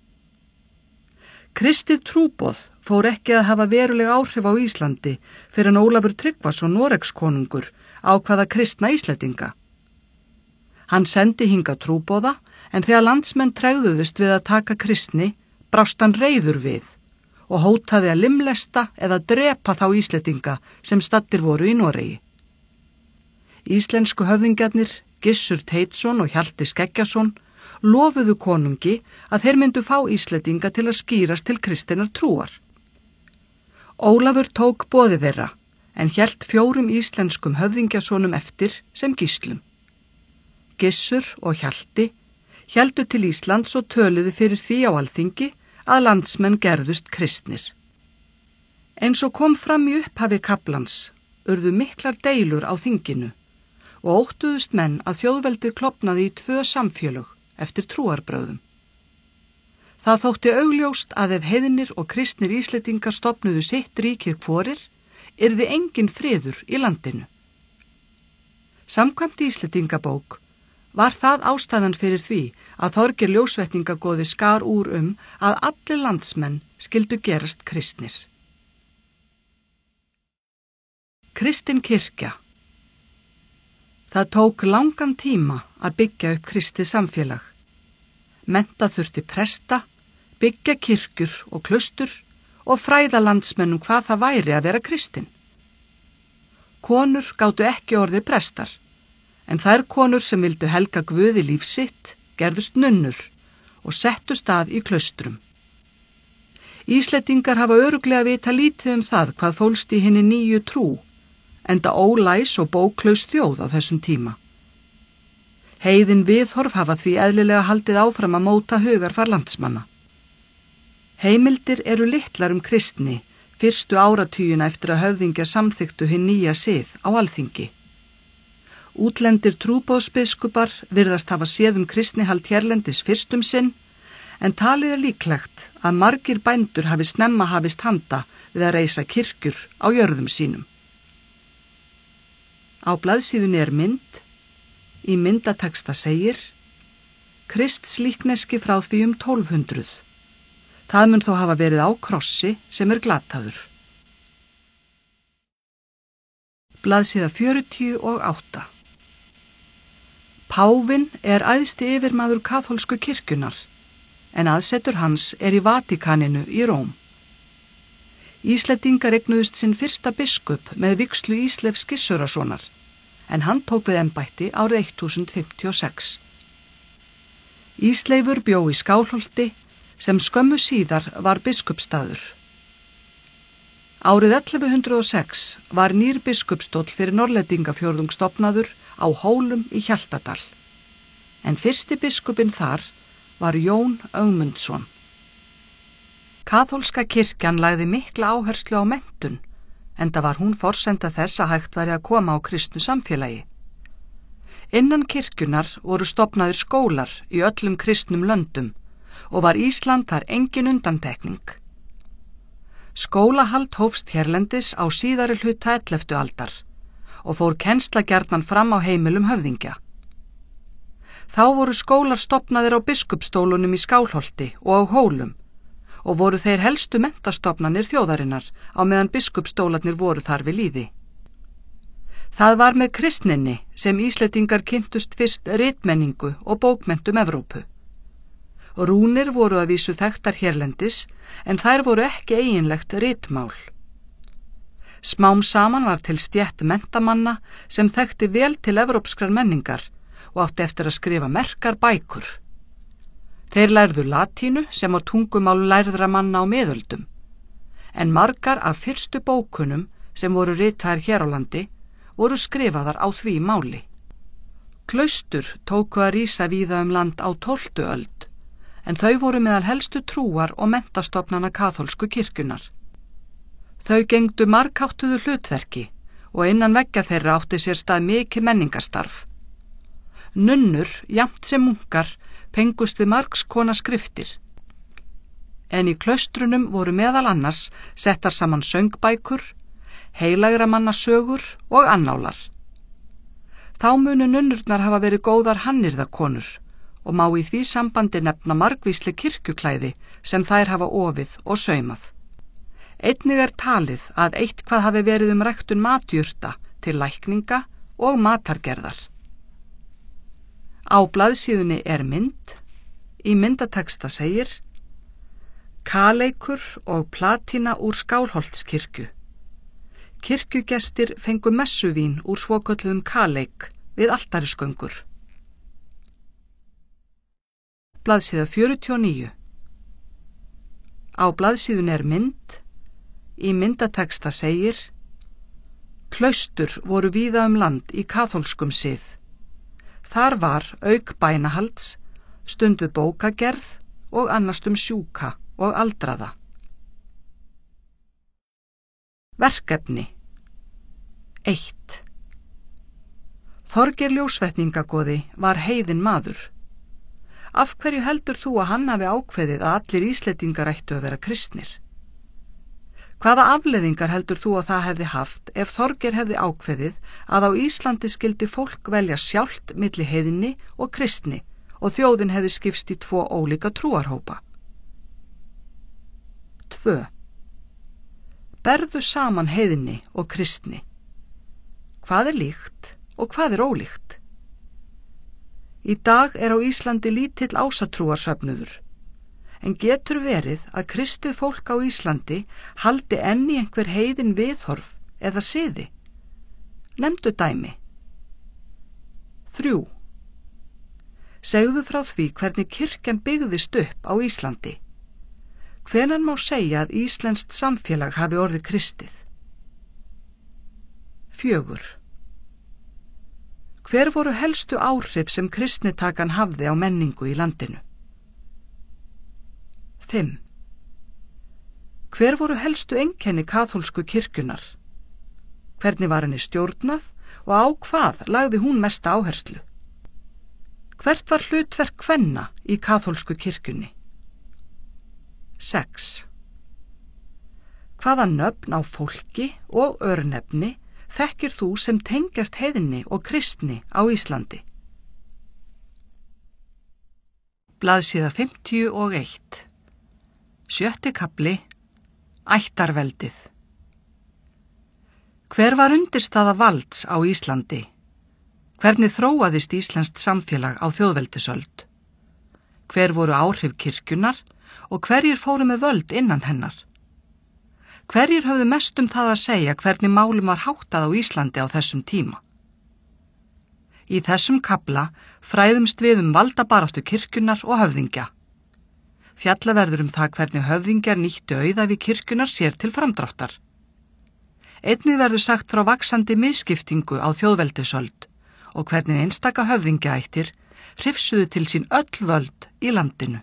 Kristið trúboð fór ekki að hafa veruleg áhrif á Íslandi fyrir en Ólafur Tryggvason Noregskonungur ákvað að kristna Íslendinga. Hann sendi hingað trúboða, en þegar landsmenn tregðuðust við að taka kristni, brást hann reiður við og hótaði að limlesta eða drepa þá Íslendinga sem staddir voru í Noregi. Íslensku höfðingjarnir, Gissur Teitsson og Hjalti Skeggjason, lofuðu konungi að þeir myndu fá Íslendinga til að skýrast til kristinnar trúar. Ólafur tók boði þeirra, en hélt 4 íslenskum höfðingjasonum eftir sem gíslum. Gissur og Hjalti héldu til Íslands og töluðu fyrir því á alþingi að landsmenn gerðust kristnir. Eins og kom fram í upphafi kaflans urðu miklar deilur á þinginu og óttuðust menn að þjóðveldið klofnaði í 2 samfélög eftir trúarbrögðum. Það þótti augljóst að ef heiðnir og kristnir Íslendingar stofnuðu sitt ríkið hvorir, yrði engin friður í landinu. Samkvæmt Íslendingabók var það ástæðan fyrir því að Þorgeir ljósvetningagoði skar úr að allir landsmenn skyldu gerast kristnir. Kristin kirkja. Það tók langan tíma að byggja upp kristið samfélag. Mennta þurfti presta, byggja kirkjur og klaustur og fræða landsmennum hvað það væri að vera kristinn. Konur gátu ekki orðið prestar, en þær konur sem vildu helga Guði líf sitt gerðust nunnur og settu stað í klaustrum. Íslendingar hafa örugglega vita lítið það hvað fólst í hinni nýju trú, enda ólæs og bóklaus þjóð á þessum tíma. Heiðin viðhorf hafa því eðlilega haldið áfram að móta hugarfar landsmanna. Heimildir eru litlar kristni fyrstu áratugina eftir að höfðingjar samþykktu hinn nýja sið á alþingi. Útlendir trúboðsbiskupar virðast hafa séð kristnihald hérlendis fyrst sinn, en talið er líklegt að margir bændur hafi snemma hafist handa við að reisa kirkjur á jörðum sínum. Á blaðsíðunni er mynd. Í myndateksta segir: Krists líkneski frá því 1200. Það mun þó hafa verið á krossi sem er glataður. Blaðsíða 48. Pávinn er æðsti yfirmaður kaþólsku kirkjunnar, en aðsetur hans er í Vatíkaninu í Róm. Íslendingar eignuðust sinn fyrsta biskup með vígslu Ísleifs Gissurasonar, en hann tók við embætti árið 1056. Ísleifur bjó í Skálholti, sem skömmu síðar var biskupsstaður. Árið 1106 var nýr biskupstóll fyrir Norrlendingafjórðung stofnaður á Hólum í Hjaltadal, en fyrsti biskupinn þar var Jón Ögmundsson. Kaþólska kirkjan lagði mikla áherslu á menntun, enda var hún forsenda þess að hægt væri að koma á kristnu samfélagi. Innan kirkjunar voru stofnaðir skólar í öllum kristnum löndum og var Ísland þar engin undantekning. Skólahald hófst hérlendis á síðari hluta 11. aldar og fór kennsla gjarnan fram á heimilum höfðingja. Þá voru skólar stofnaðir á biskupsstólunum í Skálholti og á Hólum og voru þeir helstu menntastofnanir þjóðarinnar á meðan biskupsstólarnir voru þar við lýði. Það var með kristninni sem Íslendingar kynntust fyrst ritmenningu og bókmenntum Evrópu. Rúnir voru að vísu þekktar hérlendis, en þær voru ekki eiginlegt ritmál. Smám saman var til stétt menntamanna sem þekkti vel til evrópskrar menningar og átti eftir að skrifa merkar bækur. Þeir lærðu latínu sem var tungumál lærðra manna á miðöldum, en margar af fyrstu bókunum sem voru ritaðar hér á landi voru skrifaðar á því máli. Klaustur tóku að rísa víða land á 12. öld, en þau voru meðal helstu trúar og menntastofnana kaþólsku kirkjunar. Þau gegndu margháttuðu hlutverki og innan veggja þeirra átti sér stað mikið menningarstarf. Nunnur, jafnt sem munkar, fengust við margs konar skriftir. En í klaustrunum voru meðal annars settar saman söngbækur, heilagra manna sögur og annálar. Þá munu nunnurnar hafa verið góðar hannyrðakonur og má í því sambandi nefna margvísleg kirkjuklæði sem þær hafa ofið og saumað. Einnig er talið að eitthvað hafi verið ræktun matjurta til lækninga og matargerðar. Á blaðsíðunni er mynd. Í myndateksta segir: Kaleikur og platína úr Skálholtskirkju. Kirkjugestir fengu messuvín úr svokölluðum kaleik við altarisgöngur. Blaðsíða 49. Á blaðsíðunni er mynd. Í myndateksta segir: Klaustur voru víða land í kaþólskum sið. Þar var auk bænahalds stunduð bókagerð og annast sjúka og aldraða. Verkefni 1. Þorgeir ljósvetningagoði var heiðinn maður. Af hverju heldur þú að hann hafi ákveðið að allir Íslendingar ættu að vera kristnir? Hvaða afleiðingar heldur þú að það hefði haft ef Þorgeir hefði ákveðið að á Íslandi skyldi fólk velja sjálft milli heiðni og kristni og þjóðin hefði skipst í 2 ólíka trúarhópa? 2. Berðu saman heiðni og kristni. Hvað er líkt og hvað er ólíkt? Í dag er á Íslandi lítill ásatrúarsöfnuður, en getur verið að kristið fólk á Íslandi haldi enn í einhver heiðin viðhorf eða siði? Nefndu dæmi. 3. Segðu frá því hvernig kirkjan byggðist upp á Íslandi. Hvenær má segja að íslenskt samfélag hafi orðið kristið? 4. Hver voru helstu áhrif sem kristnitakan hafði á menningu í landinu? 5. Hver voru helstu einkenni kaþólsku kirkjunnar? Hvernig var henni stjórnað og á hvað lagði hún mesta áherslu? Hvert var hlutverk kvenna í kaþólsku kirkjunni? 6. Hvaða nöfn á fólki og örnefni þekkir þú sem tengjast heiðni og kristni á Íslandi? Blaðsíða 51. 7. kafli. Ættarveldið. Hver var undirstaða valds á Íslandi? Hvernig þróaðist íslenskt samfélag á þjóðveldisöld? Hver voru áhrif kirkjunnar og hverjir fóru með völd innan hennar? Hverjir höfðu mest það að segja hvernig málum var háttað á Íslandi á þessum tíma? Í þessum kafla fræðumst við valdabaráttu kirkjunnar og höfðingja. Fjalla verður það hvernig höfðingjar nýttu auðæfi kirkjunnar sér til framdráttar. Einnig verður sagt frá vaxandi misskiptingu á þjóðveldisöld og hvernig einstaka höfðingjaættir hrifsuðu til sín öll völd í landinu.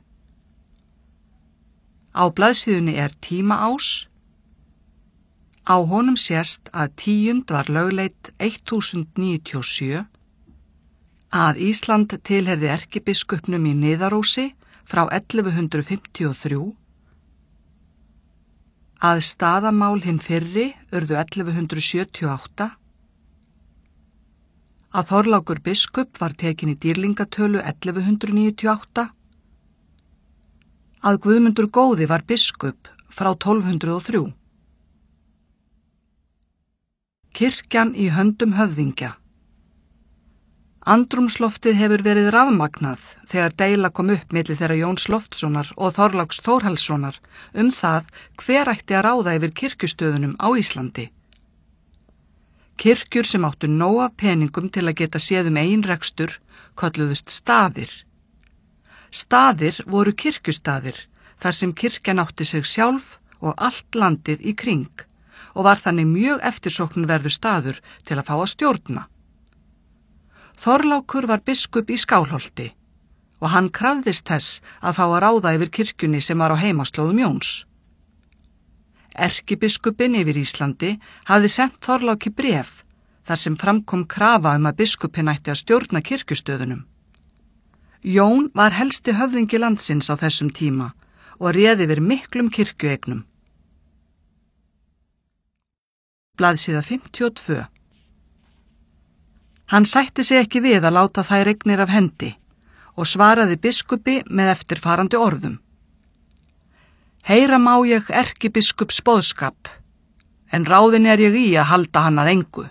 Á blaðsíðunni er tímaás. Á honum sést að 10. var lögleidd 1097, að Ísland tilheyrði erkibiskupnum í Niðarósi frá 1153, að staðamál hinn fyrri urðu 1178, að Þorlákur biskup var tekin í dýrlingatölu 1198, að Guðmundur góði var biskup frá 1203. Kirkjan í höndum höfðingja. Andrúmsloftið hefur verið rafmagnað þegar deila kom upp milli þeirra Jóns Loftssonar og Þorláks Þórhallssonar það hver ætti að ráða yfir kirkjustöðunum á Íslandi. Kirkjur sem áttu nóg af peningum til að geta séð eigin rekstur kölluðust staðir. Staðir voru kirkjustaðir þar sem kirkjan átti sig sjálf og allt landið í kring og var þannig mjög eftirsóknarverður staður til að fá að stjórna. Þorlákur var biskup í Skálholti og hann krafðist þess að fá að ráða yfir kirkjunni sem var á heimaslóðum Jóns. Erkibiskupinn yfir Íslandi hafði sent Þorláki bréf þar sem framkom krafa að biskupinn ætti að stjórna kirkjustöðunum. Jón var helsti höfðingi landsins á þessum tíma og réði yfir miklum kirkjueignum. Blaðsíða 52. Hann sætti sig ekki við að láta þær eignir af hendi og svaraði biskupi með eftirfarandi orðum. Heyra má ég erkibiskups boðskap, en ráðin er ég í að halda hann að engu.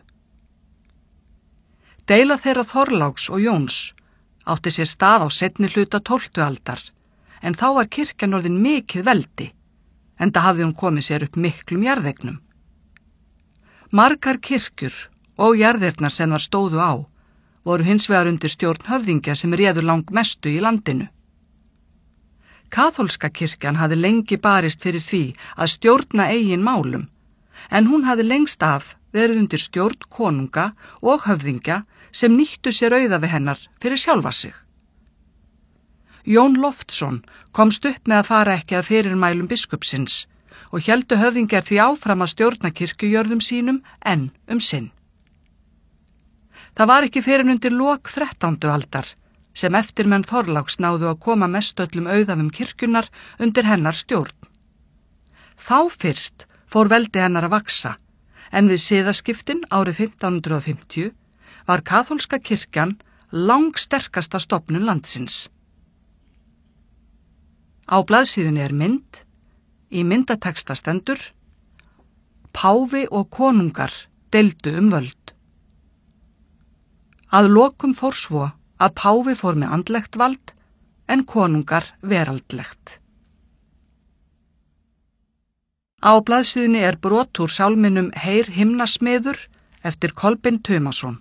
Deila þeirra Þorláks og Jóns átti sér stað á seinni hluta 12. aldar, en þá var kirkjan orðin mikið veldi, enda hafði hún komið sér upp miklum jarðeignum. Margar kirkjur og jarðirnar sem þar stóðu á voru hins vegar undir stjórn höfðingja sem réðu langmestu í landinu. Kaþólska kirkjan hafði lengi barist fyrir því að stjórna eigin málum, en hún hafði lengst af verið undir stjórn konunga og höfðingja sem nýttu sér auðæfi hennar fyrir sjálfa sig. Jón Loftsson komst upp með að fara ekki að fyrirmælum biskupsins og héldu höfðingjar því áfram að stjórna kirkjujörðum sínum enn sinn. Það var ekki fyrr en undir lok 13. aldar sem eftirmenn Þorláks náðu að koma mestöllum auðæfum kirkjunnar undir hennar stjórn. Þá fyrst fór veldi hennar að vaksa, en við siðaskiptin árið 1550 var kaþólska kirkjan langsterkasta stofnun landsins. Á blaðsíðunni er mynd, í myndateksta stendur: Páfi og konungar deildu völd. Að lokum fór svo að páfi fór með andlegt vald en konungar veraldlegt. Á blaðsíðunni er brot úr sálminum Heyr himnasmiður eftir Kolbeinn Tumason.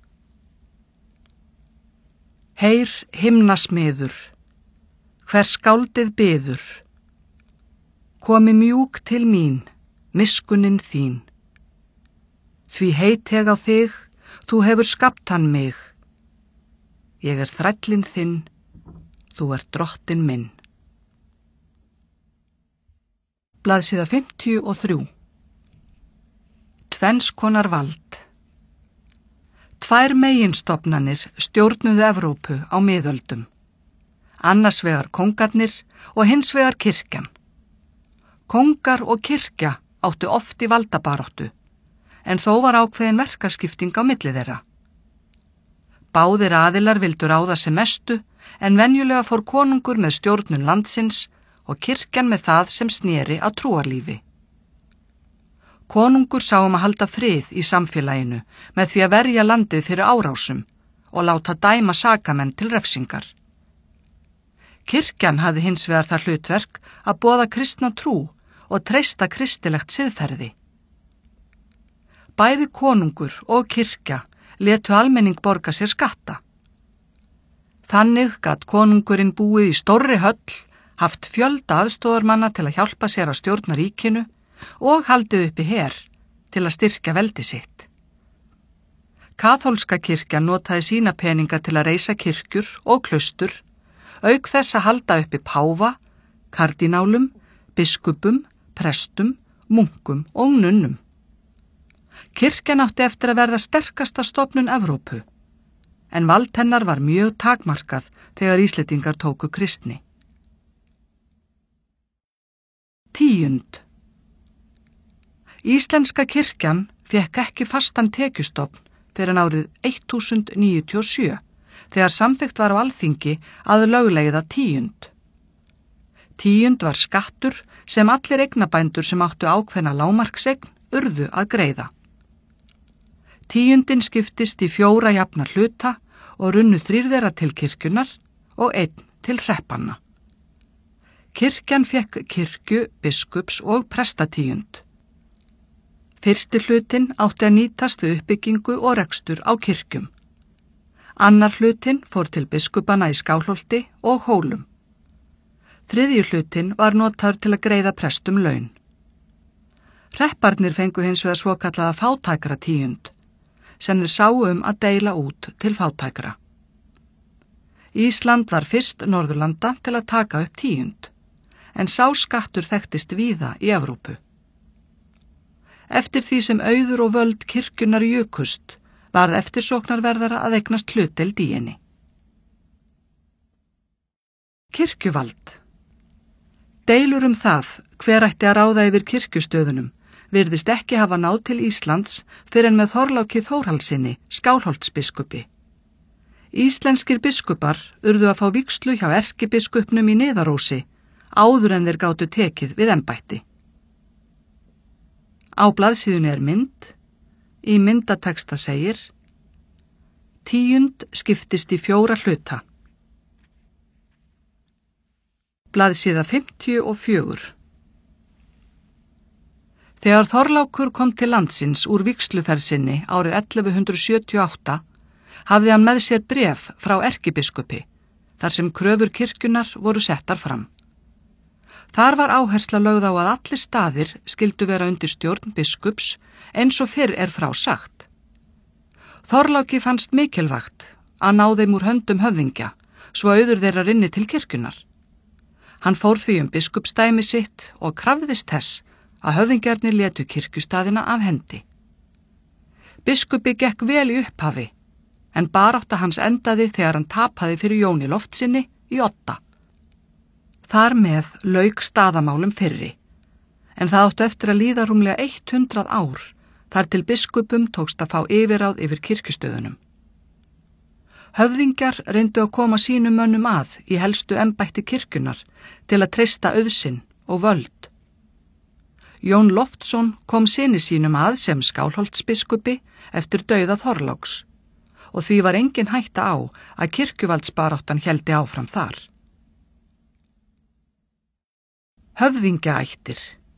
Heyr himnasmiður, hver skáldið biður, komi mjúk til mín, miskunnin þín. Því heit ég á þig, þú hefur skapt hann mig. Ég er þrællinn þinn, þú ert drottinn minn. Blaðsíða 53. Tvenns konar vald. Tvær meginstofnanir stjórnuðu Evrópu á miðöldum. Annars vegar kóngarnir og hins vegar kirkjan. Kóngar og kirkja áttu oft í valdabaráttu, en þó var ákveðin verkaskipting á milli þeirra. Báðir aðilar vildu ráða sem mestu, en venjulega fór konungur með stjórnun landsins og kirkjan með það sem sneri að trúarlífi. Konungur sá að halda frið í samfélaginu með því að verja landið fyrir árásum og láta dæma sakamenn til refsingar. Kirkjan hafði hins vegar það hlutverk að boða kristna trú og treysta kristilegt siðferði. Bæði konungur og kirkja létu almenning borga sér skatta. Þannig gat konungurinn búið í stórri höll, haft fjölda aðstoðarmanna til að hjálpa sér að stjórna ríkinu og haldið uppi her til að styrkja veldi sitt. Kaþólska kirkjan notaði sína peninga til að reisa kirkjur og klaustur, auk þess að halda uppi páfa, kardínálum, biskupum, prestum, munkum og nunnum. Kirkjan átti eftir að verða sterkasta stofnun Evrópu, en vald hennar var mjög takmarkað þegar Íslendingar tóku kristni. 10. Íslenska kirkjan fékk ekki fastan tekjustofn fyrir árið 1097, þegar samþykkt var á Alþingi að lögleiða 10. 10 var skattur sem allir eignabændur sem áttu ákveðna lágmarkseign urðu að greiða. 10. skiptist í 4 jafna hluta og runnu 3 þeirra til kirkjunar og 1 til hreppanna. Kirkjan fékk kirkju, biskups og prestatíund. Fyrsti hlutin átti að nýtast við uppbyggingu og rekstur á kirkjum. Annar hlutin fór til biskupana í Skálholti og Hólum. Þriðji hlutin var notaður til að greiða prestum laun. Hrepparnir fengu hins vegar svokallaða fátækra tíund, sem þeir sáu að deila út til fátækra. Ísland var fyrst Norðurlanda til að taka upp 10, en sá skattur þekktist víða í Evrópu. Eftir því sem auður og völd kirkjunar jukust, varð eftirsóknarverðara að eignast hlutdeild í henni. Kirkjuvald. Deilur það hver ætti að ráða yfir kirkjustöðunum virðist ekki hafa náð til Íslands fyrr en með Þorláki Þórhallssyni, Skálholtsbiskupi. Íslenskir biskupar urðu að fá vígslu hjá erkibiskupnum í Niðarósi áður en þeir gátu tekið við embætti. Á blaðsíðunni er mynd, í myndateksta segir: 10 skiptist í 4 hluta. Blaðsíða 54. Þegar Þorlákur kom til landsins úr vígsluferð sinni árið 1178 hafði hann með sér bréf frá erkibiskupi, þar sem kröfur kirkjunar voru settar fram. Þar var áhersla lögð á að allir staðir skyldu vera undir stjórn biskups eins og fyrr er frá sagt. Þorláki fannst mikilvægt að ná þeim úr höndum höfðingja, svo auður þeirra rinni til kirkjunar. Hann fór því biskupsdæmi sitt og krafðist þess að höfðingjarnir létu kirkjustaðina af hendi. Biskupi gekk vel í upphafi, en barátta hans endaði þegar hann tapaði fyrir Jóni Loftssyni í Odda. Þar með lauk staðamálum fyrri, en það áttu eftir að líða rúmlega 100 ár þar til biskupum tókst að fá yfirráð yfir kirkjustöðunum. Höfðingjar reyndu að koma sínum mönnum að í helstu embætti kirkjunar til að treysta auðsinn og völd. Jón Loftsson kom syni sínum að sem Skálholtsbiskupi eftir dauða Þorláks og því var engin hætta á að kirkjuvaldsbaráttan héldi áfram þar. Höfðingjaættir.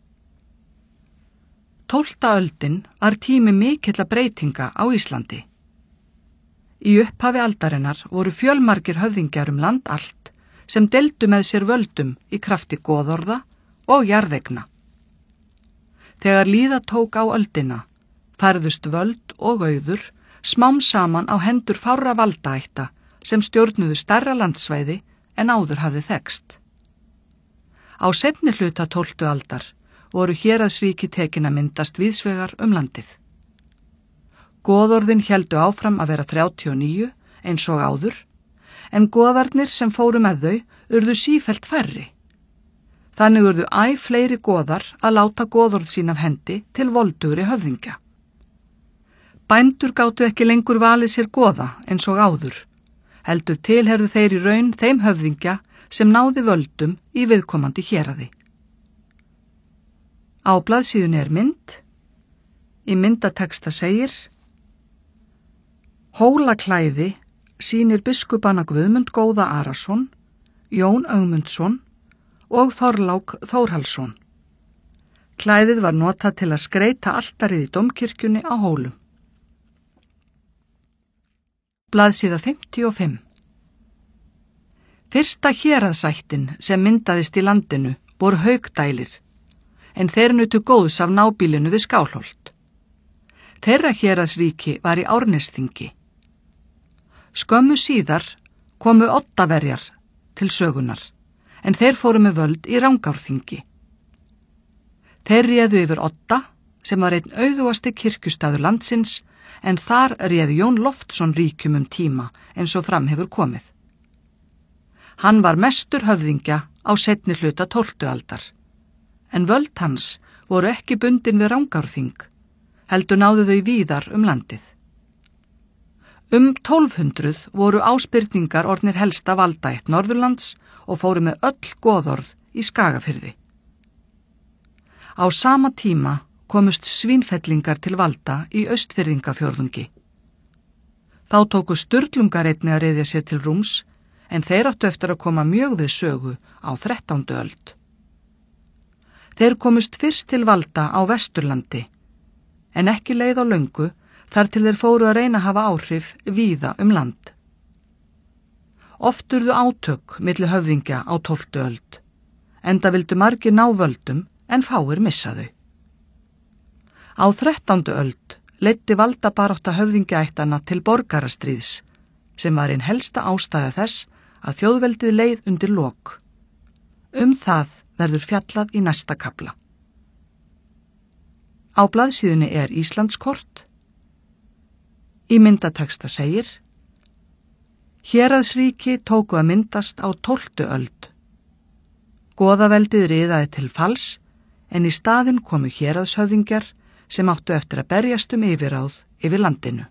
12. öldin var tími mikilla breytinga á Íslandi. Í upphafi aldarinnar voru fjölmargir höfðingjar land allt sem deildu með sér völdum í krafti goðorða og jarðeigna. Þegar líða tók á öldina, færðust völd og auður smám saman á hendur fárra valdaætta sem stjórnuðu stærra landsvæði en áður hafði þekkst. Á seinni hluta 12. aldar voru héraðsríki tekin að myndast víðsvegar landið. Goðorðin héldu áfram að vera 39 eins og áður, en goðarnir sem fóru með þau urðu sífellt færri. Þannig urðu æ fleiri goðar að láta goðorð sín af hendi til voldugri höfðingja. Bændur gátu ekki lengur valið sér goða eins og áður, heldur tilherðu þeir í raun þeim höfðingja sem náði völdum í viðkomandi héraði. Á blaðsíðunni er mynd. Í myndateksta segir: Hólaklæði sýnir biskupana Guðmund Góða Arason, Jón Ögmundsson og Þorlák Þórhallsson. Klæðið var notað til að skreyta altarið í dómkirkjunni á Hólum. Blaðsíða 55. Fyrsta héraðsættin sem myndaðist í landinu voru Haukdælir, en þeir nutu góðs af nábýlinu við Skálholt. Þeirra héraðsríki var í Árnesþingi. Skömmu síðar komu Oddaverjar til sögunar, en þeir fóru með völd í Rangárþingi. Þeir réðu yfir Odda, sem var einn auðugasti kirkjustaður landsins, en þar réði Jón Loftsson ríkjum tíma eins og fram hefur komið. Hann var mestur höfðingja á seinni hluta 12. aldar, en völd hans voru ekki bundin við Rangárþing, heldur náðu þau víðar landið. 1200 voru áspyrningar orðnir helsta valdaætt Norðurlands og fóru með öll goðorð í Skagafirði. Á sama tíma komust svínfellingar til valda í Austfirðingafjórðungi. Þá tóku Sturlungar einnig að reiðja sér til rúms, en þeir áttu eftir að koma mjög við sögu á 13. öld. Þeir komust fyrst til valda á Vesturlandi, en ekki leið á löngu þar til þeir fóru að reyna að hafa áhrif víða land. Oft urðu átök milli höfðingja á 12. öld, enda vildu margir ná völdum en fáir missa þau. Á 13. öld leiddi valdabarátta höfðingjaættanna til borgarastríðs, sem var ein helsta ástæða þess að þjóðveldið leið undir lok. Það verður fjallað í næsta kafla. Á blaðsíðunni er Íslandskort. Í myndateksta segir: Héraðsríki tóku að myndast á 12. öld. Goðaveldið riðaði til falls, en í staðinn komu héraðshöfðingjar sem áttu eftir að berjast yfirráð yfir landinu.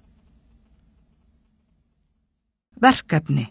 Verkefni.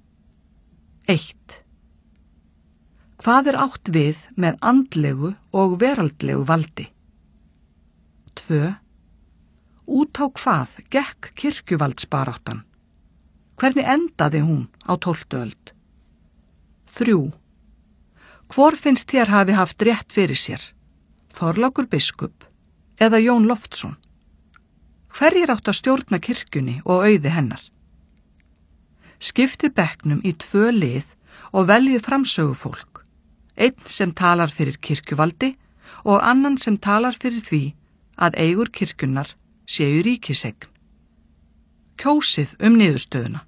1. Hvað átt við með andlegu og veraldlegu valdi? 2. Út á hvað gekk kirkjuvaldsbaráttan? Hvernig endaði hún á 12. öld? 3. Hvor finnst þér hafi haft rétt fyrir sér? Þorlákur biskup eða Jón Loftsson? Hverjir áttu að stjórna kirkjunni og auði hennar? Skiptið bekknum í 2 lið og veljið framsögufólk, einn sem talar fyrir kirkjuvaldi og annan sem talar fyrir því að eigur kirkjunnar séu ríkiseign. Kjósið niðurstöðuna.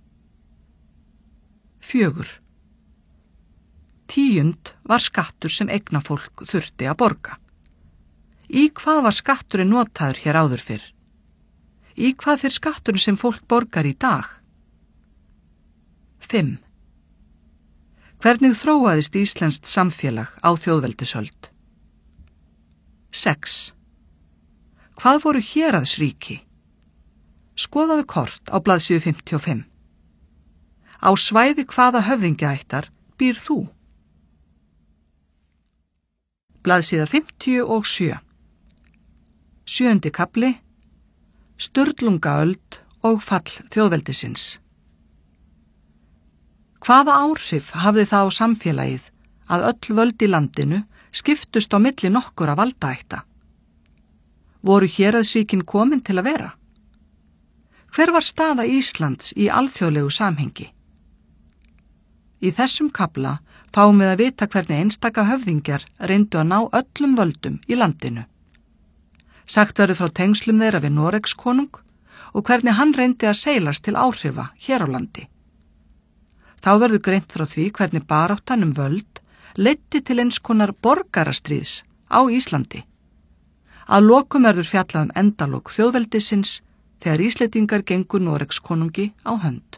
4. 10. var skattur sem eignafólk þurfti að borga. Í hvað var skatturinn notaður hér áður fyrr? Í hvað fer skatturinn sem fólk borgar í dag? 5. Hvernig þróaðist íslenskt samfélag á þjóðveldisöld? 6. Hvað voru héraðsríki? Skoðaðu kort á blaðsíðu 55. Á svæði hvaða höfðingjaættar býr þú? Blaðsíða 57. 7. kafli. Sturlungaöld og fall þjóðveldisins. Hvaða áhrif hafði það á samfélagið að öll völd í landinu skiptust á milli nokkura valdaætta? Voru héraðsríkin komin til að vera? Hver var staða Íslands í alþjóðlegu samhengi? Í þessum kafla fáum við að vita hvernig einstaka höfðingjar reyndu að ná öllum völdum í landinu. Sagt verður frá tengslum þeirra við Noregskonung og hvernig hann reyndi að seilast til áhrifa hér á landi. Þá verður greint frá því hvernig baráttan völd leiddi til eins konar borgarastríðs á Íslandi. Að lokum verður fjallað endalok þjóðveldisins þegar Íslendingar gengu Noregskonungi á hönd.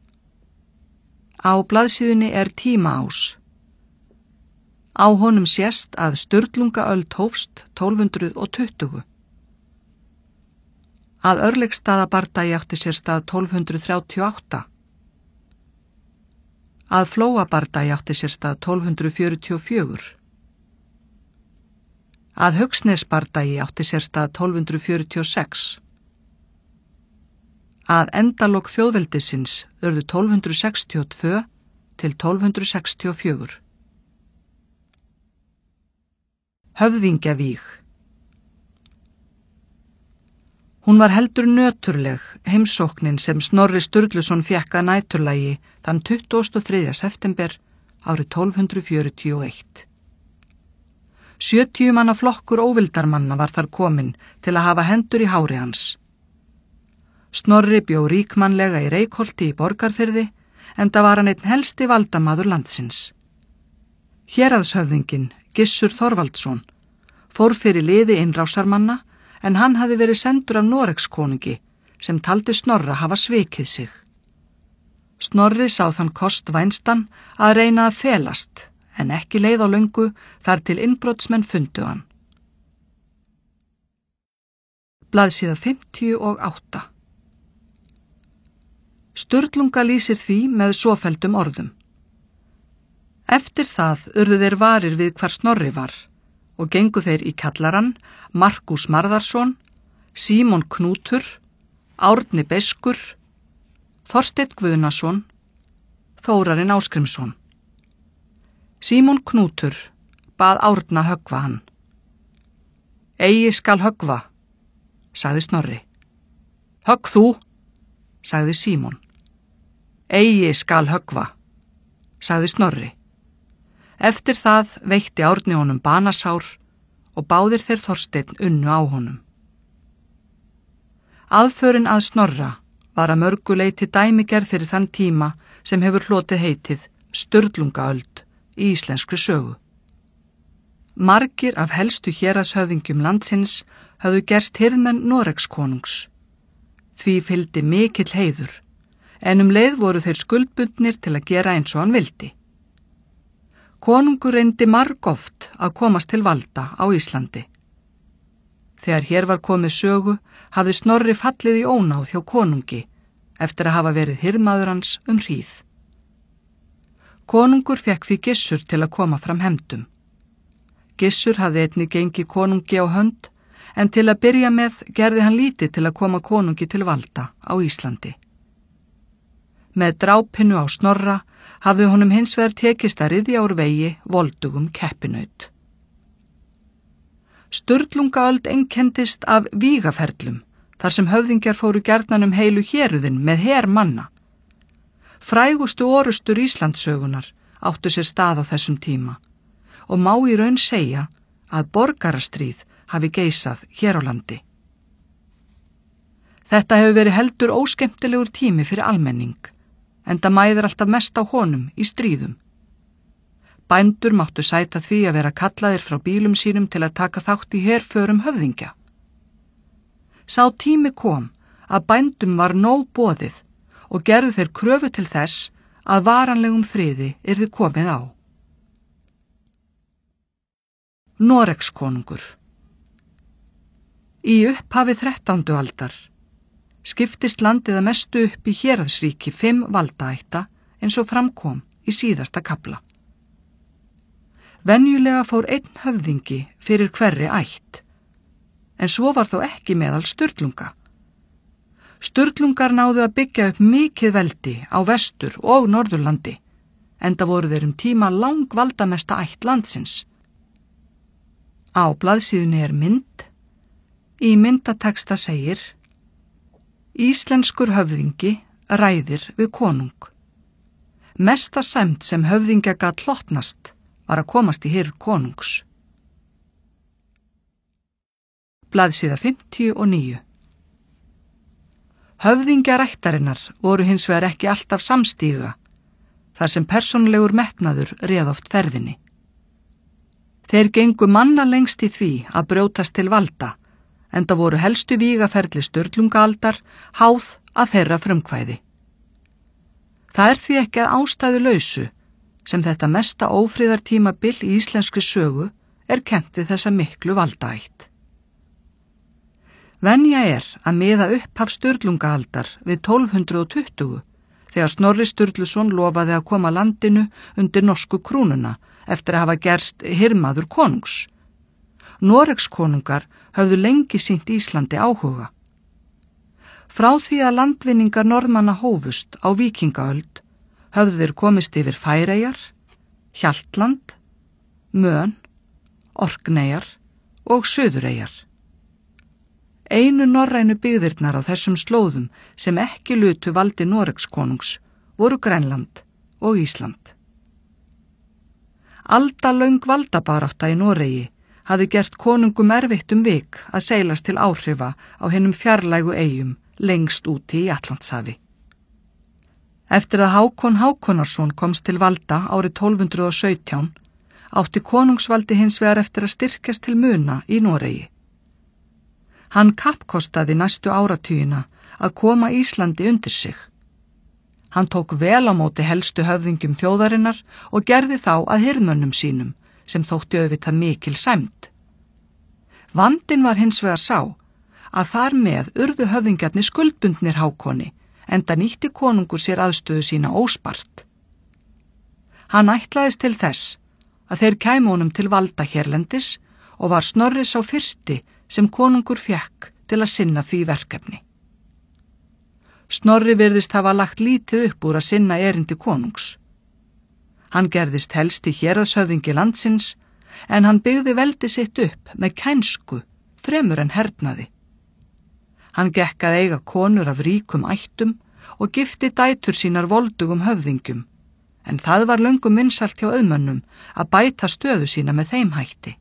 Á blaðsíðunni er tímaás. Á honum sést að Sturlungaöld hófst 1220. Að Örlygsstaðabardagi átti sér stað 1238. Að Flóabardagi átti sér stað 1244. Að Haugsnesbardagi átti sér stað 1246. Að endalok þjóðveldisins urðu 1262 til 1264. Höfðingjavíg. Hún var heldur nöturleg, heimsóknin sem Snorri Sturluson fékk að næturlagi þann 23. september árið 1241. 70 manna flokkur óvildarmanna var þar kominn til að hafa hendur í hári hans. Snorri bjó ríkmannlega í Reykholti í Borgarfirði, enda var hann einn helsti valdamaður landsins. Héraðshöfðinginn, Gissur Þorvaldsson, fór fyrir liði innrásarmanna, en hann hafði verið sendur af Noregskonungi, sem taldi Snorra hafa svikið sig. Snorri sá þann kost vænstan að reyna að felast, en ekki leið á löngu þar til innbrotsmenn fundu hann. Blaðsíða 58. Sturlunga lýsir því með svofelldum orðum. Eftir það urðu þeir varir við hvar Snorri var og gengu þeir í kjallarann Markús Marðarsson, Símon Knútur, Árni Beskur, Þorsteinn Guðnason, Þórarinn Ásgrímsson. Símon Knútur bað Árna höggva hann. Eigi skal höggva, sagði Snorri. Högg þú, sagði Símon. Eigi skal höggva, sagði Snorri. Eftir það veitti Árni honum banasár og báðir þeir Þorsteinn unnu á honum. Aðförin að Snorra var að mörgu leyti dæmigerð fyrir þann tíma sem hefur hlotið heitið Sturlungaöld í íslenskri sögu. Margir af helstu héraðshöfðingjum landsins höfðu gerst hirðmenn Noregskonungs. Því fylgdi mikill heiður, en leið voru þeir skuldbundnir til að gera eins og hann vildi. Konungur reyndi margoft að komast til valda á Íslandi. Þegar hér var komið sögu, hafði Snorri fallið í ónáð hjá konungi eftir að hafa verið hirðmaður hans hríð. Konungur fékk því Gissur til að koma fram hefndum. Gissur hafði einnig gengið konungi á hönd, en til að byrja með gerði hann lítið til að koma konungi til valda á Íslandi. Með drápinu á Snorra hafði honum hins vegar tekist að ryðja úr vegi voldugum keppinaut. Sturlungaöld einkendist af vígaferlum, þar sem höfðingjar fóru gjarnan heilu héruðin með her manna. Frægustu orustur Íslandssögunar áttu sér stað á þessum tíma og má í raun segja að borgarastríð hafi geisað hér á landi. Þetta hefur verið heldur óskemmtilegur tími fyrir almenning, enda mæðir alltaf mest á honum í stríðum. Bændur máttu sæta því að vera kallaðir frá bílum sínum til að taka þátt í herförum höfðingja. Sá tími kom að bændum var nóg boðið og gerðu þeir kröfu til þess að varanlegum friði yrði komið á. Noregskonungur. Í upphafi 13. aldar skiptist landið að mestu upp í héraðsríki 5 valdaætta eins og framkom í síðasta kafla. Venjulega fór einn höfðingi fyrir hverri ætt, en svo var þó ekki meðal Sturlunga. Sturlungar náðu að byggja upp mikið veldi á vestur og norðurlandi, enda voru þeir tíma langvaldamesta ætt landsins. Á blaðsíðunni mynd. Í myndateksta segir: Íslenskur höfðingi ræðir við konung. Mesta sæmd sem höfðingja gat hlotnast var að komast í hirð konungs. Blaðsíða 59. Höfðingjar ættarinnar voru hins vegar ekki alltaf samstíga, þar sem persónulegur metnaður réð oft ferðinni. Þeir gengu manna lengst í því að brjótast til valda, enda voru helstu vígaferli Sturlungaaldar háð að þeirra frumkvæði. Það því ekki að ástæðu lausu sem þetta mesta ófríðartímabil í íslenskri sögu kennt við þessa miklu valdaætt. Venja að miða upphaf Sturlungaaldar við 1220 þegar Snorri Sturluson lofaði að koma landinu undir norsku krúnuna eftir að hafa gerst hirmaður konungs. Noregskonungar höfðu lengi sýnt Íslandi áhuga. Frá því að landvinningar norðmanna hófust á víkingaöld höfðu þeir komist yfir Færeyjar, Hjaltland, Mön, Orkneyjar og Suðureyjar. Einu norrænu byggðirnar á þessum slóðum sem ekki lutu valdi Noregskonungs voru Grænland og Ísland. Aldalöng valdabarátta í Noregi hafði gert konungum erfitt vik að seilast til áhrifa á hinum fjarlægu eyjum lengst úti í Atlantshafi. Eftir að Hákon Hákonarsson komst til valda árið 1217 átti konungsvaldi hins vegar eftir að styrkjast til muna í Noregi. Hann kappkostaði næstu áratugina að koma Íslandi undir sig. Hann tók vel á móti helstu höfðingjum þjóðarinnar og gerði þá að hirðmönnum sínum, sem þótti auðvitað mikil sæmd. Vandinn var hins vegar sá að þar með urðu höfðingjarnir skuldbundnir Hákoni, enda nýtti konungur sér aðstöðu sína óspart. Hann ætlaðist til þess að þeir kæmu honum til valda hérlendis og var Snorri sá fyrsti sem konungur fékk til að sinna því verkefni. Snorri virðist hafa lagt lítið upp úr að sinna erindi konungs. Hann gerðist helst í héraðshöfðingi landsins, en hann byggði veldi sitt upp með kænsku fremur en hernaði. Hann gekk að eiga konur af ríkum ættum og gifti dætur sínar voldugum höfðingjum, en það var löngum vinsælt hjá auðmönnum að bæta stöðu sína með þeim hætti.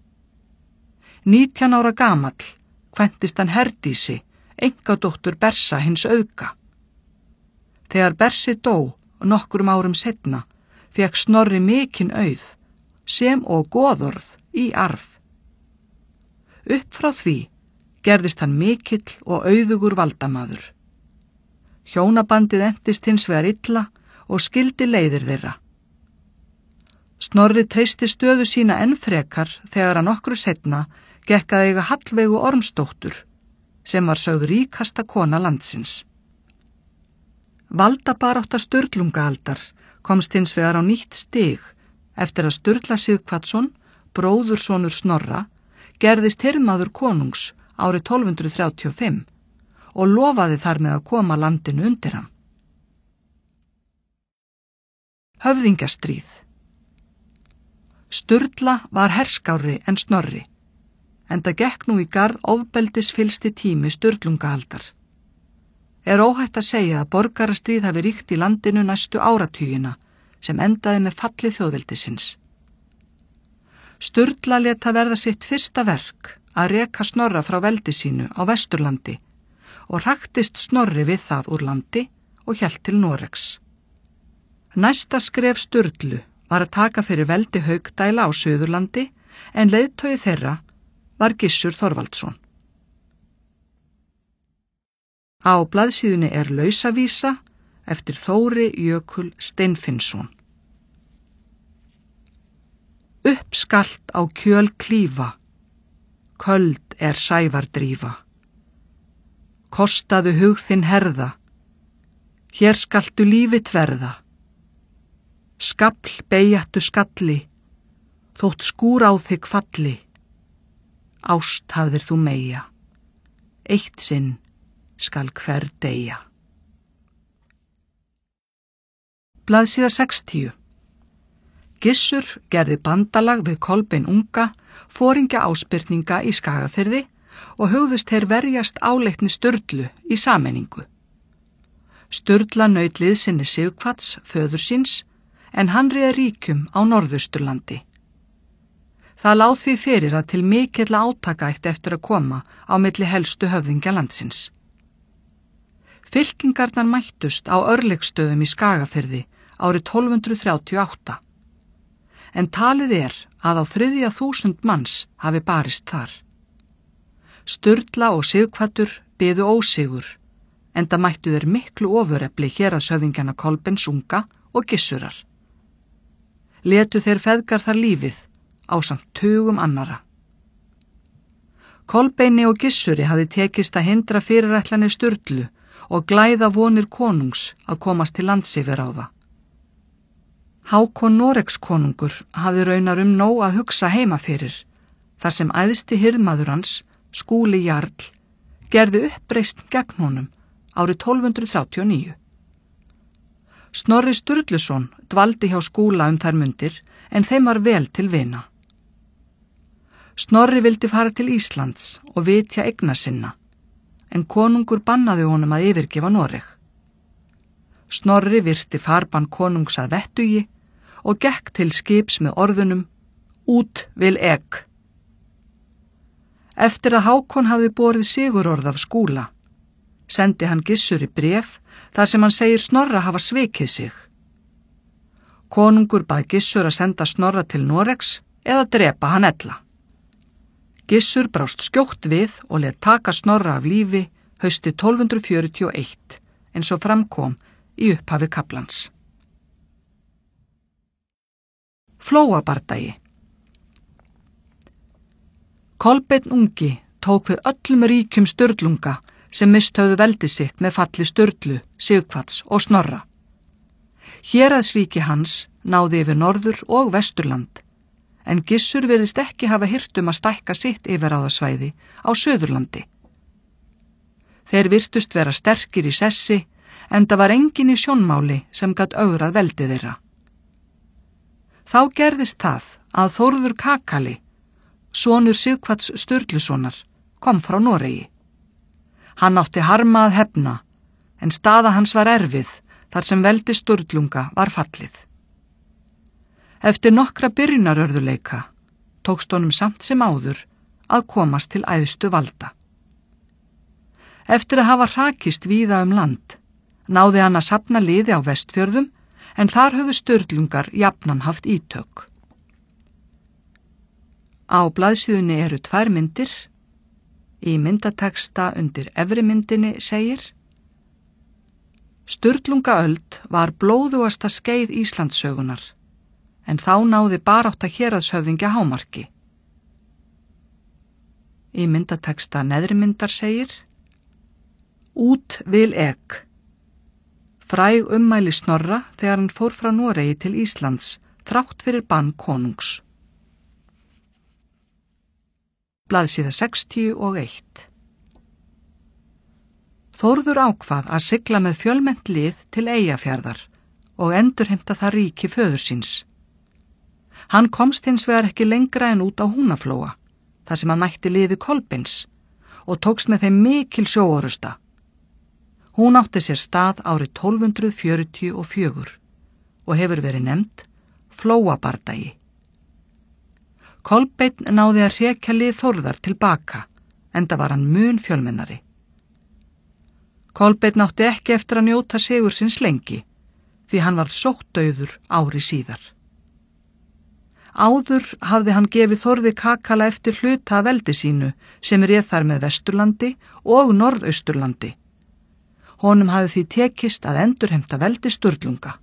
19 ára gamall kvæntist hann Herdísi, eingadóttur Bersa hins auðga. Þegar Bersi dó nokkrum árum seinna, fékk Snorri mikinn auð, sem og goðorð í arf. Upp frá því gerðist hann mikill og auðugur valdamaður. Hjónabandið entist hins vegar illa og skildi leiðir þeirra. Snorri treysti stöðu sína enn frekar þegar hann nokkru seinna gekk að eiga Hallveigu Ormsdóttur, sem var sögð ríkasta kona landsins. Valdabarátta Sturlungaaldar komst hins vegar á nýtt stig eftir að Sturla Sighvatsson, bróðursonur Snorra, gerðist hirðmaður konungs árið 1235 og lofaði þar með að koma landinu undir hann. Höfðingjastríð. Sturla var herskári en Snorri, enda gekk nú í garð ofbeldisfyllsti tími Sturlungaaldar. Óhætt að segja að borgarastríð hafi ríkt í landinu næstu áratugina sem endaði með falli þjóðveldisins. Sturla lét að verða sitt fyrsta verk að reka Snorra frá veldi sínu á Vesturlandi og hraktist Snorri við það úr landi og hélt til Noregs. Næsta skref Sturlu var að taka fyrir veldi Haukdæla á Suðurlandi en leiðtogi þeirra var Gissur Þorvaldsson. Á blaðsíðunni lausavísa eftir Þóri Jökul Steinfinnsson. Uppskalt á kjöl klífa, köld er sævar drífa. Kostaðu hug þinn herða, hér skaltu lífið verða. Skafl beyjattu skalli, þótt skúr á þig falli. Ást hafðir þú meyja, eitt sinn skal hver deyja. Blaðsíða 60. Gissur gerði bandalag við Kolbein unga, foringja Ásbyrninga í Skagafirði og hugðust þeir verjast áleitni Sturlu í sameiningu. Sturla naut liðsinni Sighvats, föður síns, en hann réð ríkjum á Norðausturlandi. Það lá því fyrir að til mikilla átaka ætti eftir að koma á milli helstu höfðingja landsins. Fylkingarnar mættust á Örlygsstöðum í Skagafirði árið 1238, en talið er að á 3.000 manns hafi barist þar. Sturla og Sighvatur biðu ósigur, enda mættu þeir miklu ofurefli héraðshöfðingjana Kolbeins unga og Gissurar. Létu þeir feðgar þar lífið ásamt tugum annara. Kolbeini og Gissuri hafði tekist að hindra fyrirætlanir Sturlu og glæða vonir konungs að komast til landsyfirráða. Hákon Noregskonungur hafði raunar nóg að hugsa heima fyrir, þar sem æðsti hirðmaður hans, Skúli Jarl, gerði uppreisn gegn honum árið 1239. Snorri Sturluson dvaldi hjá Skúla þær mundir, en þeim var vel til vina. Snorri vildi fara til Íslands og vitja eigna sinna, en konungur bannaði honum að yfirgefa Noreg. Snorri virti farbann konungs að vettugi og gekk til skips með orðunum út vil egg. Eftir að Hákon hafði borið sigurorð af Skúla, sendi hann Gissuri bréf þar sem hann segir Snorra hafa svikið sig. Konungur bað Gissur að senda Snorra til Noregs eða drepa hann ella. Gissur brást skjótt við og let taka Snorra af lífi haustið 1241, eins og framkom í upphafi kaflans. Flóabardagi. Kolbeinn ungi tók við öllum ríkjum Sturlunga sem misthöfðu veldi sitt með falli Sturlu, Sighvats og Snorra. Héraðsríki hans náði yfir Norður og Vesturland, en Gissur virðist ekki hafa hirt að stækka sitt yfirráðasvæði á Suðurlandi. Þeir virtust vera sterkir í sessi, enda var enginn í sjónmáli sem gat ögrað veldi þeirra. Þá gerðist það að Þórður Kakali, sonur Sighvats Sturlusonar, kom frá Noregi. Hann átti harma að hefna, en staða hans var erfið þar sem veldi Sturlunga var fallið. Eftir nokkra byrjunarörðuleika tókst honum samt sem áður að komast til æðstu valda. Eftir að hafa hrakist víða land, náði hann að safna liði á Vestfjörðum, en þar höfðu Sturlungar jafnan haft ítök. Á blaðsíðunni eru 2 myndir. Í myndateksta undir efri myndinni segir: Sturlungaöld var blóðugasta skeið Íslandssögunar, en þá náði barátta héraðshöfðingja hámarki. Í myndateksta neðri myndar segir: Út vil egg. Fræg ummæli Snorra þegar hann fór frá Noregi til Íslands, þrátt fyrir bann konungs. Blaðsíða 61. Þórður ákvað að sigla með fjölmennt lið til Eyjafjarðar og endurheimta það ríki föður síns. Hann komst hins vegar ekki lengra en út á Húnaflóa, þar sem hann mætti liði Kolbeins, og tókst með þeim mikil sjóorusta. Hún átti sér stað árið 1244 og hefur verið nefnd Flóabardagi. Kolbeinn náði að hrekja lið Þórðar tilbaka, enda var hann mun fjölmennari. Kolbeinn átti ekki eftir að njóta sigursins lengi, því hann varð sóttdauður ári síðar. Áður hafði hann gefið Þórði Kakala eftir hluta af veldi sínu sem réð þar með Vesturlandi og Norðausturlandi. Honum hafði því tekist að endurheimta veldi Sturlunga.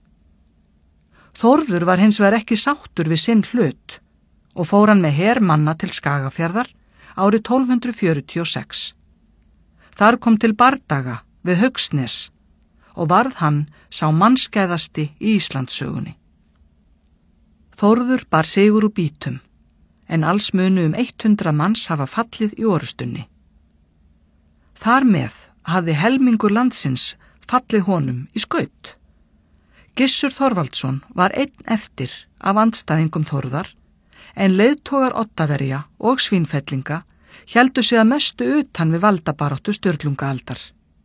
Þórður var hins vegar ekki sáttur við sinn hlut og fór hann með her manna til Skagafjarðar árið 1246. Þar kom til bardaga við Haugsnes og varð hann sá mannskæðasti í Íslandssögunni. Þórður bar sigur úr bítum, en alls munu 100 manns hafa fallið í orustunni. Þar með hafði helmingur landsins fallið honum í skaut. Gissur Þorvaldsson var einn eftir af andstæðingum Þórðar, en leiðtogar Oddaverja og Svínfellinga héldu sig að mestu utan við valdabaráttu Sturlungaaldar.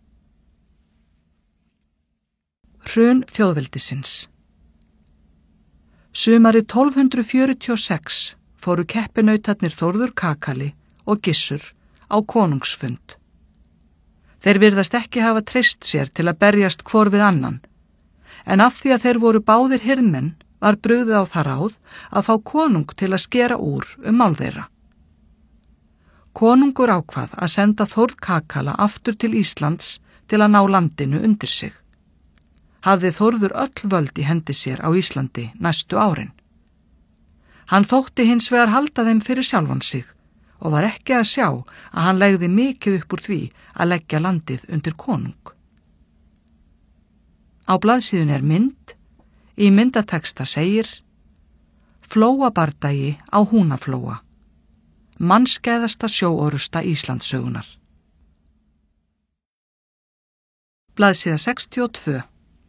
Hrun þjóðveldisins. Sumarið 1246 fóru keppinautarnir Þórður kakali og Gissur á konungsfund. Þeir virðast ekki hafa treyst sér til að berjast hvor við annan, en af því að þeir voru báðir hirðmenn var brugðið á það ráð að fá konung til að skera úr mál þeirra. Konungur ákvað að senda Þórð kakala aftur til Íslands til að ná landinu undir sig. Hafði Þórður öll völd í hendi sér á Íslandi næstu árin. Hann þótti hins vegar halda þeim fyrir sjálfan sig og var ekki að sjá að hann legði mikið upp úr því að leggja landið undir konung. Á blaðsíðunni mynd. Í myndateksta segir: Flóabardagi á Húnaflóa, mannskæðasta sjóorusta Íslandssögunar. Blaðsíða 62.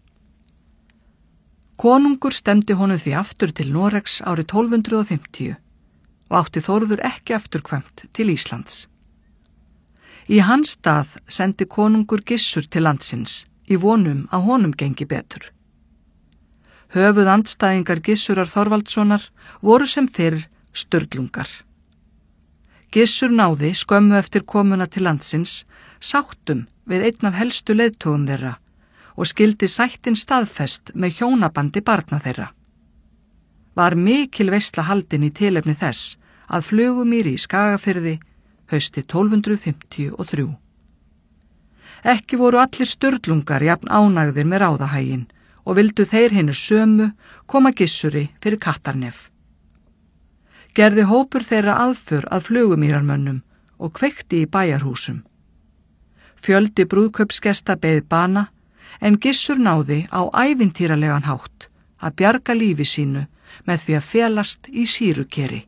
Konungur stemdi honum því aftur til Noregs árið 1250 og átti Þórður ekki afturkvæmt til Íslands. Í hans stað sendi konungur Gissur til landsins í vonum að honum gengi betur. Höfuð andstæðingar Gissurar Þorvaldssonar voru sem fyrr Sturlungar. Gissur náði skömmu eftir komuna til landsins sáttum við einn af helstu leiðtogum þeirra og skildi sættin staðfest með hjónabandi barna þeirra. Var mikil veisla haldin í tilefni þess að Flugumýri í Skagafirði hausti 1253. Ekki voru allir Sturlungar jafn ánægðir með ráðahægin og vildu þeir hinu sömu koma Gissuri fyrir Kattarnef. Gerði hópur þeirra aðför að Flugumýrarmönnum og kveikti í bæjarhúsum. Fjöldi brúðkaupsgesta beið bana, en Gissur náði á ævintýralegan hátt að bjarga lífi sínu með því að felast í sýrukeri.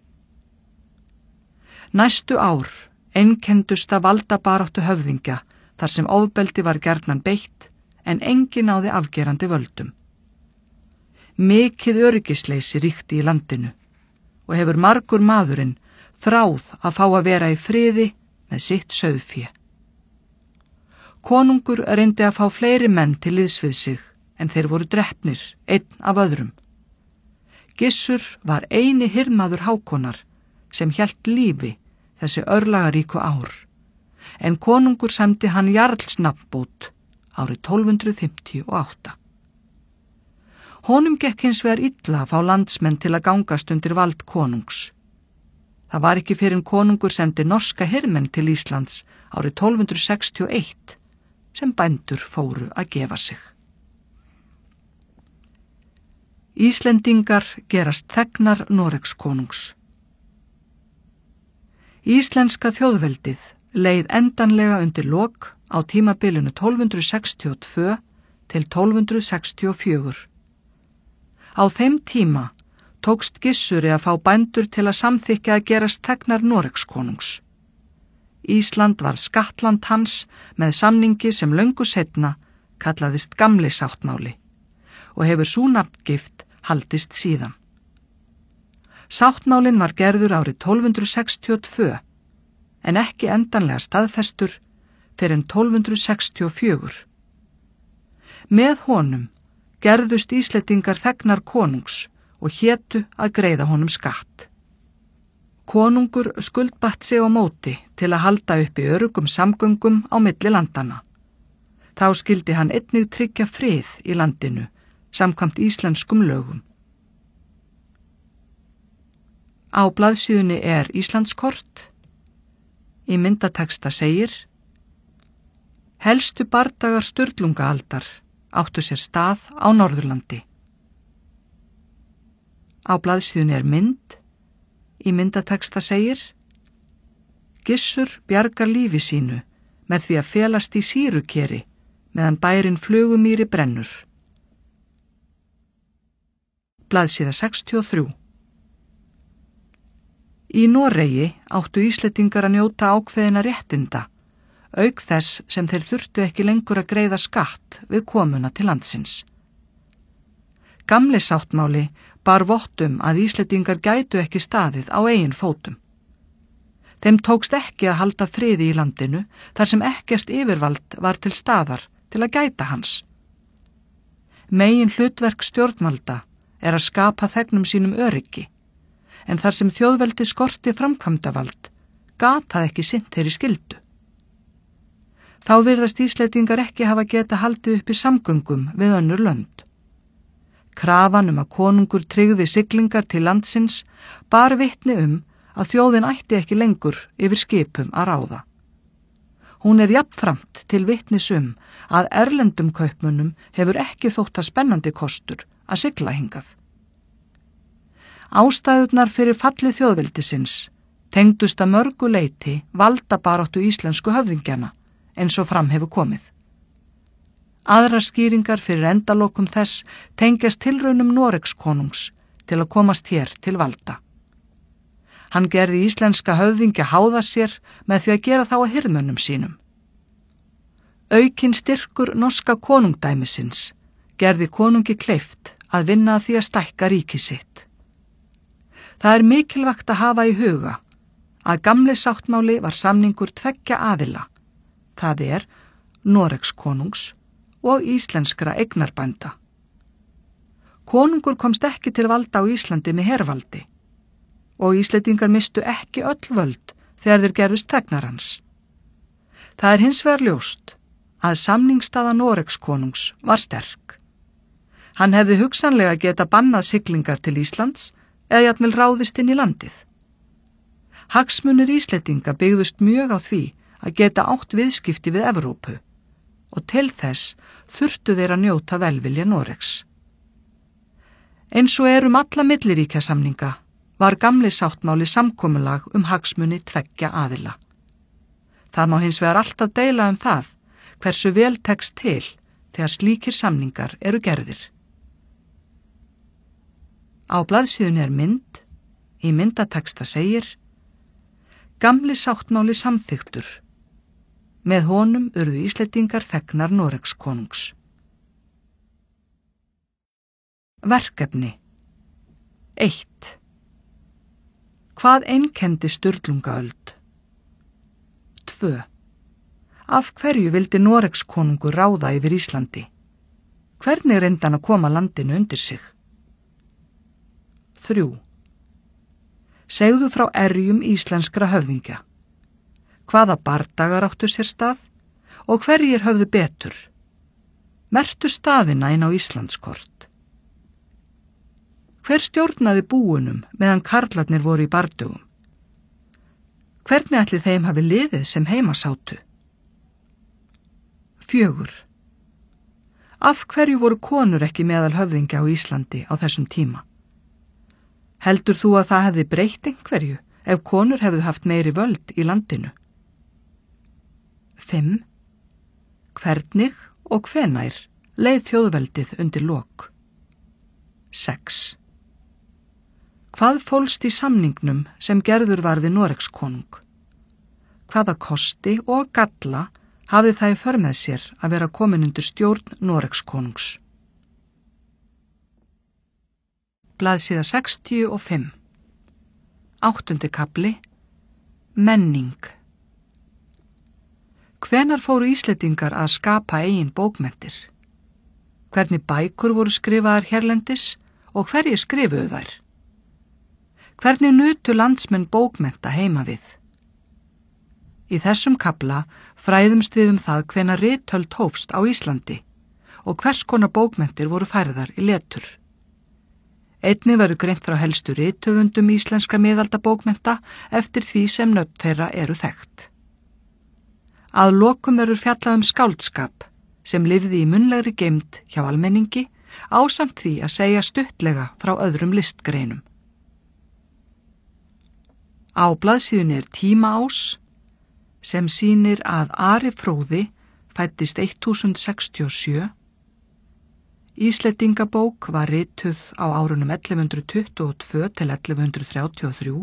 Næstu ár einkendust af valdabaráttu höfðingja þar sem ofbeldi var gjarnan beitt, en enginn náði afgerandi völdum. Mikið öryggisleysi ríkti í landinu og hefur margur maðurinn þráð að fá að vera í friði með sitt sauðfé. Konungur reyndi að fá fleiri menn til liðs við sig, en þeir voru drepnir, einn af öðrum. Gissur var eini hirðmaður Hákonar sem hélt lífi þessi örlagaríku ár, en konungur sæmdi hann jarlsnafnbót árið 1258. Honum gekk hins vegar illa að fá landsmenn til að gangast undir vald konungs. Það var ekki fyrr en konungur sendi norska hirðmenn til Íslands árið 1261 sem bændur fóru að gefa sig. Íslendingar gerast þegnar Noregskonungs. Íslenska þjóðveldið leið endanlega undir lok á tímabilinu 1262 til 1264. Á þeim tíma tókst Gissuri að fá bændur til að samþykkja að gerast þegnar Noregskonungs. Ísland var skattland hans með samningi sem löngu seinna kallaðist Gamli sáttmáli og hefur sú nafngift haldist síðan. Sáttmálin var gerður árið 1262 en ekki endanlega staðfestur fyrir en 1264. Með honum gerðust Íslendingar þegnar konungs og hétu að greiða honum skatt. Konungur skuldbatt sig á móti til að halda uppi öruggum samgöngum á milli landana. Þá skildi hann einnig tryggja frið í landinu samkvæmt íslenskum lögum. Á blaðsíðunni Íslandskort. Í myndateksta segir: Helstu bardagar Sturlungaaldar áttu sér stað á Norðurlandi. Á blaðsíðunni mynd. Í myndateksta segir: Gissur bjargar lífi sínu með því að felast í sýrukeri meðan bærinn Flugumýri brennur. Blaðsíða 63. Í Noregi áttu Íslendingar að njóta ákveðina réttinda, auk þess sem þeir þurftu ekki lengur að greiða skatt við komuna til landsins. Gamli sáttmáli bar vott að Íslendingar gætu ekki staðið á eigin fótum. Þeim tókst ekki að halda friði í landinu þar sem ekkert yfirvald var til staðar til að gæta hans. Megin hlutverk stjórnvalda að skapa þegnum sínum öryggi, en þar sem þjóðveldi skorti framkvæmdavald, gat það ekki sinnt þeirri skyldu. Þá virðast Íslendingar ekki hafa getað haldið upp í samgöngum við önnur lönd. Krafan að konungur tryggði siglingar til landsins bar vitni að þjóðin ætti ekki lengur yfir skipum að ráða. Hún jafnframt til vitnis að erlendum kaupmönnum hefur ekki þótt að spennandi kostur að sigla hingað. Ástæðurnar fyrir falli þjóðveldisins tengdust að mörgu leyti valdabaráttu íslensku höfðingjana eins og fram hefur komið. Aðrar skýringar fyrir endalokum þess tengjast tilraunum Noregskonungs til að komast hér til valda. Hann gerði íslenska höfðingja háða sér með því að gera þá að hirðmönnum sínum. Aukinn styrkur norska konungdæmisins gerði konungi kleift að vinna að því að stækka ríki sitt. Það mikilvægt að hafa í huga að gamli sáttmáli var samningur tveggja aðila, það Noregskonungs og íslenskra eignarbænda. Konungur komst ekki til valda á Íslandi með hervaldi og Íslendingar mistu ekki öll völd þegar þeir gerðust þegnar hans. Það hins vegar ljóst að samningsstaða Noregskonungs var sterk. Hann hefði hugsanlega geta bannað siglingar til Íslands eða jafnvel ráðist inn í landið. Hagsmunir Íslendinga byggðust mjög á því að geta átt viðskipti við Evrópu og til þess þurftu þeir að njóta velvilja Noregs. Eins og alla milliríkjasamninga var gamli sáttmáli samkomulag hagsmuni tveggja aðila. Það má hins vegar alltaf deila það hversu vel tekst til þegar slíkir samningar eru gerðir. Á blaðsíðunni mynd, í myndateksta segir: Gamli sáttmáli samþykktur. Með honum urðu Íslendingar þegnar Noregskonungs. Verkefni 1. Hvað einkenndi Sturlungaöld? 2. Af hverju vildi Noregskonungur ráða yfir Íslandi? Hvernig reyndi hann að koma landinu undir sig? 3. Segðu frá erjum íslenskra höfðingja. Hvaða bardagar áttu sér stað og hverjir höfðu betur? Merktu staðina inn á Íslandskort. Hver stjórnaði búunum meðan karlarnir voru í bardögum? Hvernig ætli þeim hafi liðið sem heimasátu? 4. Af hverju voru konur ekki meðal höfðingja á Íslandi á þessum tíma? Heldur þú að það hefði breytt einhverju ef konur hefðu haft meiri völd í landinu? 5. Hvernig og hvenær leið þjóðveldið undir lok? 6. Hvað fólst í samningnum sem gerður var við Noregskonung? Hvaða kosti og galla hafði það í för með sér að vera komin undir stjórn Noregskonungs? Blaðsíða 65. 8. kafli. Menning. Hvenær fóru Íslendingar að skapa eigin bókmenntir? Hvernig bækur voru skrifaðar hérlendis og hverjir skrifuðu þær? Hvernig nutu landsmenn bókmennta heima við? Í þessum kafla fræðumst við það hvenær rithöld hófst á Íslandi og hvers konar bókmenntir voru færðar í letur. Einnig verður greint frá helstu rithöfundum íslenskra miðaldabókmennta eftir því sem nöfn þeirra eru þekkt. Að lokum verður fjallað skáldskap sem lifði í munnlegri geymd hjá almenningi ásamt því að segja stuttlega frá öðrum listgreinum. Á blaðsíðunni tímaás, sem sýnir að Ari fróði fæddist 1067. Íslendingabók var rituð á árunum 1122 til 1133.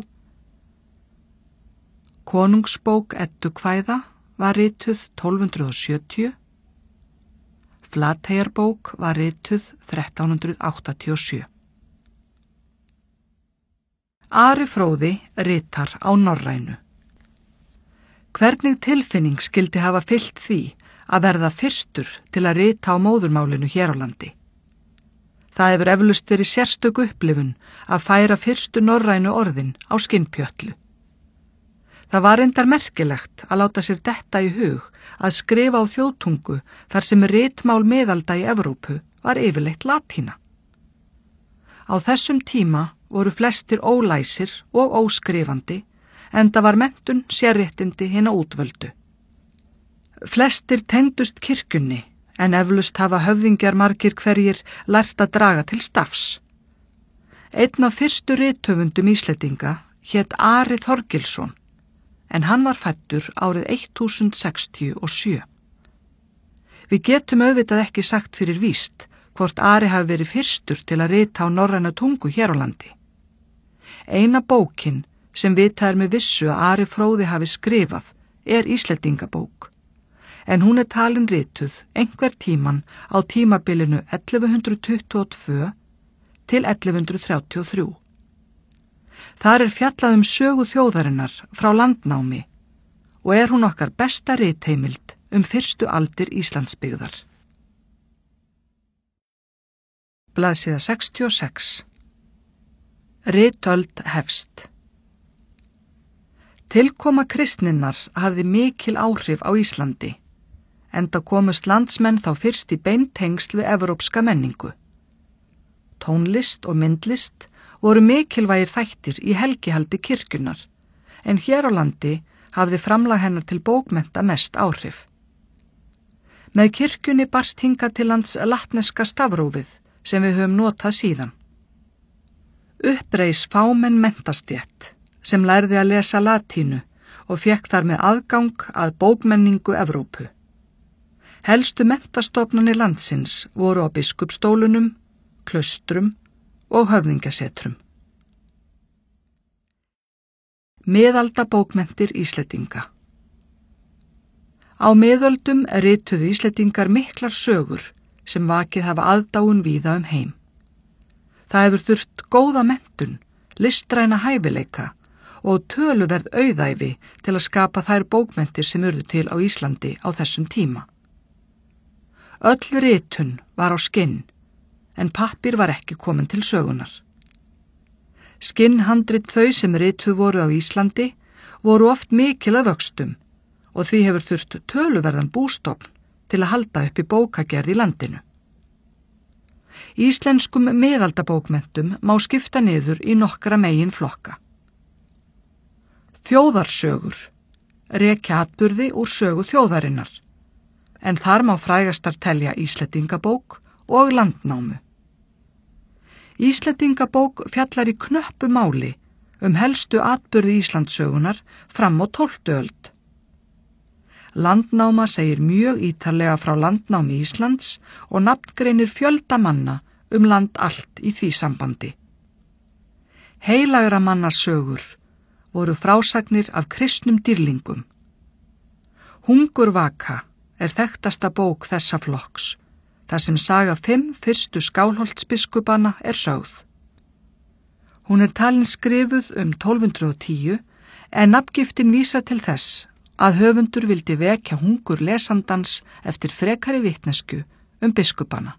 Konungsbók Eddukvæða var rituð 1270. Flateyjarbók var rituð 1387. Ari fróði ritar á norrænu. Hvernig tilfinning skyldi hafa fylgt því að verða fyrstur til að rita á móðurmálinu hér á landi? Það hefur eflaust verið sérstök upplifun að færa fyrstu norrænu orðin á skinnpjötlu. Það var reyndar merkilegt að láta sér detta í hug að skrifa á þjóðtungu þar sem ritmál miðalda í Evrópu var yfirleitt latína. Á þessum tíma voru flestir ólæsir og óskrifandi, enda var menntun sérréttindi hinna útvöldu. Flestir tengdust kirkjunni, en eflaust hafa höfðingjar margir hverjir lært að draga til stafs. Einn af fyrstu rithöfundum Íslendinga hét Ari Þorgilsson, en hann var fæddur árið 1067. Við getum auðvitað ekki sagt fyrir víst hvort Ari hafi verið fyrstur til að rita á norræna tungu hér á landi. Eina bókin sem vitað með vissu að Ari fróði hafi skrifað er Íslendingabók, en hún talin rituð einhver tíman á tímabilinu 1122 til 1133. Þar fjallað sögu þjóðarinnar frá landnámi og hún okkar besta ritheimild fyrstu aldir Íslandsbyggðar. Blaðsíða 66. Ritöld hefst. Tilkoma kristninnar hafði mikil áhrif á Íslandi, enda komust landsmenn þá fyrst í beintengsl við evrópska menningu. Tónlist og myndlist voru mikilvægir þættir í helgihaldi kirkjunnar, en hér á landi hafði framlag hennar til bókmennta mest áhrif. Með kirkjunni barst hingað til lands latneska stafrófið sem við höfum notað síðan. Uppreis fámenn menntastjett sem lærði að lesa latínu og fékk þar með aðgang að bókmenningu Evrópu. Helstu menntastofnanir landsins voru á biskupsstólunum, klaustrum og höfðingjasetrum. Miðaldabókmenntir Íslendinga. Á miðöldum rituðu Íslendingar miklar sögur sem vakið hafa aðdáun víða heim. Það hefur þurft góða menntun, listræna hæfileika og töluverð auðæfi til að skapa þær bókmenntir sem urðu til á Íslandi á þessum tíma. Öll ritun var á skinn, en pappír var ekki komin til sögunar. Skinnhandrit þau sem rituð voru á Íslandi voru oft mikil að vöxtum og því hefur þurft töluverðan bústofn til að halda upp í bókagerð í landinu. Íslenskum miðaldabókmenntum má skipta niður í nokkra megin flokka. Þjóðarsögur rekja atburði úr sögu þjóðarinnar, en þar má frægastar telja Íslendingabók og Landnámu. Íslendingabók fjallar í knöppu máli helstu atburði Íslandssögunar fram á 12. öld. Landnáma segir mjög ítarlega frá landnámi Íslands og nafngreinir fjölda manna land allt í því sambandi. Heilagra manna sögur voru frásagnir af kristnum dýrlingum. Hungurvaka þekktasta bók þessa flokks, þar sem saga 5 fyrstu Skálholtsbiskupana sögð. Hún talin skrifuð 1210 en nafngiftin vísa til þess að höfundur vildi vekja hungur lesandans eftir frekari vitnesku biskupana.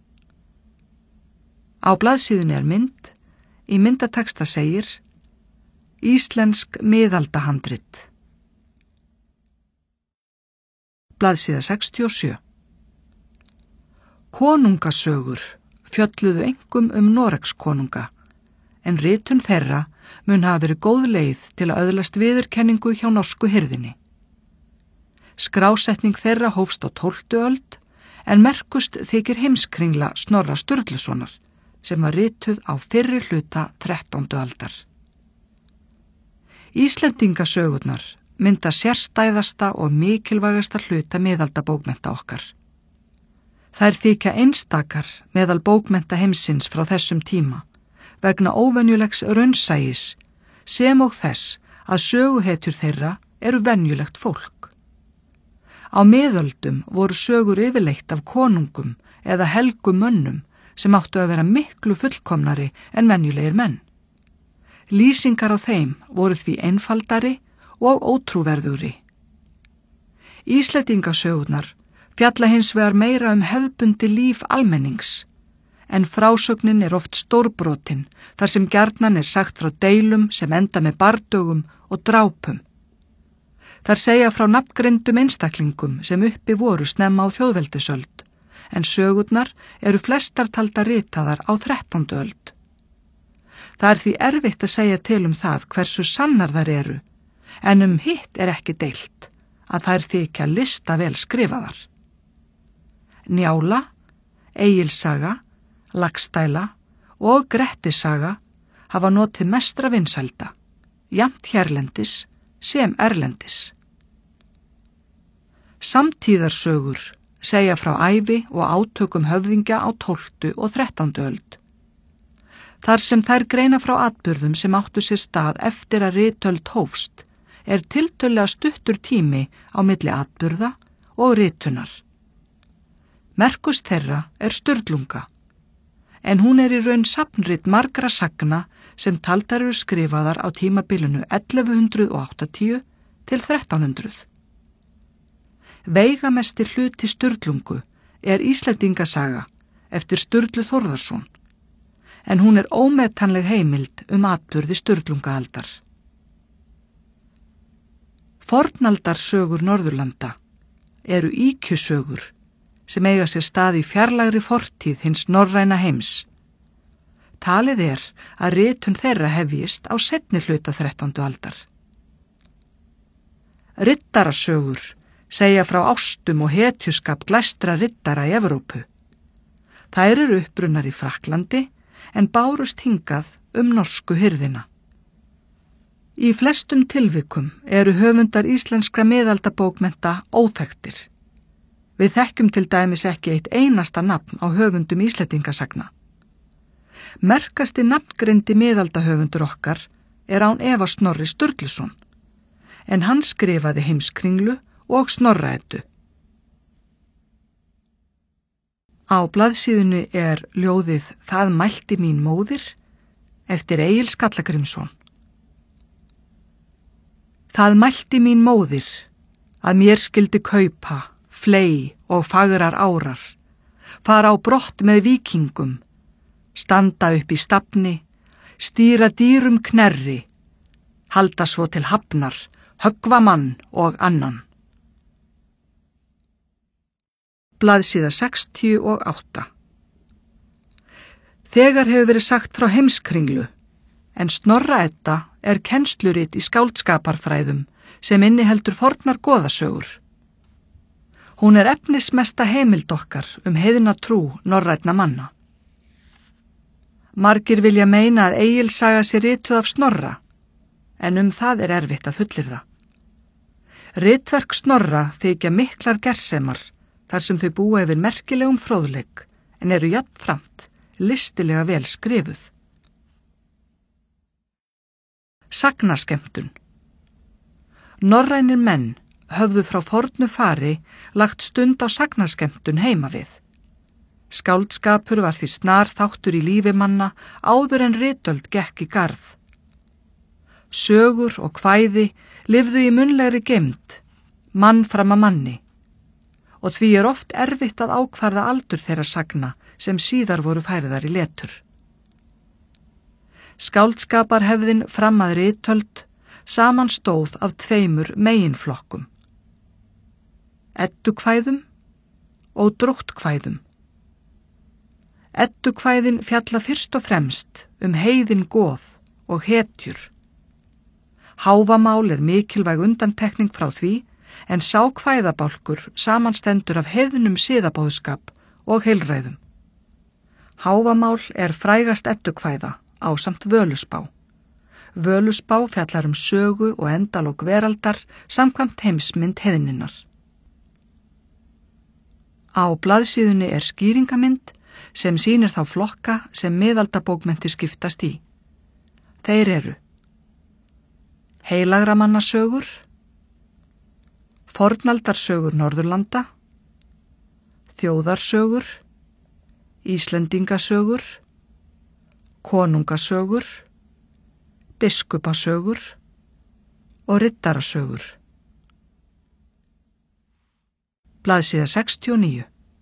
Á blaðsíðunni mynd, í myndateksta segir Íslensk miðaldahandrit. Blaðsíða 67. Konungasögur fjölluðu einkum Noregskonunga, en ritun þeirra mun hafa verið góð leið til að öðlast viðurkenningu hjá norsku hirðinni. Skrásetning þeirra hófst á 12. öld, en merkust þykir Heimskringla Snorra Sturlusonar, sem var rituð á fyrri hluta 13. aldar. Íslendingasögurnar mynda sérstæðasta og mikilvægasta hluta miðaldabókmennta okkar. Þær þykja einstakar meðal bókmennta heimsins frá þessum tíma vegna óvenjulegs raunsæis sem og þess að söguhetjur þeirra eru venjulegt fólk. Á miðöldum voru sögur yfirleitt af konungum eða helgum mönnum sem áttu að vera miklu fullkomnari en venjulegir menn. Lýsingar á þeim voru því einfaldari og ótrúverðugri. Íslendingasögurnar fjalla hins vegar meira hefðbundi líf almennings, en frásögnin oft stórbrotin þar sem gjarnan sagt frá deilum sem enda með bardögum og drápum. Þar segja frá nafngreindum einstaklingum sem uppi voru snemma á þjóðveldisöld, en sögurnar eru flestar taldar ritaðar á 13. öld. Það því erfitt að segja til það hversu sannar þær eru, en hitt ekki deilt að þær þykja listavel skrifaðar. Njála, Egilssaga, Laxdæla og Grettissaga hafa notið mestra vinsælda, jafnt hérlendis sem erlendis. Samtíðarsögur segja frá ævi og átökum höfðingja á 12. og 13. öld. Þar sem þær greina frá atburðum sem áttu sér stað eftir að ritöld hófst, tiltölulega stuttur tími á milli atburða og ritunar. Merkust þeirra Sturlunga, en hún í raun safnrit margra sagna sem taldar eru skrifaðar á tímabilinu 1180 til 1300. Veigamesti hluti Sturlungu Íslendingasaga eftir Sturlu Þórðarson, en hún ómetanleg heimild atburði Sturlungaaldar. Fornaldarsögur Norðurlanda eru ýkjusögur sem eiga sér stað í fjarlægri fortíð hins norræna heims. Talið að ritun þeirra hefjist á seinni hluta 13. aldar. Riddarasögur segja frá ástum og hetjuskap glæstra riddara í Evrópu. Þær eru upprunnar í Frakklandi en bárust hingað norsku hirðina. Í flestum tilvikum eru höfundar íslenskra miðaldabókmennta óþekktir. Við þekkjum til dæmis ekki eitt einasta nafn á höfundum Íslendingasagna. Merkasti nafngreindi miðaldahöfundur okkar án efa Snorri Sturluson, en hann skrifaði Heimskringlu og Snorra-Eddu. Á blaðsíðunni ljóðið Það mælti mín móðir eftir Egil Skallagrímsson. Það mælti mín móðir að mér skyldi kaupa fley og fagrar árar, fara á brott með víkingum, standa upp í stafni, stýra dýrum knerri, halda svo til hafnar, höggva mann og annan. Blaðsíða 68. Þegar hefur verið sagt frá Heimskringlu, en Snorra-Edda kennslurit í skáldskaparfræðum sem inniheldur fornar goðasögur. Hún efnismesta heimild okkar heiðna trú norrænna manna. Margir vilja meina að Egilssaga sé rituð af Snorra, en það erfitt að fullyrða. Ritverk Snorra þykja miklar gersemar þar sem þau búa yfir merkilegum fróðleik, en eru jafnframt listilega vel skrifuð. Sagnaskemmtun. Norrænir menn höfðu frá fornu fari lagt stund á sagnaskemmtun heima við. Skáldskapur var því snar þáttur í lífi manna áður en ritöld gekk í garð. Sögur og kvæði lifðu í munnlegri geymd, mann fram að manni, og því oft erfitt að ákvarða aldur þeirra sagna sem síðar voru færðar í letur. Skáldskaparhefðin fram að ritöld samanstóð af 2 meginflokkum: eddukvæðum og dróttkvæðum. Eddukvæðin fjalla fyrst og fremst heiðin goð og hetjur. Háfamál mikilvæg undantekning frá því, en sá kvæðabálkur samanstendur af heiðnum siðabóðskap og heilræðum. Háfamál frægast eddukvæða ásamt Völuspá. Völuspá fjallar sögu og endalok veraldar samkvæmt heimsmynd heiðninnar. Á blaðsíðunni skýringamynd sem sýnir þá flokka sem miðaldabókmenntir skiptast í. Þeir eru heilagramannasögur, fornaldarsögur Norðurlanda, þjóðarsögur, Íslendingasögur, konungasögur, biskupasögur og riddarasögur. Blaðsíða 69.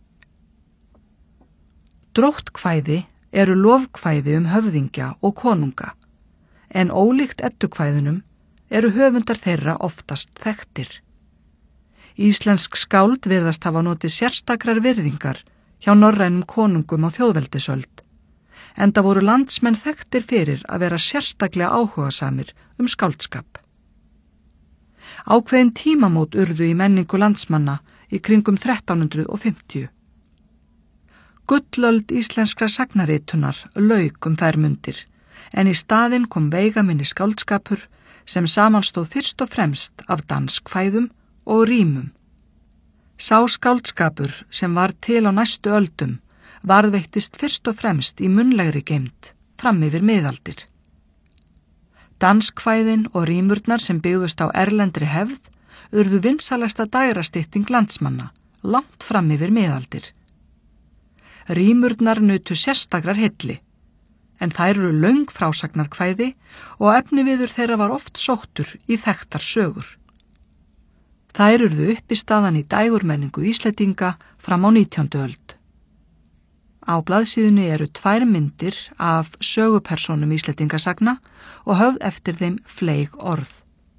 Dróttkvæði eru lofkvæði höfðingja og konunga, en ólíkt eddukvæðunum eru höfundar þeirra oftast þekktir. Íslensk skáld virðast hafa notið sérstakrar virðingar hjá norrænum konungum á þjóðveldisöld, enda voru landsmenn þekktir fyrir að vera sérstaklega áhugasamir skáldskap. Ákveðin tímamót urðu í menningu landsmanna í kringum 1350. Gullöld íslenskra sagnaritunar lauk þær mundir, en í staðinn kom veigaminni skáldskapur sem samanstóð fyrst og fremst af danskvæðum og rímum. Sá skáldskapur sem var til á næstu öldum varðveittist fyrst og fremst í munnlegri geymd fram yfir miðaldir. Danskvæðin og rímurnar sem byggðust á erlendri hefð urðu vinsalasta dægrastytting landsmanna langt fram yfir miðaldir. Rímurnar nutu sérstakrar hylli, en þær eru löng frásagnarkvæði og efniviður þeirra var oft sóttur í þekktar sögur. Þær urðu uppistaðan í dægurmenningu Íslendinga fram á 19. öld. Á blaðsíðunni eru 2 myndir af sögupersónum Íslendingasagna og höfð eftir þeim fleyg orð.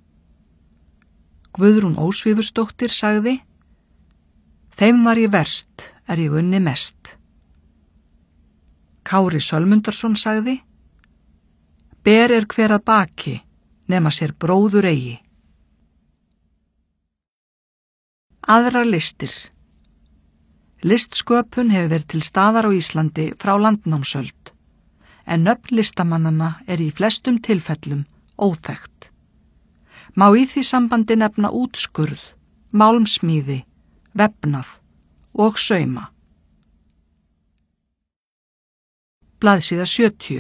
Guðrún Ósvífursdóttir sagði: "Þeim var ég verst, ég unni mest." Kári Sölmundarsson sagði: "Ber hver að baki, nema sér bróður eigi." Aðrar listir. Listsköpun hefur verið til staðar á Íslandi frá landnámsöld, en nöfn listamannanna í flestum tilfellum óþekkt. Má í því sambandi nefna útskurð, málmsmíði, vefnað og sauma. Blaðsíða 70.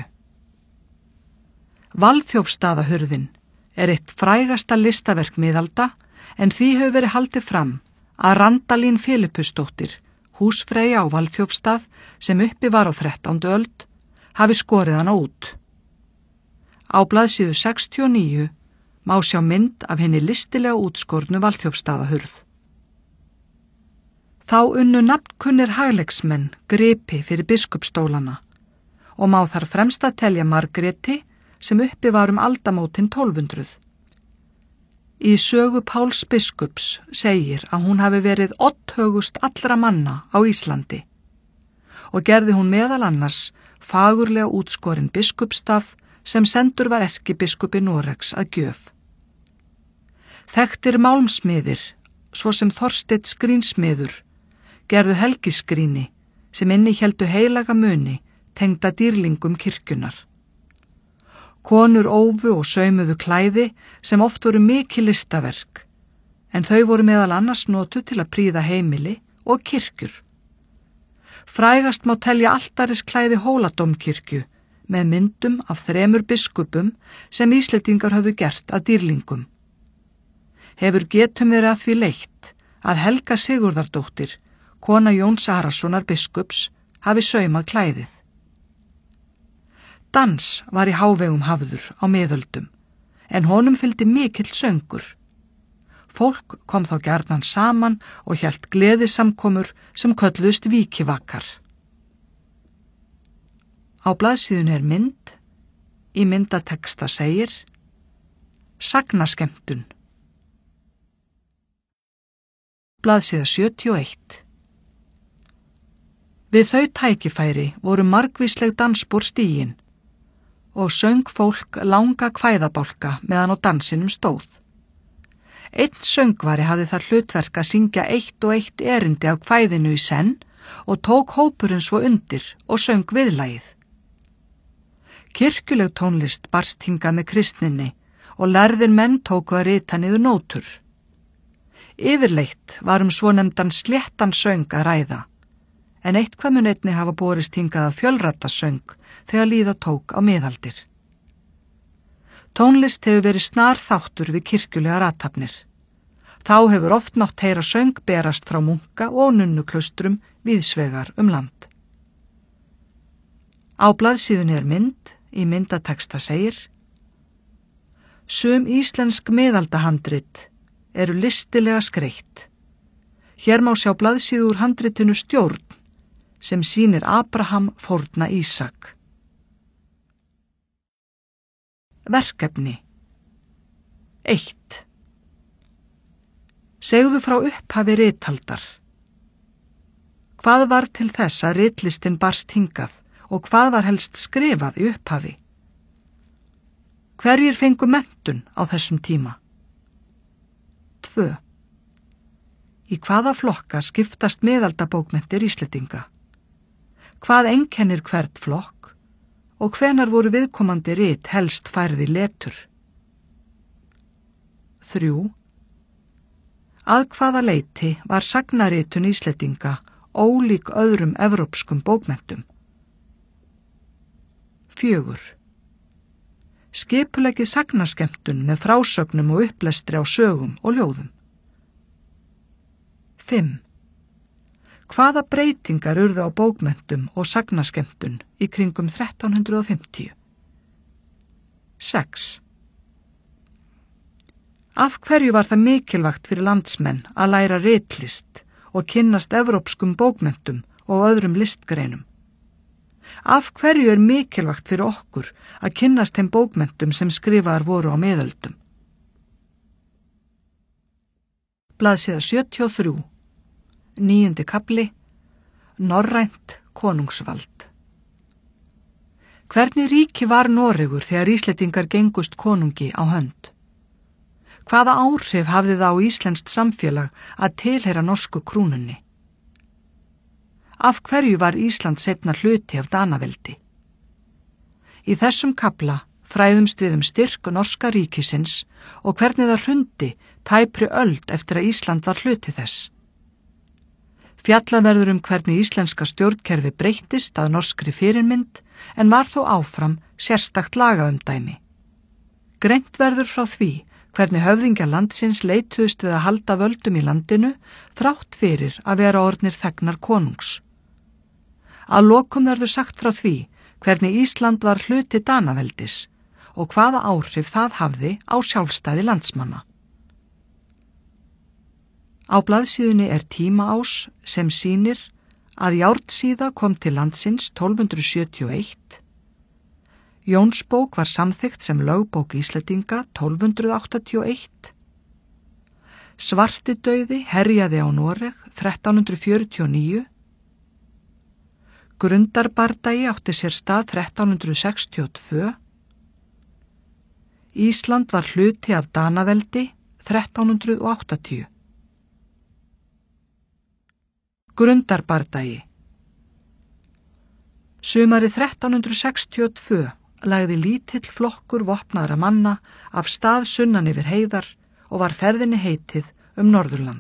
Valþjófsstaðahurðin eitt frægasta listaverk miðalda, en því hefur verið haldið fram að Randalín Filippusdóttir, húsfreyja á Valþjófsstað sem uppi var á 13. öld, hafi skorið hana út. Á blaðsíðu 69 má sjá mynd af henni listilega útskornu Valþjófsstaðahurð. Þá unnu nafnkunnir hagleiksmenn gripi fyrir biskupsstólana og má þar fremst að telja Margréti sem uppi var aldamótin 1200. Í sögu Páls biskups segir að hún hafi verið oddhögust allra manna á Íslandi og gerði hún meðal annars fagurlega útskorin biskupsstaf sem sendur var erkibiskupi Noregs að gjöf. Þekktir málmsmiðir, svo sem Þorsteinn skrýnsmiður, gerðu helgiskrýni sem innihéldu heilaga muni tengda dýrlingum kirkjunar. Konur ófu og saumuðu klæði sem oft voru mikil listaverk, en þau voru meðal annars notuð til að prýða heimili og kirkjur. Frægast má telja altarisklæði Hóladómkirkju með myndum af 3 biskupum sem Íslendingar höfðu gert að dýrlingum. Hefur getum verið að því leitt að Helga Sigurðardóttir, kona Jóns Arasonar biskups, hafi saumað klæðið. Dans var í hávegum hafður á miðöldum, en honum fylgdi mikill söngur. Fólk kom þá gjarnan saman og hélt gleðisamkomur sem kölluðust víkivakkar. Á blaðsíðunni mynd, í myndateksta segir: Sagnaskemmtun. Blaðsíða 71. Við þau tækifæri voru margvísleg dansspor stigin og söng fólk langa kvæðabálka meðan á dansinum stóð. Einn söngvari hafði þar hlutverk að syngja eitt og eitt erindi af kvæðinu í senn og tók hópurinn svo undir og söng viðlagið. Kirkjuleg tónlist barst hingað með kristninni og lærðir menn tóku að rita niður nótur. Yfirleitt var svonefndan sléttan söng að ræða, en eitthvað mun einnig hafa borist hingað að fjölrættasöng þegar líða tók á miðaldir. Tónlist hefur verið snar þáttur við kirkjulegar athafnir. Þá hefur oft mátt heyra söng berast frá munka og nunnuklaustrum víðsvegar land. Á blaðsíðunni mynd, í myndateksta segir: Sum íslensk miðaldahandrit eru listilega skreytt. Hér má sjá blaðsíðu úr handritinu Stjórn sem sýnir Abraham fórna Ísak. Verkefni 1. Segðu frá upphafi rithaldar. Hvað var til þess að ritlistin barst hingað og hvað var helst skrifað í upphafi? Hverjir fengu menntun á þessum tíma? 2. Í hvaða flokka skiptast miðaldabókmenntir Íslendinga? Hvað einkennir hvert flokk og hvenær voru viðkomandi rit helst færð í letur? 3. Að hvaða leyti var sagnaritun Íslendinga ólík öðrum evrópskum bókmenntum? 4. Skipuleggið sagnaskemmtun með frásögnum og upplestri á sögum og ljóðum. 5. Hvaða breytingar urðu á bókmenntum og sagnaskemmtun í kringum 1350? 6. Af hverju var það mikilvægt fyrir landsmenn að læra ritlist og kynnast evrópskum bókmenntum og öðrum listgreinum? Af hverju mikilvægt fyrir okkur að kynnast þeim bókmenntum sem skrifaðar voru á miðöldum? Blaðsíða 73. 9. kafli. Norrænt konungsvald. Hvernig ríki var Noregur þegar Íslendingar gengust konungi á hönd? Hvaða áhrif hafði það á íslenskt samfélag að tilheyra norsku krúnunni? Af hverju var Ísland seinna hluti af Danaveldi? Í þessum kafla fræðumst við styrk norska ríkisins og hvernig það hrundi tæpri öld eftir að Ísland var hluti þess. Fjallað verður hvernig íslenska stjórnkerfi breyttist að norskri fyrirmynd en var þó áfram sérstakt lagaumdæmi. Greint verður frá því hvernig höfðingjar landsins leituðust við að halda völdum í landinu þrátt fyrir að vera orðnir þegnar konungs. Að lokum verður sagt frá því hvernig Ísland var hluti Danaveldis og hvaða áhrif það hafði á sjálfstæði landsmanna. Á blaðsíðunni tímaás sem sýnir að Járnsíða kom til landsins 1271, Jónsbók var samþykkt sem lögbók Íslendinga 1281, Svartidauði herjaði á Noreg 1349, Grundarbardagi átti sér stað 1362, Ísland var hluti af Danaveldi 1380. Grundarbardagi. Sumarið 1362 lagði lítill flokkur vopnaðra manna af stað sunnan yfir heiðar og var ferðinni heitið Norðurland.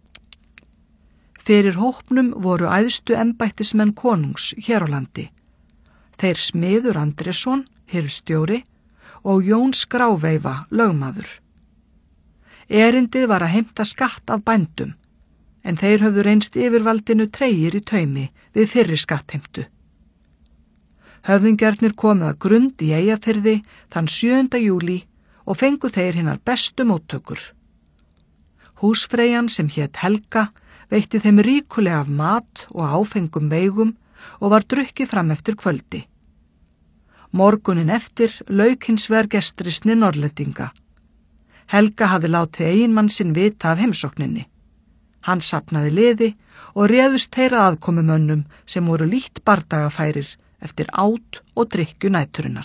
Fyrir hópnum voru æðstu embættismenn konungs hér á landi, þeir Smiður Andrésson, hirðstjóri, og Jón Skráveifa, lögmaður. Erindið var að heimta skatt af bændum, en þeir höfðu reynst yfirvaldinu tregir í taumi við fyrri skattheimtu. Höfðingjarnir komu að Grund í Eyjafirði þann 7. júlí og fengu þeir hinar bestu móttökur. Húsfreyjan sem hét Helga veitti þeim ríkulega af mat og áfengum veigum og var drukkið fram eftir kvöldi. Morgunin eftir lauk hins vegar gestrisni Norrlendinga. Helga hafði látið eiginmann sinn vita af heimsókninni. Hann safnaði liði og réðust þeirra aðkomumönnum sem voru lítt bardagafærir eftir át og drykkju næturinnar.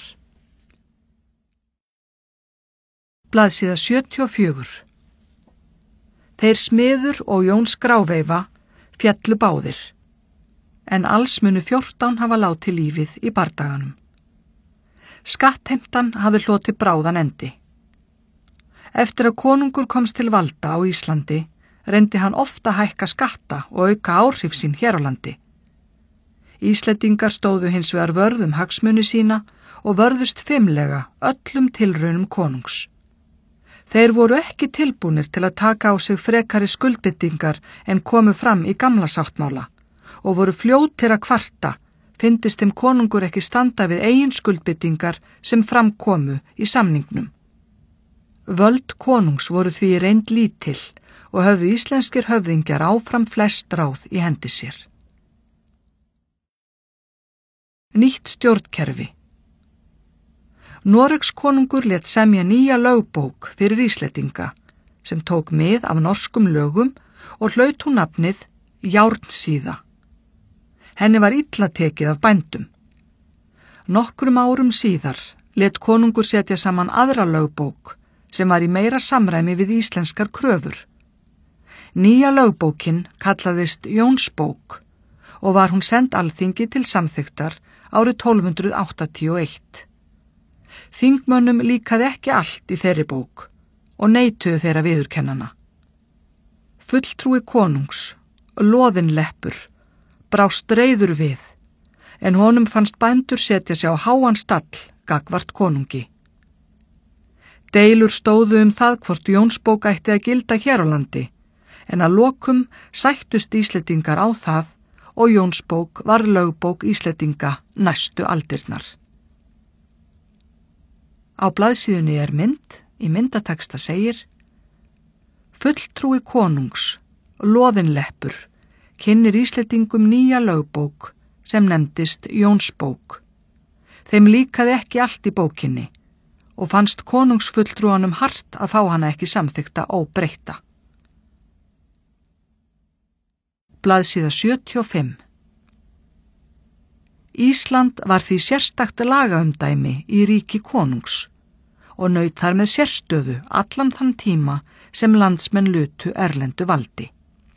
Blaðsíða 74. Þeir Smiður og Jón Skráveifa fjallu báðir, en alls munu 14 hafa látið lífið í bardaganum. Skattheimtan hafði hlotið bráðan endi. Eftir að konungur komst til valda á Íslandi reyndi hann ofta að hækka skatta og auka áhrif sín hér á landi. Íslendingar stóðu hins vegar vörð hagsmuni sína og vörðust fimlega öllum tilraunum konungs. Þeir voru ekki tilbúnir til að taka á sig frekari skuldbindingar en komu fram í gamla sáttmála og voru fljótir að kvarta, fyndist þeim konungur ekki standa við eigin skuldbindingar sem fram komu í samningnum. Völd konungs voru því reynd lítil og höfðu íslenskir höfðingjar áfram flest ráð í hendi sér. Nýtt stjórnkerfi. Noregs konungur lét semja nýja lögbók fyrir Íslendinga sem tók mið af norskum lögum og hlaut hún nafnið Járnsíða. Henni var illa tekið af bændum. Nokkrum árum síðar lét konungur setja saman aðra lögbók sem var í meira samræmi við íslenskar kröfur. Nýja lögbókin kallaðist Jónsbók og var hún send alþingi til samþykktar árið 1281. Þingmönnum líkaði ekki allt í þeirri bók og neituðu þeirra viðurkennana. Fulltrúi konungs, Loðinleppur, brást reiður við, en honum fannst bændur setja sig á háan stall gagvart konungi. Deilur stóðu það hvort Jónsbók ætti að gilda hér á landi, en að lokum sættust Íslendingar á það og Jónsbók var lögbók Íslendinga næstu aldirnar. Á blaðsíðunni mynd, í myndateksta segir: Fulltrúi konungs, Loðinleppur, kynnir Íslendingum nýja lögbók sem nefndist Jónsbók. Þeim líkaði ekki allt í bókinni og fannst konungsfulltrúanum hart að fá hana ekki samþykta óbreytta. Blaðsíða 75. Ísland var því sérstakt lagaumdæmi í ríki konungs og naut þar með sérstöðu allan þann tíma sem landsmenn lutu erlendu valdi.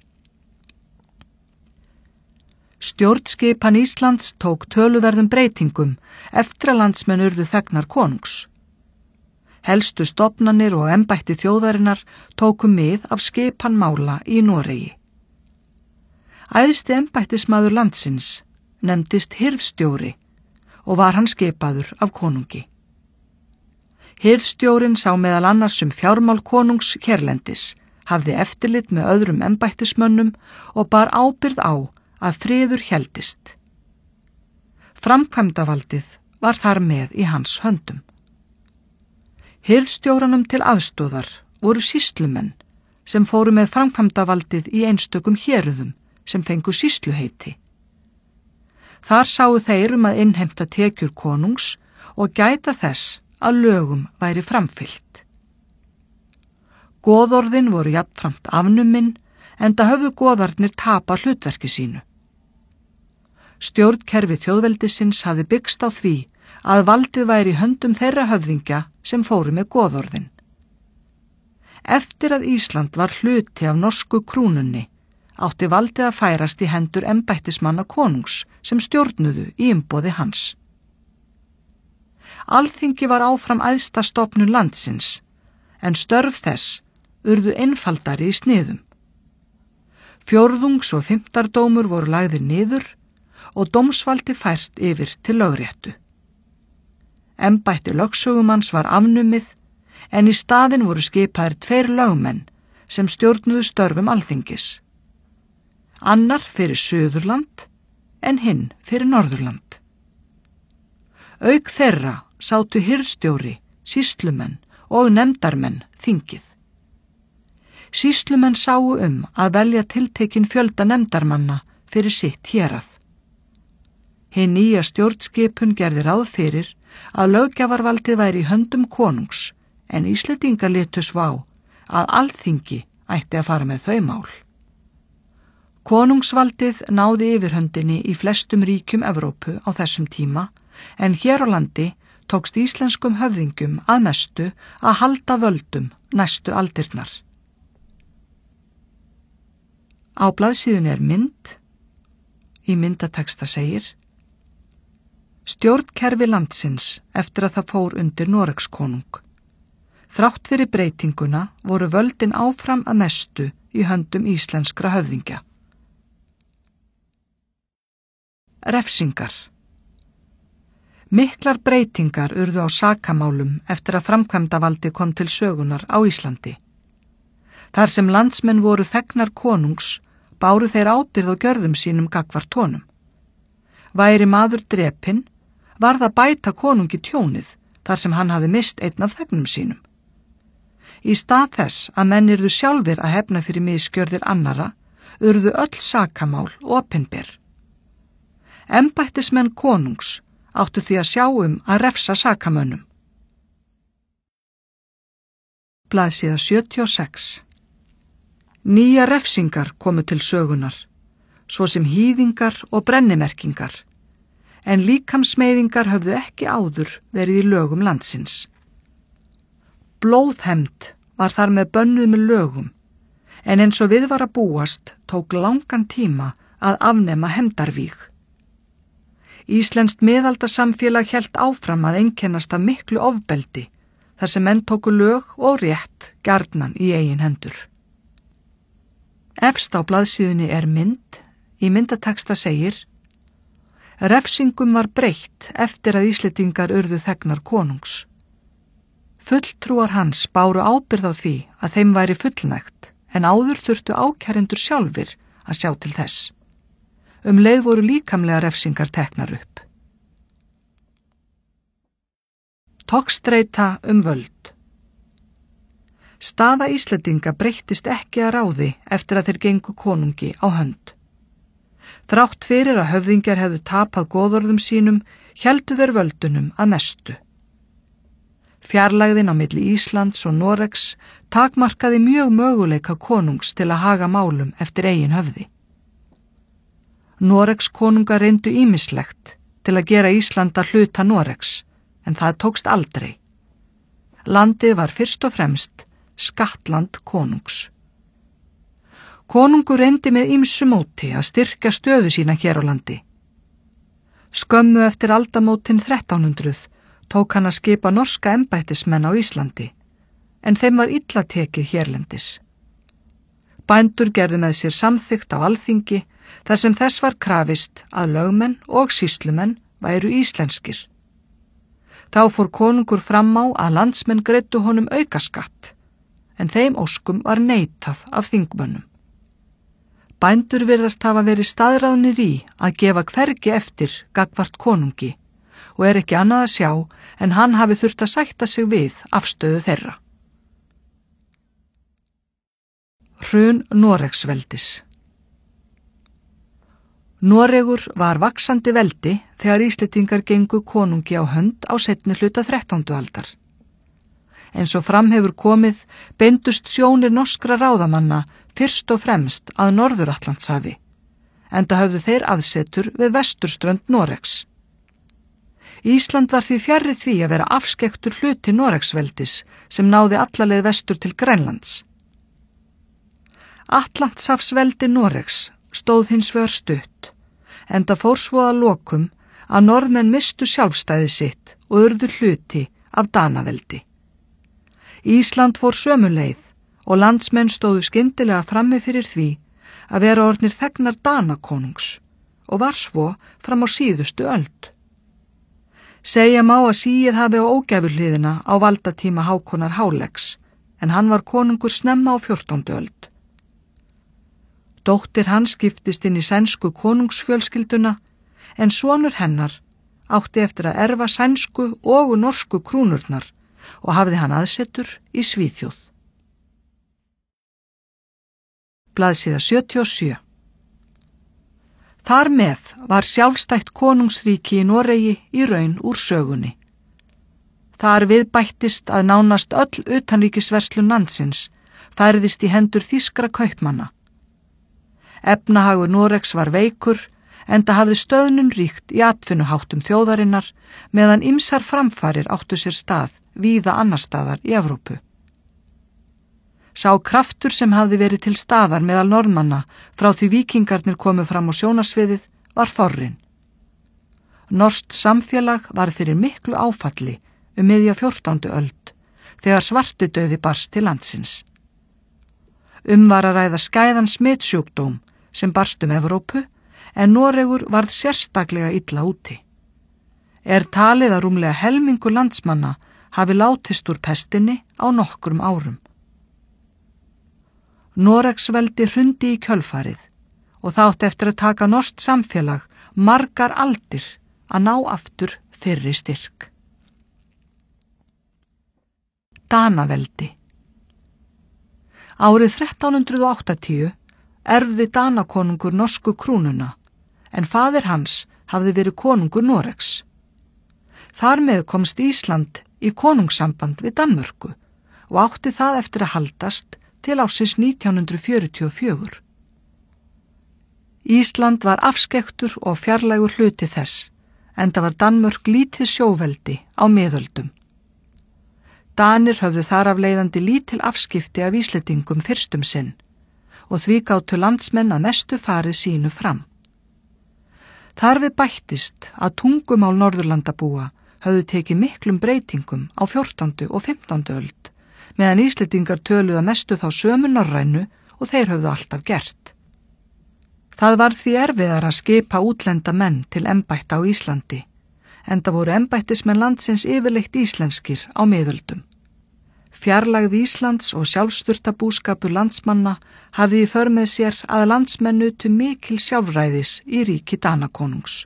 Stjórnskipan Íslands tók töluverðum breytingum eftir að landsmenn urðu þegnar konungs. Helstu stofnanir og embætti þjóðarinnar tóku mið af skipan mála í Noregi. Æðsti embættismaður landsins nefndist hirðstjóri og var hann skipaður af konungi. Hirðstjórinn sá meðal annars fjármál konungs hérlendis, hafði eftirlit með öðrum embættismönnum og bar ábyrgð á að friður héldist. Framkvæmdavaldið var þar með í hans höndum. Hirðstjóranum til aðstóðar voru sýslumenn sem fóru með framkvæmdavaldið í einstökum héruðum sem fengu sýsluheiti. Þar sáu þeir að innheimta tekjur konungs og gæta þess að lögum væri framfylgt. Goðorðin voru jafnframt afnumin, enda höfðu goðarnir tapað hlutverki sínu. Stjórnkerfi þjóðveldisins hafði byggst á því að valdið væri í höndum þeirra höfðingja sem fóru með goðorðin. Eftir að Ísland var hluti af norsku krúnunni, átti valdið að færast í hendur embættismanna konungs sem stjórnuðu í umboði hans. Alþingi var áfram æðsta stofnun landsins, en störf þess urðu einfaldari í sniðum. Fjórðungs- og fimmtardómur voru lagðir niður og dómsvaldi fært yfir til lögréttu. Embætti lögsögumanns var afnumið, en í staðinn voru skipaðir 2 lögmenn sem stjórnuðu störfum alþingis. Annar fyrir Suðurland en hinn fyrir Norðurland. Auk þeirra sátu hirðstjóri, sýslumenn og nefndarmenn þingið. Sýslumenn sáu að velja tiltekinn fjölda nefndarmanna fyrir sitt hérað. Hin nýja stjórnskipun gerði ráð fyrir að löggjafarvaldið væri í höndum konungs, en Íslendingar létu svo á að alþingi ætti að fara með þau mál. Konungsvaldið náði yfirhöndinni í flestum ríkjum Evrópu á þessum tíma, en hér á landi tókst íslenskum höfðingjum að mestu að halda völdum næstu aldirnar. Á blaðsíðunni mynd. Í myndateksta segir: Stjórnkerfi landsins eftir að það fór undir Noregskonung. Þrátt fyrir breytinguna voru völdin áfram að mestu í höndum íslenskra höfðingja. Refsingar. Miklar breytingar urðu á sakamálum eftir að framkvæmdavaldi kom til sögunar á Íslandi. Þar sem landsmenn voru þegnar konungs, báru þeir ábyrgð á gjörðum sínum gagnvart honum. Væri maður drepinn, varð að bæta konungi tjónið þar sem hann hafði mist einn af þegnum sínum. Í stað þess að menn yrðu sjálfir að hefna fyrir misgjörðir annara, urðu öll sakamál opinber. Embættismenn konungs áttu því að sjá að refsa sakamönnum. Blaðsíða 76. Nýja refsingar komu til sögunar, svo sem hýðingar og brennimerkingar, en líkamsmeiðingar höfðu ekki áður verið í lögum landsins. Blóðhefnd var þar með bönnuð með lögum, en eins og við var að búast tók langan tíma að afnema hefndarvíg. Íslenskt miðaldasamfélag hélt áfram að einkennast af miklu ofbeldi, þar sem menn tóku lög og rétt gjarnan í eigin hendur. Efst á blaðsíðunni er mynd, í myndateksta segir: refsingum var breytt eftir að Íslendingar urðu þegnar konungs. Fulltrúar hans báru ábyrgð á því að þeim væri fullnægt, en áður þurftu ákærendur sjálfir að sjá til þess. Leið voru líkamlega refsingar teknar upp. Togstreita völd. Staða Íslendinga breyttist ekki að ráði eftir að þeir gengu konungi á hönd. Þrátt fyrir að höfðingjar hefðu tapað goðorðum sínum, héldu þeir völdunum að mestu. Fjarlægðin á milli Íslands og Noregs takmarkaði mjög möguleika konungs til að haga málum eftir eigin höfði. Noregs konungar reyndu ýmislegt til að gera Ísland að hluta Noregs, en það tókst aldrei. Landið var fyrst og fremst skattland konungs. Konungur reyndi með ýmsu móti að styrkja stöðu sína hér á landi. Skömmu eftir aldamótin 1300 tók hann að skipa norska embættismenn á Íslandi, en þeim var illa tekið hérlendis. Bændur gerðu með sér samþykkt á alþingi þar sem þess var krafist að lögmenn og sýslumenn væru íslenskir. Þá fór konungur fram á að landsmenn greiddu honum aukaskatt, en þeim óskum var neitað af þingmönnum. Bændur virðast hafa verið staðráðnir í að gefa hvergi eftir gagnvart konungi og er ekki annað að sjá en hann hafi þurft að sætta sig við afstöðu þeirra. Hrun Noregsveldis. Noregur var vaxandi veldi þegar Íslendingar gengu konungi á hönd á seinni hluta 13. aldar. Eins og fram hefur komið beindust sjónir norskra ráðamanna fyrst og fremst að Norður-Atlantshafi, enda höfðu þeir aðsetur við vesturströnd Noregs. Ísland var því fjarri því að vera afskekktur hluti Noregsveldis sem náði alla leið vestur til Grænlands. Atlantshafsveldi Noregs stóð hins vegar stutt, enda fór svo að lokum að norðmenn mistu sjálfstæði sitt og urðu hluti af Danaveldi. Ísland fór sömu leið og landsmenn stóðu skyndilega frammi fyrir því að vera orðnir þegnar Danakonungs og var svo fram á síðustu öld. Segja má að síið hafi á ógæfuhliðina á valdatíma Hákonar Háleggs, en hann var konungur snemma á 14. öld. Dóttir hans giftist inn í sænsku konungsfjölskylduna, en sonur hennar átti eftir að erfa sænsku og norsku krúnurnar og hafði hann aðsetur í Svíþjóð. Blaðsíða 77. Þar með var sjálfstætt konungsríki í Noregi í raun úr sögunni. Þar viðbættist að nánast öll utanríkisverslun landsins færðist í hendur þýskra kaupmanna. Efnahagur Noregs var veikur, enda hafði stöðnun ríkt í atvinnuháttum þjóðarinnar meðan ýmsar framfarir áttu sér stað víða annar staðar í Evrópu. Sá kraftur sem hafði verið til staðar meðal norðmanna frá því víkingarnir komu fram á sjónarsviðið var þorrinn. Norskt samfélag var fyrir miklu áfalli miðja 14. öld þegar svartidauði barst til landsins. Var að ræða skæðan smitsjúkdóm sem barst Evrópu en Noregur varð sérstaklega illa úti. Talið að rúmlega helmingur landsmanna hafi látist úr pestinni á nokkrum árum. Noregsveldi hrundi í kjölfarið og það átti eftir að taka norskt samfélag margar aldir að ná aftur fyrri styrk. Danaveldi. Árið 1380 erfði Danakonungur norsku krúnuna, en faðir hans hafði verið konungur Noregs. Þar með komst Ísland í konungssamband við Danmörku og átti það eftir að haldast til ársins 1944. Ísland var afskekktur og fjarlægur hluti þess, enda var Danmörk lítið sjóveldi á miðöldum. Danir höfðu þar af leiðandi lítil afskipti af Íslendingum fyrstum sinn og því gátu landsmenn að mestu farið sínu fram. Þar við bættist að tungumál Norðurlandabúa höfðu tekið miklum breytingum á 14. og 15. öld, meðan Íslendingar töluðu að mestu þá sömu norrænu og þeir höfðu alltaf gert. Það var því erfiðar að skipa útlenda menn til embætta á Íslandi, enda voru embættismenn landsins yfirleitt íslenskir á miðöldum. Fjarlægð Íslands og sjálfsturtabúskapur landsmanna hafði í för með sér að landsmenn nutu mikil sjálfræðis í ríki Danakonungs.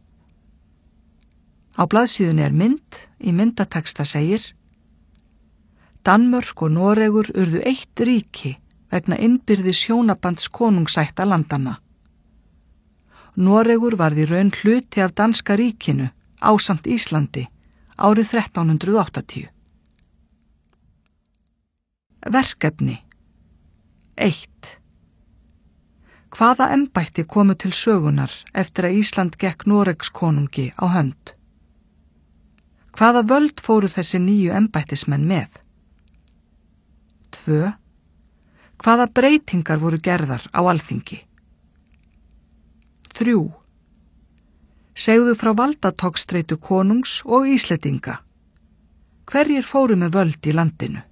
Á blaðsíðunni mynd, í myndateksta segir: Danmörk og Noregur urðu eitt ríki vegna innbyrðis hjónabands konungsætta landanna. Noregur varð í raun hluti af danska ríkinu ásamt Íslandi árið 1380. Verkefni 1. Hvaða embætti komu til sögunar eftir að Ísland gekk Noregs konungi á hönd? Hvaða völd fóru þessi nýju embættismenn með? 2. Hvaða breytingar voru gerðar á Alþingi? 3. Segðu frá valdatogstreitu konungs og Íslendinga. Hverjir fóru með völd í landinu?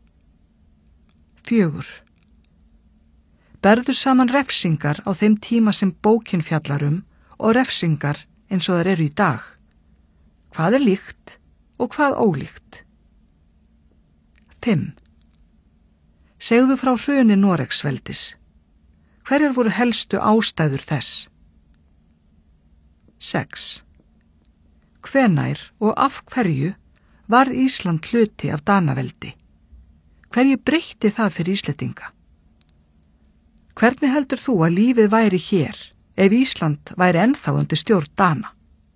4. Berðu saman refsingar á þeim tíma sem bókin fjallar og refsingar eins og þær eru í dag. Hvað er líkt og hvað ólíkt? 5. Segðu frá hruni Noregsveldis. Hverjar voru helstu ástæður þess? 6. Hvenær og af hverju varð Ísland hluti af Danaveldi? Hverju breytti það fyrir Íslendinga? Hvernig heldur þú að lífið væri hér ef Ísland væri ennþá undir stjórn Dana?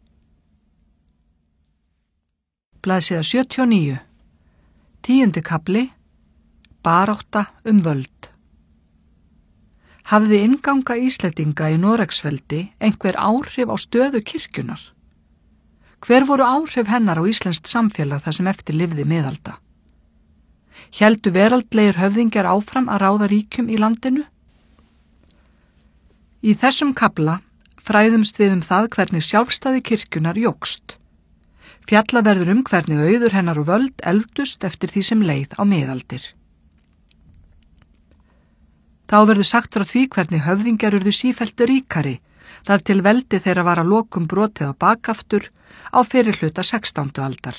Blaðsíða 79. 10. kafli. Barátta völd. Hafði innganga Íslendinga í Noregsveldi einhver áhrif á stöðu kirkjunar? Hver voru áhrif hennar á íslenskt samfélag þar sem eftir lifði miðalda? Héldu veraldlegir höfðingjar áfram að ráða ríkjum í landinu? Í þessum kafla fræðumst við það hvernig sjálfstæði kirkjunar jókst. Fjalla verður hvernig auður hennar og völd efldust eftir því sem leið á miðaldir. Þá verður sagt frá því hvernig höfðingjar urðu sífellt ríkari, þar til veldi þeirra var að lokum brotið á bakaftur á fyrrihluta 16. aldar.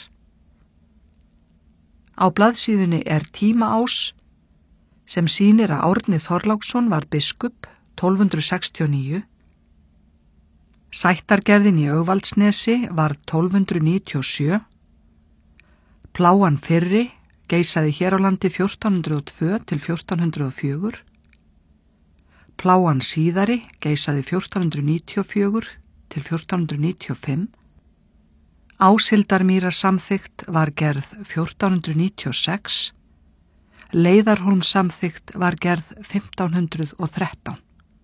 Á blaðsíðunni tímaás sem sýnir að Árni Þorláksson var biskup 1269. Sættargerðin í Ögvaldsnesi var 1297. Pláan fyrri geisaði hér á landi 1402 til 1404. Pláan síðari geisaði 1494 til 1495. Ásildarmýrar samþykkt var gerð 1496. Leiðarhólms samþykkt var gerð 1513.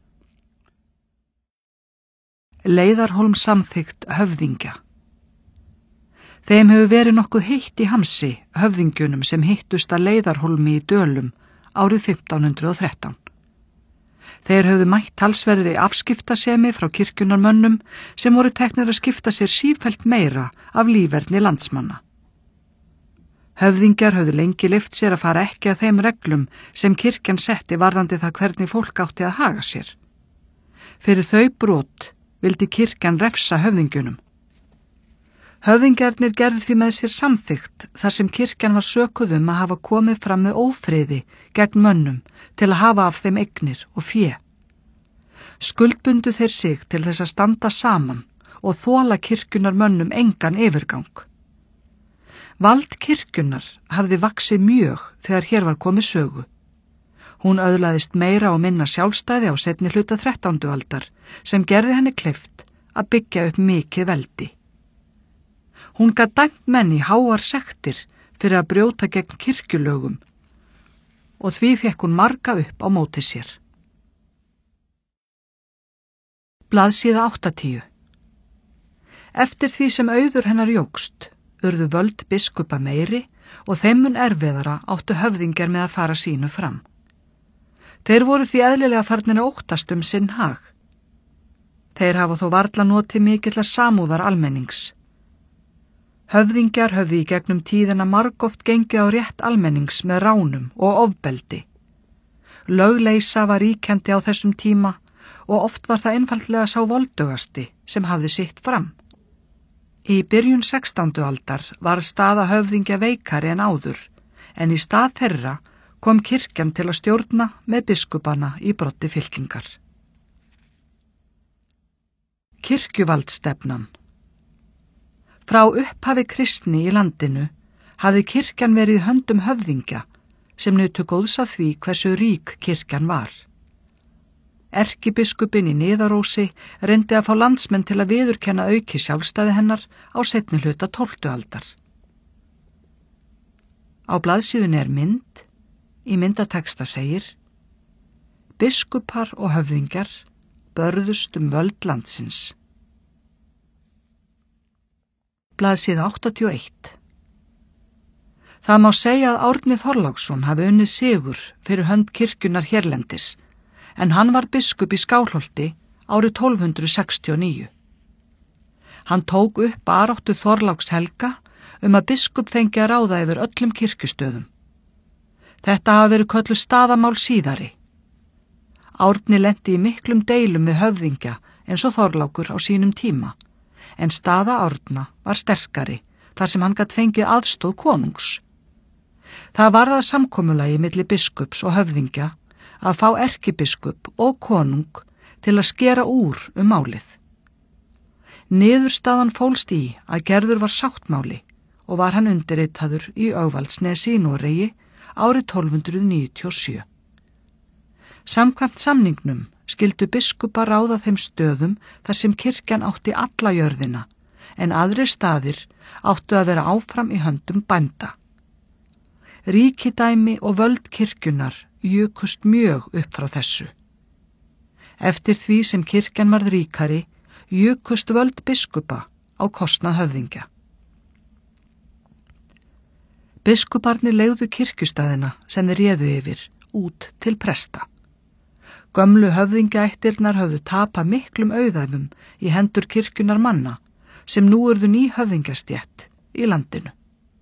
Leiðarhólms samþykkt höfðingja. Þeim hefur verið nokkuð heitt í hamsi höfðingjunum sem hittust að Leiðarhólmi í Dölum árið 1513. Þeir höfðu mætt talsverðri afskiptasemi frá kirkjunarmönnum sem voru teknir að skipta sér sífellt meira af líferni landsmanna. Höfðingjar höfðu lengi leyft sér að fara ekki að þeim reglum sem kirkjan setti varðandi það hvernig fólk átti að haga sér. Fyrir þau brot vildi kirkjan refsa höfðingjunum. Höfðingjarnir gerðu því með sér samþykkt þar sem kirkjan var sökuð að hafa komið fram með ófriði gegn mönnum til að hafa af þeim eignir og fé. Skuldbundu þeir sig til þess að standa saman og þola kirkjunar mönnum engan yfirgang. Vald kirkjunar hafði vaxið mjög þegar hér var komið sögu. Hún öðlaðist meira og minna sjálfstæði á seinni hluta 13. aldar sem gerði henni kleift að byggja upp mikið veldi. Hún gat dæmt menn í háar sektir fyrir að brjóta gegn kirkjulögum og því fekk hún marga upp á móti sér. Blaðsíða 80. Eftir því sem auður hennar jókst, urðu völd biskupa meiri og þeim mun erfiðara áttu höfðingjar með að fara sínu fram. Þeir voru því eðlilega farnir að óttast sinn hag. Þeir hafa þó varla notið mikillar samúðar almennings. Höfðingjar höfðu í gegnum tíðina margoft gengið á rétt almennings með ránum og ofbeldi. Lögleysa var ríkjandi á þessum tíma og oft var það einfaldlega sá voldugasti sem hafði sitt fram. Í byrjun 16. aldar var staða höfðingja veikari en áður, en í stað þeirra kom kirkjan til að stjórna með biskupana í broddi fylkingar. Kirkjuvaldstefnan. Frá upphafi kristni í landinu hafði kirkjan verið í höndum höfðingja sem nutu góðs af því hversu rík kirkjan var. Erkibiskupinn í Niðarósi reyndi að fá landsmenn til að viðurkenna auki sjálfstæði hennar á seinni hluta 12. aldar. Á blaðsíðunni mynd. Í myndateksta segir: Biskupar og höfðingjar börðust völd landsins. Blaðsíða 81. Það má segja að Árni Þorláksson hafi unnið sigur fyrir hönd kirkjunar hérlendis, en hann var biskup í Skálholti árið 1269. Hann tók upp baráttu Þorláks helga að biskup fengi að ráða yfir öllum kirkjustöðum. Þetta hafa verið kölluð staðamál síðari. Árni lenti í miklum deilum við höfðingja eins og Þorlákur á sínum tíma, en staða Árna var sterkari þar sem hann gat fengið aðstóð konungs. Það varð að samkomulagi milli biskups og höfðingja að fá erkibiskup og konung til að skera úr málið. Niðurstaðan fólst í að gerður var sáttmáli og var hann undirritaður í Ögvaldsnesi í Noregi árið 1297. Samkvæmt samningnum skildu biskupa ráða þeim stöðum þar sem kirkjan átti alla jörðina, en aðrir staðir áttu að vera áfram í höndum bænda. Ríkidæmi og völd kirkjunar jukust mjög upp frá þessu. Eftir því sem kirkjan varð ríkari, jukust völd biskupa á kostnað höfðingja. Biskuparnir leigðu kirkjustæðina sem þeir réðu yfir út til presta. Gömlu höfðingjaættirnar höfðu tapað miklum auðæfum í hendur kirkjunar manna sem nú urðu ný höfðingjastjætt í landinu.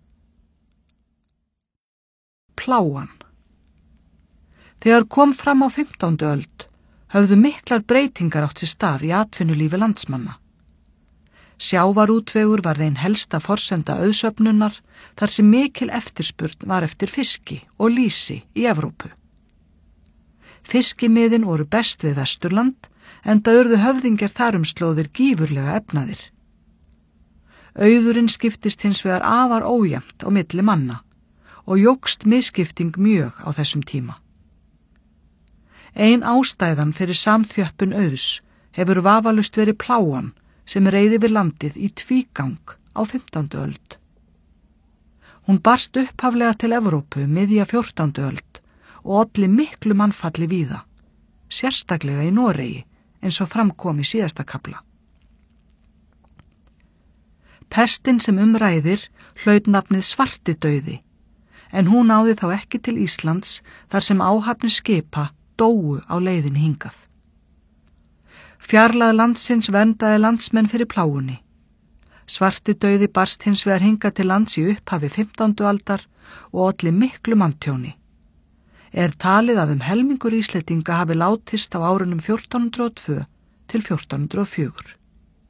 Plágan. Þegar kom fram á 15. öld höfðu miklar breytingar átt sér stað í atvinnulífi landsmanna. Sjávarútvegur var þeim helsta forsenda auðsöfnunar þar sem mikil eftirspurn var eftir fiski og lýsi í Evrópu. Fiskimiðin voru best við Vesturland, enda urðu höfðingjar þar slóðir gífurlega efnaðir. Auðurinn skiptist hins vegar afar ójafnt á milli manna og jókst misskipting mjög á þessum tíma. Ein ástæðan fyrir samþjöppun auðs hefur vafalaust verið plágan sem reið yfir landið í tvígang á 15. öld. Hún barst upphaflega til Evrópu miðja 14. öld og olli miklu mannfalli víða, sérstaklega í Noregi eins og fram kom í síðasta kafla. Pestin sem ræðir hlaut nafnið svartidauði, en hún náði þá ekki til Íslands þar sem áhafnir skipa dóu á leiðin hingað. Fjarlæð landsins verndaði landsmenn fyrir plágunni. Svarti dauði barst hins vegar hingað til lands í upphafi 15. aldar og olli miklu manntjóni. Talið að helmingur Íslendinga hafi látist á árunum 1402 til 1404.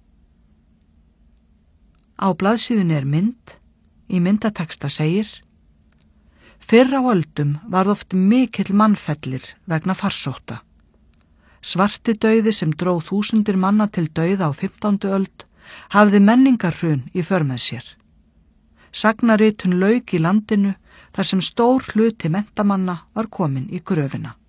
Á blaðsíðunni mynd. Í myndateksta segir: Fyrr á öldum varð oft mikill mannfellir vegna farsótta. Svarti dauði sem dró þúsundir manna til dauða á 15. öld hafði menningarhrun í för með sér. Sagnaritun lauk í landinu þar sem stór hluti menntamanna var komin í gröfina.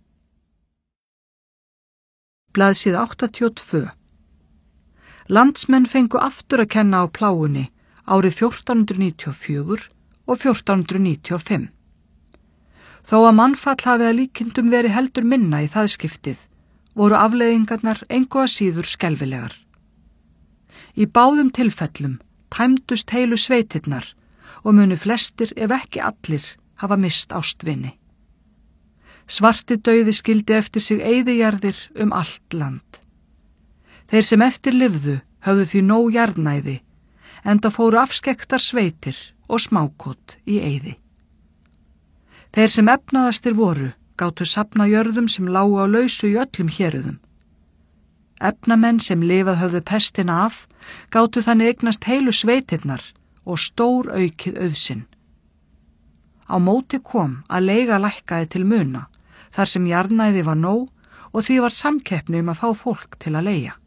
Blaðsíða 82. Landsmenn fengu aftur að kenna á plágunni árið 1494 og 1495. Þó að mannfall hafi að líkindum verið heldur minna í það skiptið, voru afleiðingarnar engu að síður skelfilegar. Í báðum tilfellum tæmdust heilu sveitirnar og munu flestir ef ekki allir hafa mist ástvini. Svarti dauði skildi eftir sig eyðijarðir allt land. Þeir sem eftir lifðu höfðu því nóg jarðnæði, enda fóru afskekktar sveitir og smákot í eyði. Þeir sem efnaðastir voru gátu safna jörðum sem lágu á lausu í öllum héruðum. Efnamenn sem lifað höfðu pestina af gátu þannig eignast heilu sveitirnar og stór aukið auðsinn. Á móti kom að leiga lækkaði til muna, þar sem jarðnæði var nóg og því var samkeppni að fá fólk til að leigja.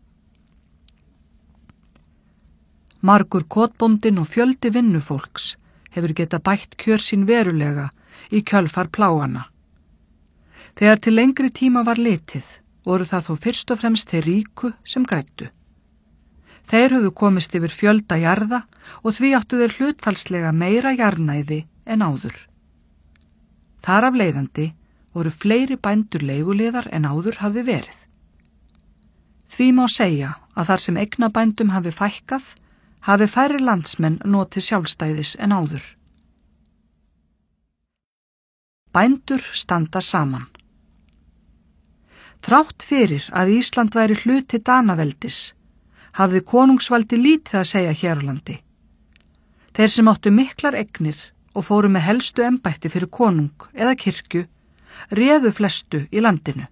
Margur kotbóndinn og fjöldi vinnufólks hefur getað bætt kjör sín verulega í kjölfar plágana. Þegar til lengri tíma var litið, voru það þó fyrst og fremst þeir ríku sem græddu. Þeir höfðu komist yfir fjölda jarða og því áttu þeir hlutfallslega meira jarðnæði en áður. Þar af leiðandi voru fleiri bændur leiguliðar en áður hafði verið. Því má segja að þar sem eignabændum hafi fækkað, hafi færri landsmenn notið sjálfstæðis en áður. Bændur standa saman. Þrátt fyrir að Ísland væri hluti Danaveldis, hafði konungsvaldi lítið að segja hér á landi. Þeir sem áttu miklar eignir og fóru með helstu embætti fyrir konung eða kirkju, réðu flestu í landinu.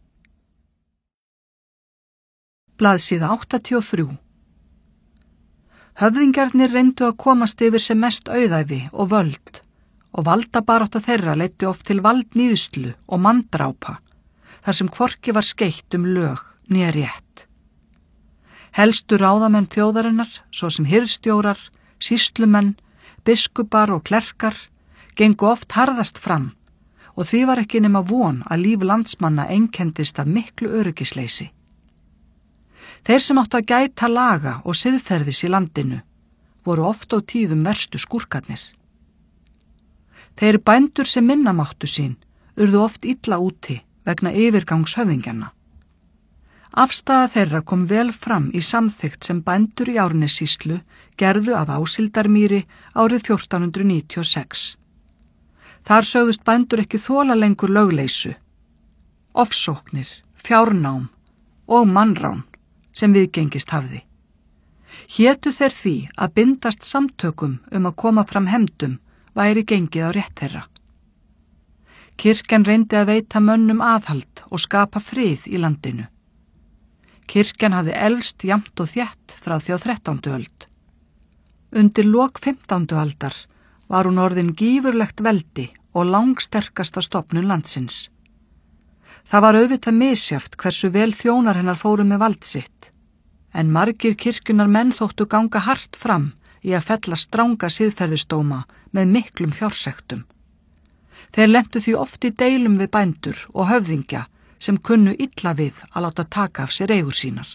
Blaðsíða 83. Höfðingjarnir reyndu að komast yfir sem mest auðæfi og völd og valdabarátta þeirra leiddi oft til valdníðslu og manndrápa, þar sem hvorki var skeytt lög né rétt. Helstu ráðamenn þjóðarinnar, svo sem hirðstjórar, sýslumenn, biskupar og klerkar, gengu oft harðast fram og því var ekki nema von að líf landsmanna einkendist af miklu öryggisleysi. Þeir sem áttu að gæta laga og siðferðis í landinu voru oft á tíðum verstu skúrkarnir. Þeir bændur sem minna máttu sín urðu oft illa úti vegna yfirgangs höfðingjanna. Afstaða þeirra kom vel fram í samþykkt sem bændur í Árnessýslu gerðu að Ásildarmýri árið 1496. Þar sögðust bændur ekki þola lengur lögleysu, ofsóknir, fjárnám og mannrán sem viðgengist hafði. Hétu þeir því að bindast samtökum að koma fram hefndum væri gengið á rétt þeirra. Kirkjan reyndi að veita mönnum aðhald og skapa frið í landinu. Kirkjan hafði elst jafnt og þétt frá því á 13. öld. Undir lok 15. aldar var hún orðin gífurlegt veldi og langsterkasta stofnun landsins. Það var auðvitað misjafnt hversu vel þjónar hennar fóru með vald sitt, en margir kirkjunar menn þóttu ganga hart fram í að fella stranga siðferðisdóma með miklum fjársektum. Þeir lentu því oft í deilum við bændur og höfðingja sem kunnu illa við að láta taka af sér eigur sínar.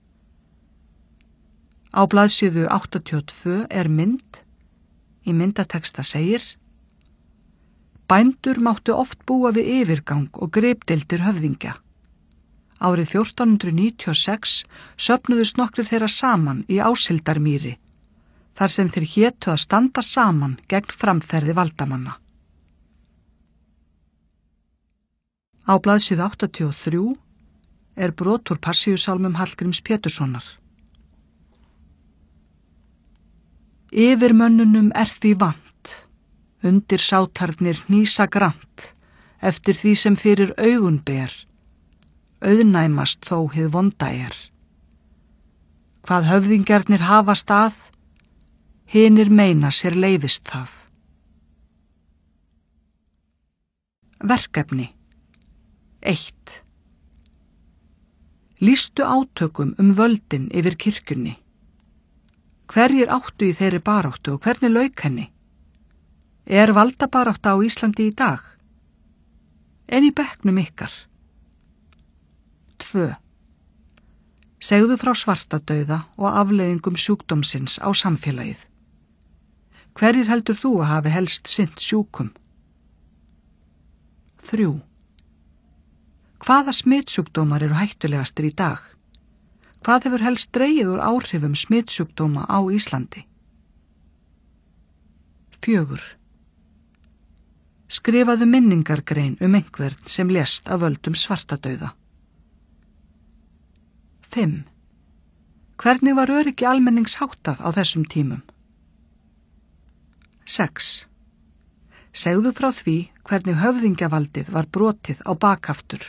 Á blaðsíðu 82 mynd. Í myndateksta segir: Bændur máttu oft búa við yfirgang og gripdeildir höfðingja. Árið 1496 söfnuðust nokkrir þeirra saman í Ásildarmýri, þar sem þeir hétu að standa saman gegn framferði valdamanna. Á blaðsíðu 83 er brot úr Passíusálmum Hallgríms Péturssonar. Yfir mönnunum því vant, undir sátarnir hnýsa grant, eftir því sem fyrir augun ber, auðnæmast þó hið vonda er. Hvað höfðingjarnir hafa stað, hinir meina sér leyfist það. Verkefni 1. Lýstu átökum völdin yfir kirkjunni. Hverjir áttu í þeirri baráttu og hvernig lauk henni? Er valdabarátta á Íslandi í dag? En í bekknum ykkar? 2. Segðu frá svartadauða og afleiðingum sjúkdómsins á samfélagið. Hverjir heldur þú að hafi helst sinnt sjúkum? 3. Hvaða smitsjúkdómar eru hættulegastir í dag? Hvað hefur helst dregið úr áhrifum smitsjúkdóma á Íslandi? 4. Skrifaðu minningargrein einhvern sem lést af völdum svartadauða. 5. Hvernig var öryggi almennings háttað á þessum tímum? 6. Segðu frá því hvernig höfðingjavaldið var brotið á bakhaftur.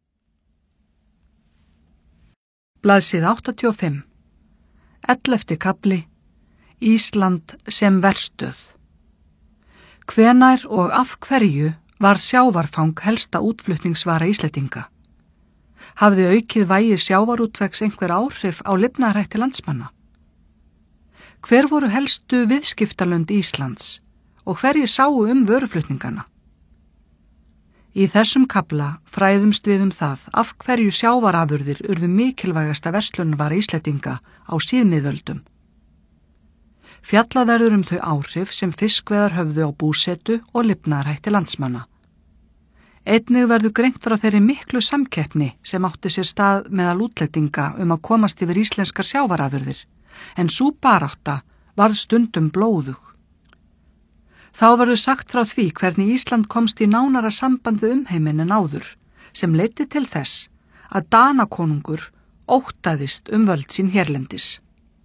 Blaðsíða 85. 11. kafli Ísland sem verstöð. Hvenær og af hverju var sjávarfang helsta útflutningsvara Íslendinga? Hafði aukið vægi sjávarútvegs einhver áhrif á lifnaðarhætti landsmanna? Hver voru helstu viðskiptalönd Íslands og hverjir sáu vöruflutningana? Í þessum kafla fræðumst við það af hverju sjávarafurðir urðu mikilvægasta verslunarvara Íslendinga á síðmiðöldum. Fjallað verður þau áhrif sem fiskveiðar höfðu á búsetu og lifnaðarhætti landsmanna. Einnig verður greint frá þeirri miklu samkeppni sem átti sér stað meðal útlendinga að komast yfir íslenskar sjávarafurðir, en sú barátta varð stundum blóðug. Þá verður sagt frá því hvernig Ísland komst í nánara samband við umheiminn en áður, sem leiddi til þess að Danakonungur óttaðist völd sín hérlendis.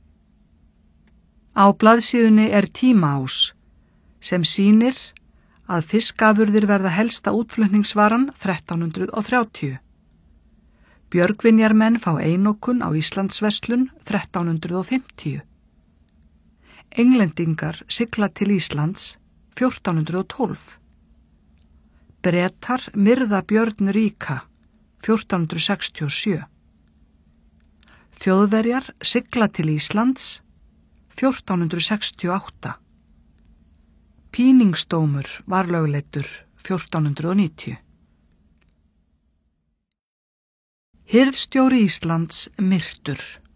Á blaðsíðunni er tímaás sem sýnir að fiskafurðir verða helsta útflutningsvaran 1330. Björgvinjarmenn fá einokun á Íslandsverslun 1350. Englendingar sigla til Íslands 1412. Bretar myrða Björn ríka 1467. Þjóðverjar sigla til Íslands 1468. Píningsdómur var lögleiddur 1490. Hirðstjóri Íslands myrtur.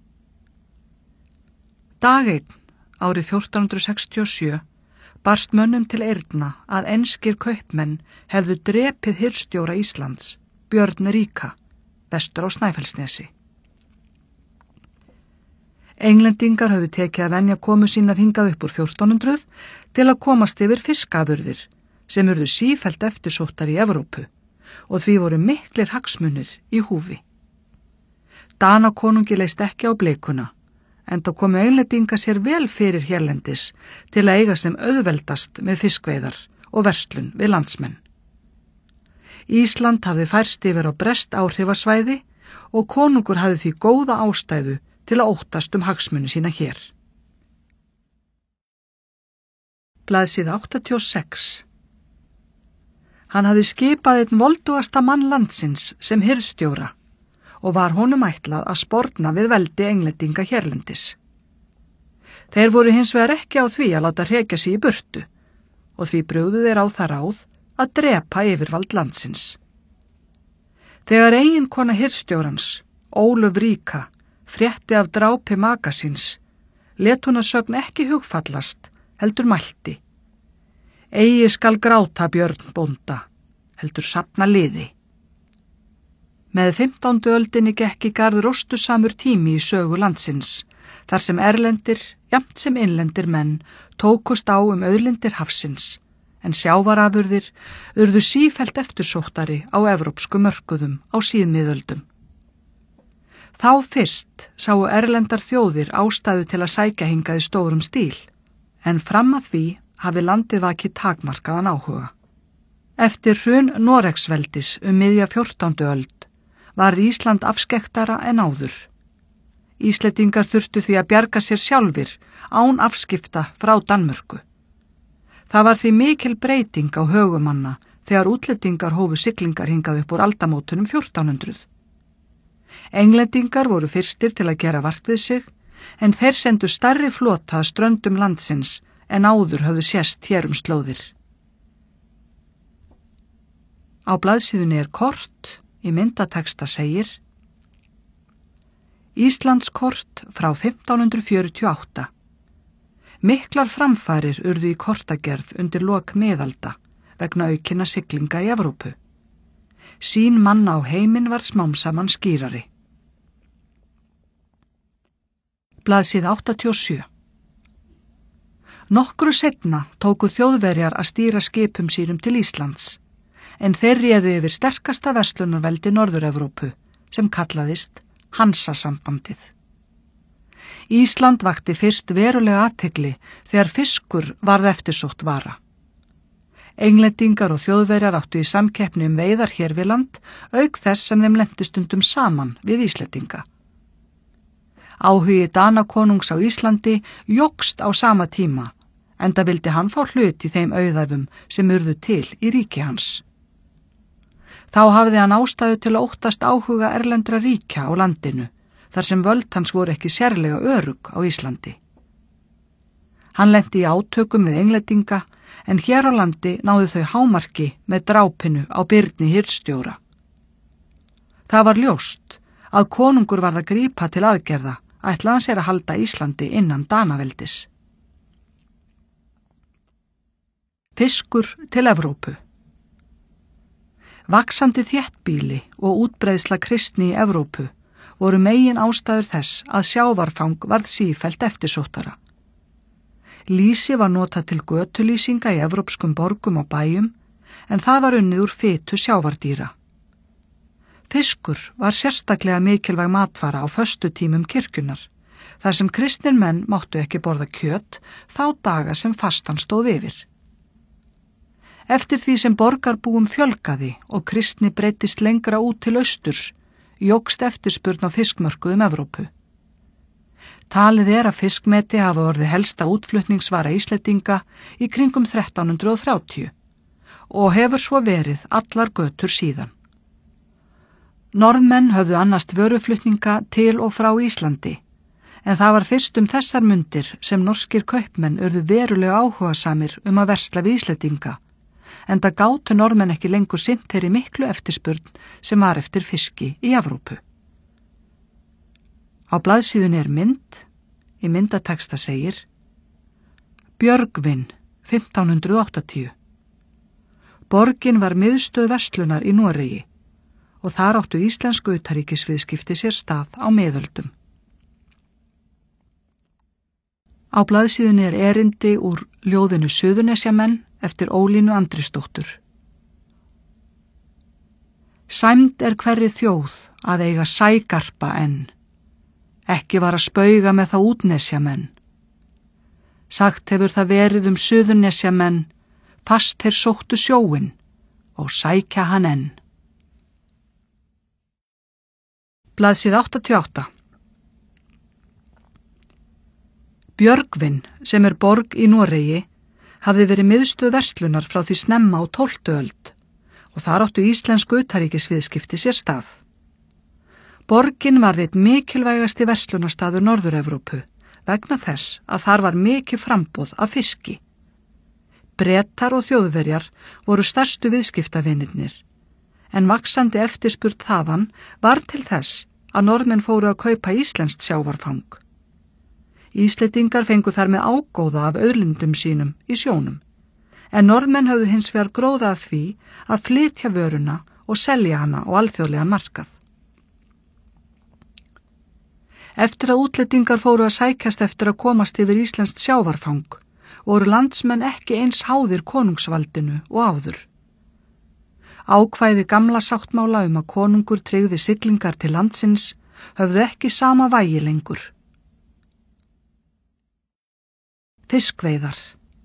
Dag 1 árið 1467 barst mönnum til eyrna að enskir kaupmenn hefðu drepið hirðstjóra Íslands, Björn ríka, vestur á Snæfellsnesi. Englendingar höfðu tekið að venja komu sínar hingað upp úr 1400 til að komast yfir fiskafurðir sem urðu sífellt eftirsóttar í Evrópu og því voru miklir hagsmunir í húfi. Danakonungi leist ekki á bleikuna, enda komu Englendingar sér vel fyrir hérlendis til að eiga sem auðveldast með fiskveiðar og verslun við landsmenn. Ísland hafði færst yfir á brest áhrifasvæði og konungur hafði því góða ástæðu til að óttast hagsmuni sína hér. Blaðsíða 86. Hann hafði skipað einn voldugasta mann landsins sem hirðstjóra og var honum ætlað að sporna við veldi Englendinga hérlendis. Þeir voru hins vegar ekki á því að láta hrekja sig í burtu og því brugðu þeir á það ráð að drepa yfirvald landsins. Þegar eiginkona hirðstjórans, Ólöf ríka, frétti af drápi maka síns, lét hún að sögn ekki hugfallast, heldur mælti. Eigi skal gráta Björn bónda, heldur safna liði. Með 15. öldinni gekk í garð róstusamur tími í sögu landsins, þar sem erlendir, jafnt sem innlendir menn, tókust á auðlindir hafsins, en sjávarafurðir urðu sífellt eftirsóttari á evrópsku mörkuðum á síðmiðöldum. Þá fyrst sáu erlendar þjóðir ástæðu til að sækja hingað í stórum stíl, en fram að því hafi landið vakið takmarkaðan áhuga. Eftir hrun Noregsveldis miðja 14. öld varð Ísland afskekktara en áður. Íslendingar þurftu því að bjarga sér sjálfir án afskipta frá Danmörku. Það var því mikil breyting á högumanna þegar útlendingar hófu siglingar hingað upp úr aldamótunum 1400. Englendingar voru fyrstir til að gera vart við sig, en þeir sendu stærri flota að ströndum landsins en áður höfðu sést hér slóðir. Á blaðsíðunni kort, í myndateksta segir: Íslandskort frá 1548. Miklar framfarir urðu í kortagerð undir lok miðalda vegna aukinna siglinga í Evrópu. Sýn manna á heiminn var smám saman skýrari. Blaðsíða 87. Nokkru seinna tóku Þjóðverjar að stýra skipum sínum til Íslands, en þeir réðu yfir sterkasta verslunarveldi Norður-Evrópu sem kallaðist Hansasambandið. Ísland vakti fyrst verulega athygli þegar fiskur varð eftirsótt vara. Englendingar og Þjóðverjar áttu í samkeppni veiðar hér við land, auk þess sem þeim lenti stundum saman við Íslendinga. Áhugi Danakonungs á Íslandi jókst á sama tíma, enda vildi hann fá hlut í þeim auðæfum sem urðu til í ríki hans. Þá hafði hann ástæðu til að óttast áhuga erlendra ríkja á landinu, þar sem völd hans voru ekki sérlega örugg á Íslandi. Hann lenti í átökum við Englendinga, en hér á landi náðu þau hámarki með drápinu á Birni hirðstjóra. Það var ljóst að konungur varð að grípa til aðgerða, ætlaði hann sér að halda Íslandi innan Danaveldis. Fiskur til Evrópu. Vaxandi þéttbýli og útbreiðsla kristni í Evrópu voru megin ástæður þess að sjávarfang varð sífellt eftirsóttara. Lýsi var notað til götulýsinga í evrópskum borgum og bæjum, en það var unnið úr fitu sjávardýra. Fiskur var sérstaklega mikilvæg matvara á föstutímum kirkjunnar, þar sem kristnir menn máttu ekki borða kjöt þá daga sem fastan stóð yfir. Eftir því sem borgarbúum fjölgaði og kristni breyttist lengra út til austurs, jókst eftirspurn á fiskmörkuðum Evrópu. Talið að fiskmeti hafa orðið helsta útflutningsvara Íslendinga í kringum 1330 og hefur svo verið allar götur síðan. Norðmenn höfðu annast vöruflutninga til og frá Íslandi, en það var fyrst þessar mundir sem norskir kaupmenn urðu verulega áhugasamir að versla við Íslendinga, enda gátu Norðmenn ekki lengur sinnt þeirri miklu eftirspurn sem var eftir fiski í Evrópu. Á blaðsíðunni mynd, í myndateksta segir: Björgvin, 1580. Borgin var miðstöð verslunar í Noregi og þar áttu íslensku utanríkisviðskipti sér stað á miðöldum. Á blaðsíðunni erindi úr ljóðinu Suðurnesjamenn eftir Ólínu Andrisdóttur. Sæmd hverri þjóð að eiga sægarpa enn, ekki var að spauga með þá útnesjamenn. Sagt hefur það verið Suðurnesjamenn, fast þeir sóttu sjóinn og sækja hann enn. Blaðsíða 88. Björgvin, sem borg í Noregi, hafði verið miðstöð verslunar frá því snemma á 12. öld og þar áttu íslensku utanríkisviðskipti sér stað. Borgin var einn mikilvægasti verslunarstaður Norður-Evrópu vegna þess að þar var mikið framboð af fiski. Bretar og Þjóðverjar voru stærstu viðskiptavinirnir, en vaxandi eftirspurn þaðan var til þess að Norðmenn fóru að kaupa íslenskt sjávarfang. Íslendingar fengu þar með ágóða af auðlindum sínum í sjónum, en Norðmenn höfðu hins vegar gróða af því að flytja vöruna og selja hana á alþjóðlegan markað. Eftir að útlendingar fóru að sækjast eftir að komast yfir íslenskt sjávarfang, voru landsmenn ekki eins háðir konungsvaldinu og áður. Ákvæði gamla sáttmála að konungur tryggði siglingar til landsins höfðu ekki sama vægi lengur. Fiskveiðar.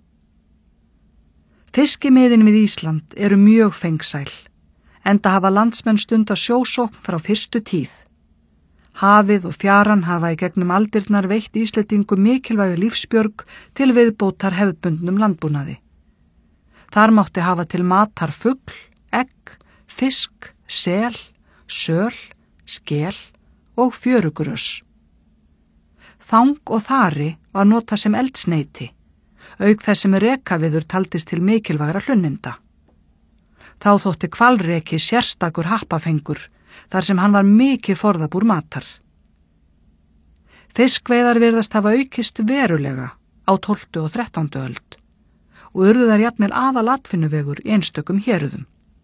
Fiskimiðin við Ísland eru mjög fengsæl, enda hafa landsmenn stunda sjósókn frá fyrstu tíð. Hafið og fjaran hafa í gegnum aldirnar veitt Íslendingum mikilvægu lífsbjörg til viðbótar hefðbundnum landbúnaði. Þar mátti hafa til matar fugl, egg, fisk, sel, söl, skel og fjörugrös. Þang og þari var notað sem eldsneyti, auk þess sem rekaviður taldist til mikilvægra hlunninda. Þá þótti hvalreki sérstakur happafengur, þar sem hann var mikið forðabúr matar. Fiskveiðar virðast hafa aukist verulega á 12. og 13. öld og urðu þær jafnvel aðalatvinnuvegur í einstökum héruðum.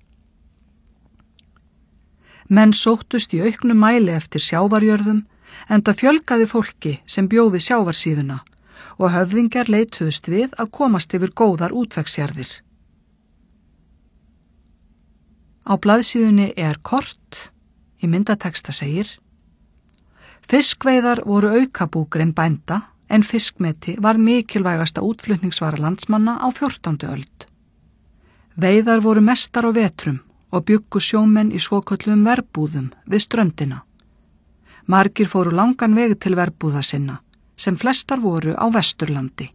Menn sóttust í auknum mæli eftir sjávarjörðum, enda fjölgaði fólki sem bjóði sjávarsíðuna og höfðingjar leituðust við að komast yfir góðar útvegsjarðir. Á blaðsíðunni er kort. Í myndateksta segir: Fiskveiðar voru aukabúgrein bænda en fiskmeti var mikilvægasta útflutningsvara landsmanna á 14. öld. Veiðar voru mestar á vetrum og bjuggu sjómenn í svokölluðum verbúðum við ströndina. Margir fóru langan veg til verbúða sinna, sem flestar voru á Vesturlandi.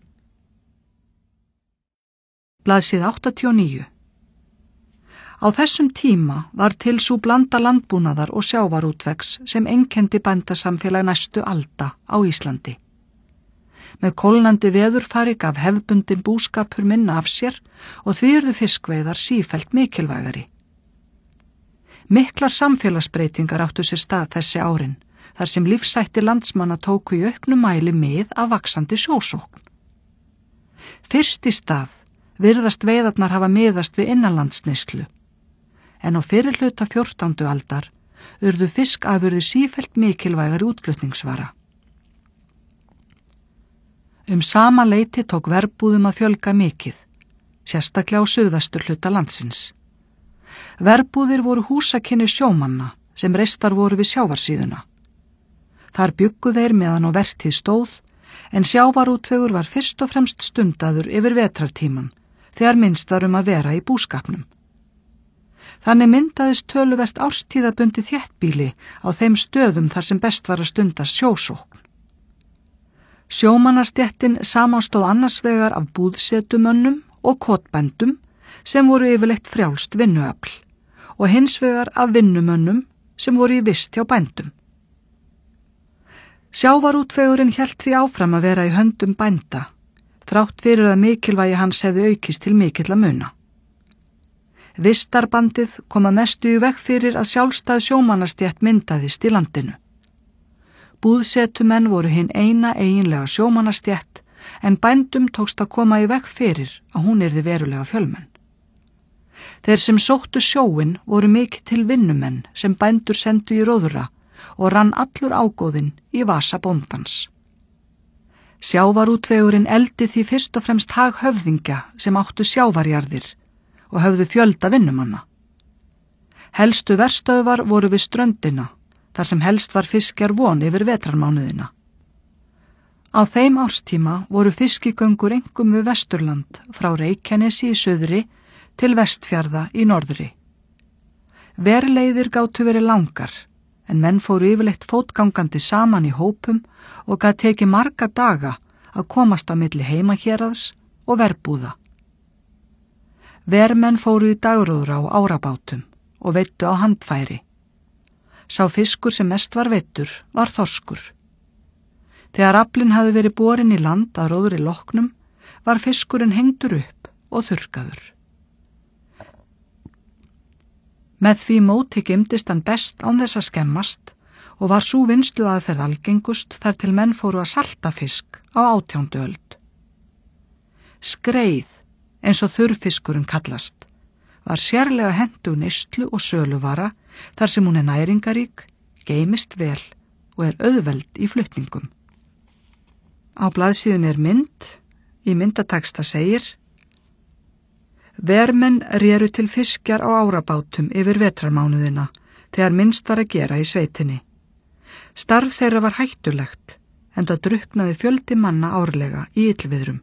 Blaðsíða 89. Á þessum tíma var til sú blanda landbúnaðar og sjávarútvegs sem einkenndi bændasamfélag næstu alda á Íslandi. Með kólnandi veðurfari gaf hefðbundin búskapur minna af sér og því urðu fiskveiðar sífellt mikilvægari. Miklar samfélagsbreytingar áttu sér stað þessi árin, þar sem lífshættir landsmanna tóku í auknum mæli mið af vaxandi sjósókn. Fyrst í stað virðast veiðarnar hafa miðast við innanlandsneyslu, en á fyrirhluta 14. aldar urðu fiskafurðir sífellt mikilvægari útflutningsvara. Sama leyti tók verbúðum að fjölga mikið, sérstaklega á suðvesturhluta landsins. Verbúðir voru húsakynni sjómanna sem reistar voru við sjávarsíðuna. Þar bjuggu þeir meðan á vertíð stóð, en sjávarútvegur var fyrst og fremst stundaður yfir vetrartíman, þegar minnst var að vera í búskapnum. Þannig myndaðist töluvert árstíðabundi þéttbýli á þeim stöðum þar sem best var að stundast sjósókn. Sjómannastéttin samanstóð annars vegar af búðsetumönnum og kotbændum sem voru yfirleitt frjálst vinnuafl og hins vegar af vinnumönnum sem voru í vist hjá bændum. Sjávarútvegurinn hélt því áfram að vera í höndum bænda, þrátt fyrir að mikilvægi hans hefði aukist til mikilla muna. Vistarbandið kom að mestu í veg fyrir að sjálfstæð sjómannastétt myndaðist í landinu. Búðsetumenn voru hinn eina eiginlega sjómannastétt, en bændum tókst að koma í veg fyrir að hún yrði verulega fjölmenn. Þeir sem sóttu sjóin voru mikið til vinnumenn sem bændur sendu í róðra og rann allur ágóðinn í vasa bóndans. Sjávarútvegurinn eldi því fyrst og fremst hag höfðingja sem áttu sjávarjarðir og höfðu fjölda vinnumanna. Helstu verstöðvar voru við ströndina, þar sem helst var fiskjar von yfir vetrarmánuðina. Á þeim árstíma voru fiskigöngur einkum við Vesturland frá Reykjanesi í suðri til Vestfjarða í norðri. Verleiðir gátu verið langar, en menn fóru yfirleitt fótgangandi saman í hópum og gat tekið marga daga að komast á milli heimahéraðs og verbúða. Vermenn fóru í dagróðra á árabátum og veiddu á handfæri. Sá fiskur sem mest var veiddur var þorskur. Þegar aflinn hafði verið borinn í land að róðri loknum, var fiskurinn hengdur upp og þurrkaður. Með því móti geymdist hann best án þess að skemmast og var sú vinnsluaðferð algengust þar til menn fóru að salta fisk á 18. öld. Skreið, eins og þurrfiskurinn kallast, var sérlega hentug neyslu og söluvara þar sem hún er næringarík, geymist vel og er auðveld í flutningum. Á blaðsíðunni er mynd, Í myndateksta segir: Vermenn réru til fiskjar á árabátum yfir vetrarmánuðina þegar minnst var að gera í sveitinni. Starf þeirra var hættulegt, enda drukknaði fjöldi manna árlega í illviðrum.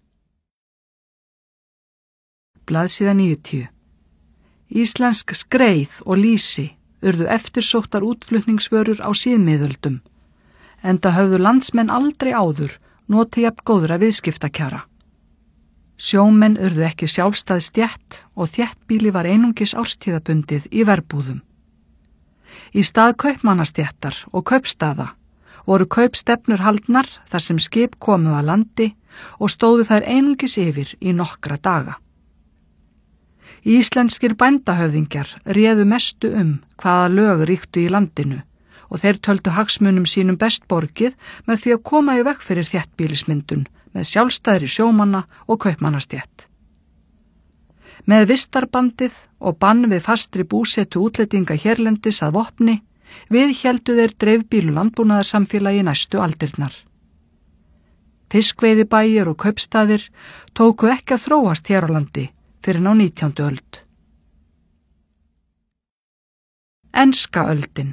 Blaðsíða 90. Íslensk skreið og lýsi urðu eftirsóttar útflutningsvörur á síðmiðöldum, enda höfðu landsmenn aldrei áður notið jafn góðra viðskiptakjara. Sjómenn urðu ekki sjálfstæð stétt og þéttbýli var einungis árstíðabundið í verbúðum. Í stað kaupmannastéttar og kaupstaða voru kaupstefnur haldnar þar sem skip komu að landi og stóðu þær einungis yfir í nokkra daga. Íslenskir bændahöfðingjar réðu mestu hvaða lög ríktu í landinu og þeir töldu hagsmunum sínum best borgið með því að koma í veg fyrir þéttbýlismyndun með sjálfstæðri sjómanna og kaupmannastétt. Með vistarbandið og bann við fastri búsetu útlendinga hérlendis að vopni viðhéldu þeir dreifbýlu landbúnaðarsamfélagi næstu aldirnar. Fiskveiðibæir og kaupstaðir tóku ekki að þróast hér á landi fyrir á 19. öld. Enska öldin.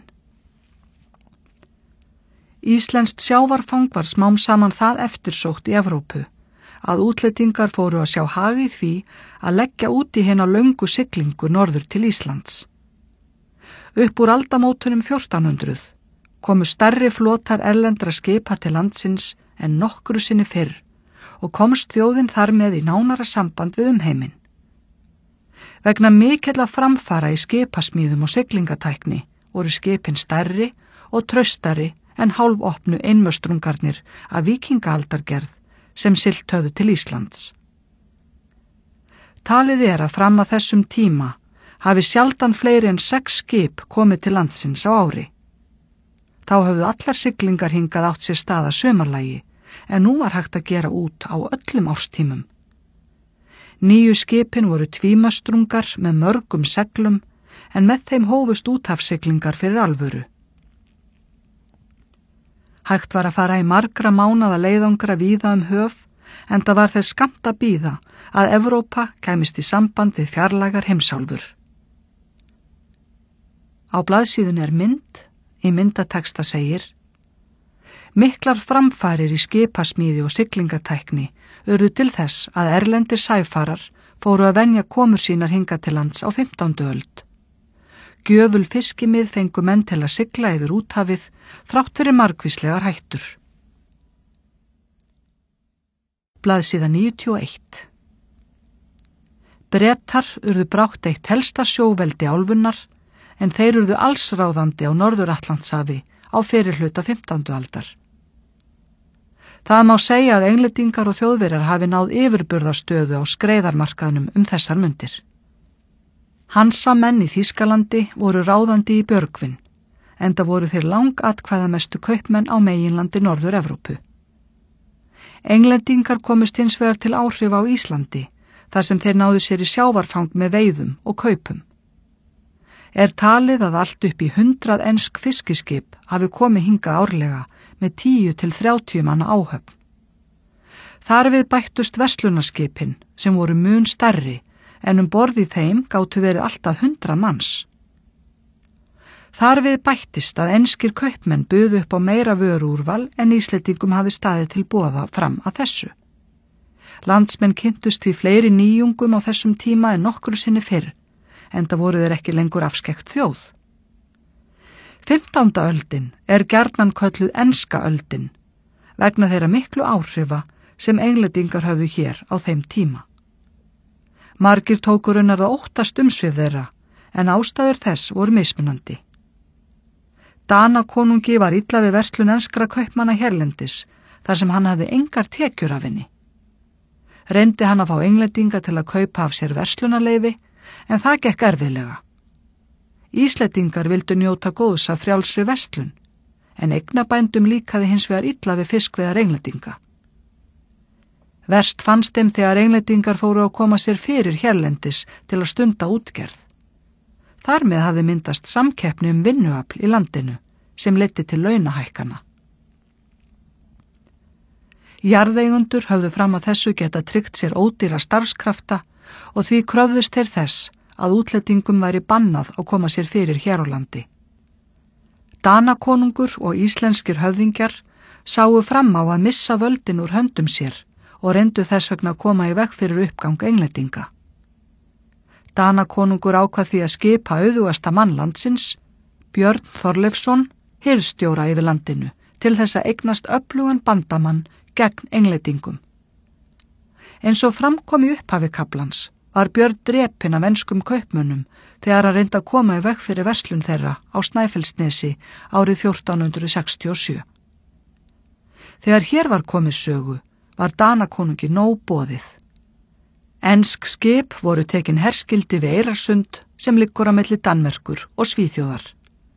Íslenskt sjávarfang var smám saman það eftirsótt í Evrópu að útlendingar fóru að sjá hag í því að leggja út í hina löngu siglingu norður til Íslands. Upp úr aldamótunum 1400 komu stærri flotar erlendra skipa til landsins en nokkru sinni fyrr og komst þjóðin þar með í nánara samband við umheiminn. Vegna mikilla framfara í skipasmíðum og siglingatækni voru skipin stærri og traustari en hálfopnu einmöstrungarnir af víkingaaldargerð sem siglt höfðu til Íslands. Talið að fram að þessum tíma hafi sjaldan fleiri en 6 skip komið til landsins á ári. Þá höfðu allar siglingar hingað átt sér stað að sumarlagi, en nú var hægt að gera út á öllum árstímum. Nýju skipin voru tvímöstrungar með mörgum seglum, en með þeim hófust úthafssiglingar fyrir alvöru. Hægt var að fara í margra mánaða leiðangra víða höf, enda var þess skammt að bíða að Evrópa kæmist í samband við fjarlægar heimsálfur. Á blaðsíðunni mynd, í myndateksta segir: Miklar framfarir í skipasmíði og siglingatækni urðu til þess að erlendir sæfarar fóru að venja komur sínar hingað til lands á 15. öld. Gjöful fiskimið fengu menn til að sigla yfir úthafið þrátt fyrir margvíslegar hættur. Blaðsíða 91. Bretar urðu brátt eitt helsta sjóveldi álfunnar, en þeir urðu allsráðandi á Norður-Atlantshafi á fyrirhluta 15. aldar. Það má segja að Englendingar og Þjóðverjar hafi náð yfirburðastöðu á skreiðarmarkaðnum þessar mundir. Hansamenn í Þýskalandi voru ráðandi í Björgvin, enda voru þeir langatkvæðamestu kaupmenn á meginlandi Norður-Evrópu. Englendingar komust hins vegar til áhrifa á Íslandi, þar sem þeir náðu sér í sjávarfang með veiðum og kaupum. Talið að allt upp í 100 ensk fiskiskip hafi komið hingað árlega með 10 til 30 manna áhöfn. Þar við bættust verslunarskipin sem voru mun stærri, en borð í þeim gátu verið alltaf 100 manns. Þar við bættist að enskir kaupmenn buðu upp á meira vöruúrval en Íslendingum hafi staðið til boða fram að þessu. Landsmenn kynntust því fleiri nýjungum á þessum tíma en nokkru sinni fyrr, enda voru þeir ekki lengur afskekkt þjóð. 15. öldin gjarnan kölluð enska öldin, vegna þeirra miklu áhrifa sem Englendingar höfðu hér á þeim tíma. Margir tóku raunar að óttast umsvif þeirra, en ástæður þess voru mismunandi. Danakonungi var illa við verslun enskra kaupmanna hérlendis, þar sem hann hafði engar tekjur af henni. Reyndi hann að fá Englendinga til að kaupa af sér verslunarleyfi, en það gekk erfiðlega. Íslendingar vildu njóta góðs af frjálsri verslun, en eignabændum líkaði hins vegar illa við fiskveiðar Englendinga. Verst fannst þeim þegar Englendingar fóru að koma sér fyrir hérlendis til að stunda útgerð. Þar með hafði myndast samkeppni vinnuafl í landinu sem leiddi til launahækkana. Jarðeigundur höfðu fram að þessu geta tryggt sér ódýra starfskrafta og því kröfðust þeir þess að útlendingum væri bannað að koma sér fyrir hér á landi. Danakonungur og íslenskir höfðingjar sáu fram á að missa völdin úr höndum sér og reyndu þess vegna að koma í veg fyrir uppgang Englendinga. Danakonungur ákvað því að skipa auðugasta mann landsins, Björn Þorleifsson, hirðstjóra yfir landinu, til þess að eignast öflugan bandamann gegn Englendingum. Eins og framkom í upphafi kaflans var Björn drepinn af enskum kaupmönnum þegar hann reyndi að koma í veg fyrir verslun þeirra á Snæfellsnesi árið 1467. Þegar hér var komið sögu var Danakonungi nóg boðið. Ensk skip voru tekin herskildi við Eyrarsund sem liggur á milli Danmerkur og Svíþjóðar.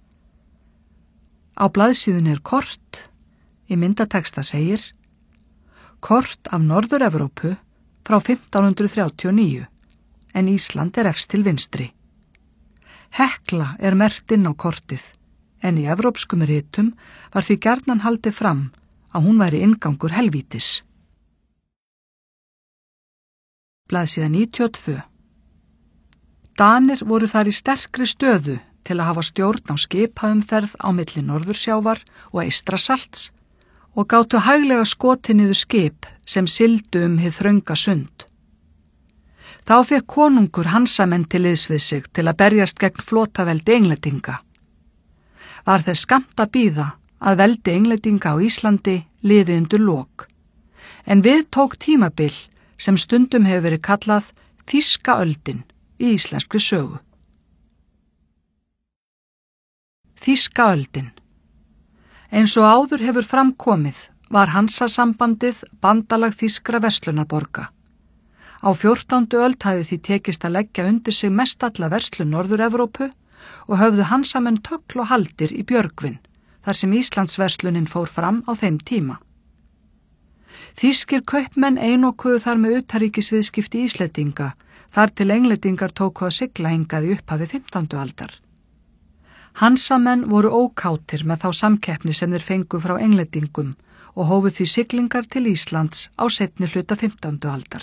Á blaðsíðunni kort, í myndateksta segir: Kort af Norður-Evrópu frá 1539, en Ísland efst til vinstri. Hekla merkt inn á kortið, en í evrópskum ritum var því gjarnan haldið fram að hún væri inngangur helvítis. Blaðsíða 92. Danir voru þar í sterkri stöðu til að hafa stjórn á skipaumferð á milli Norðursjávar og Eystrasalts og gátu hæglega skotið niður skip sem sigldu hið þrönga sund. Þá fékk konungur Hansamenn til liðs við sig til að berjast gegn flotaveldi Englendinga. Var þess skammt að bíða að veldi Englendinga á Íslandi liði undir lok, en við tók tímabil sem stundum hefur verið kallað Þýska öldin í íslenskri sögu. Þýska öldin. Eins og áður hefur framkomið var Hansasambandið bandalag þýskra verslunarborga. Á 14. öld hafi því tekist að leggja undir sig mestalla verslun Norður-Evrópu og höfðu Hansamenn tögl og haldir í Björgvin, þar sem Íslandsverslunin fór fram á þeim tíma. Þýskir kaupmenn einokuðu þar með utanríkisviðskipti Íslendinga, þar til Englendingar tóku að sigla hingað í upphafi 15. aldar. Hansamenn voru ókátir með þá samkeppni sem þeir fengu frá Englendingum og hófu því siglingar til Íslands á seinni hluta 15. aldar.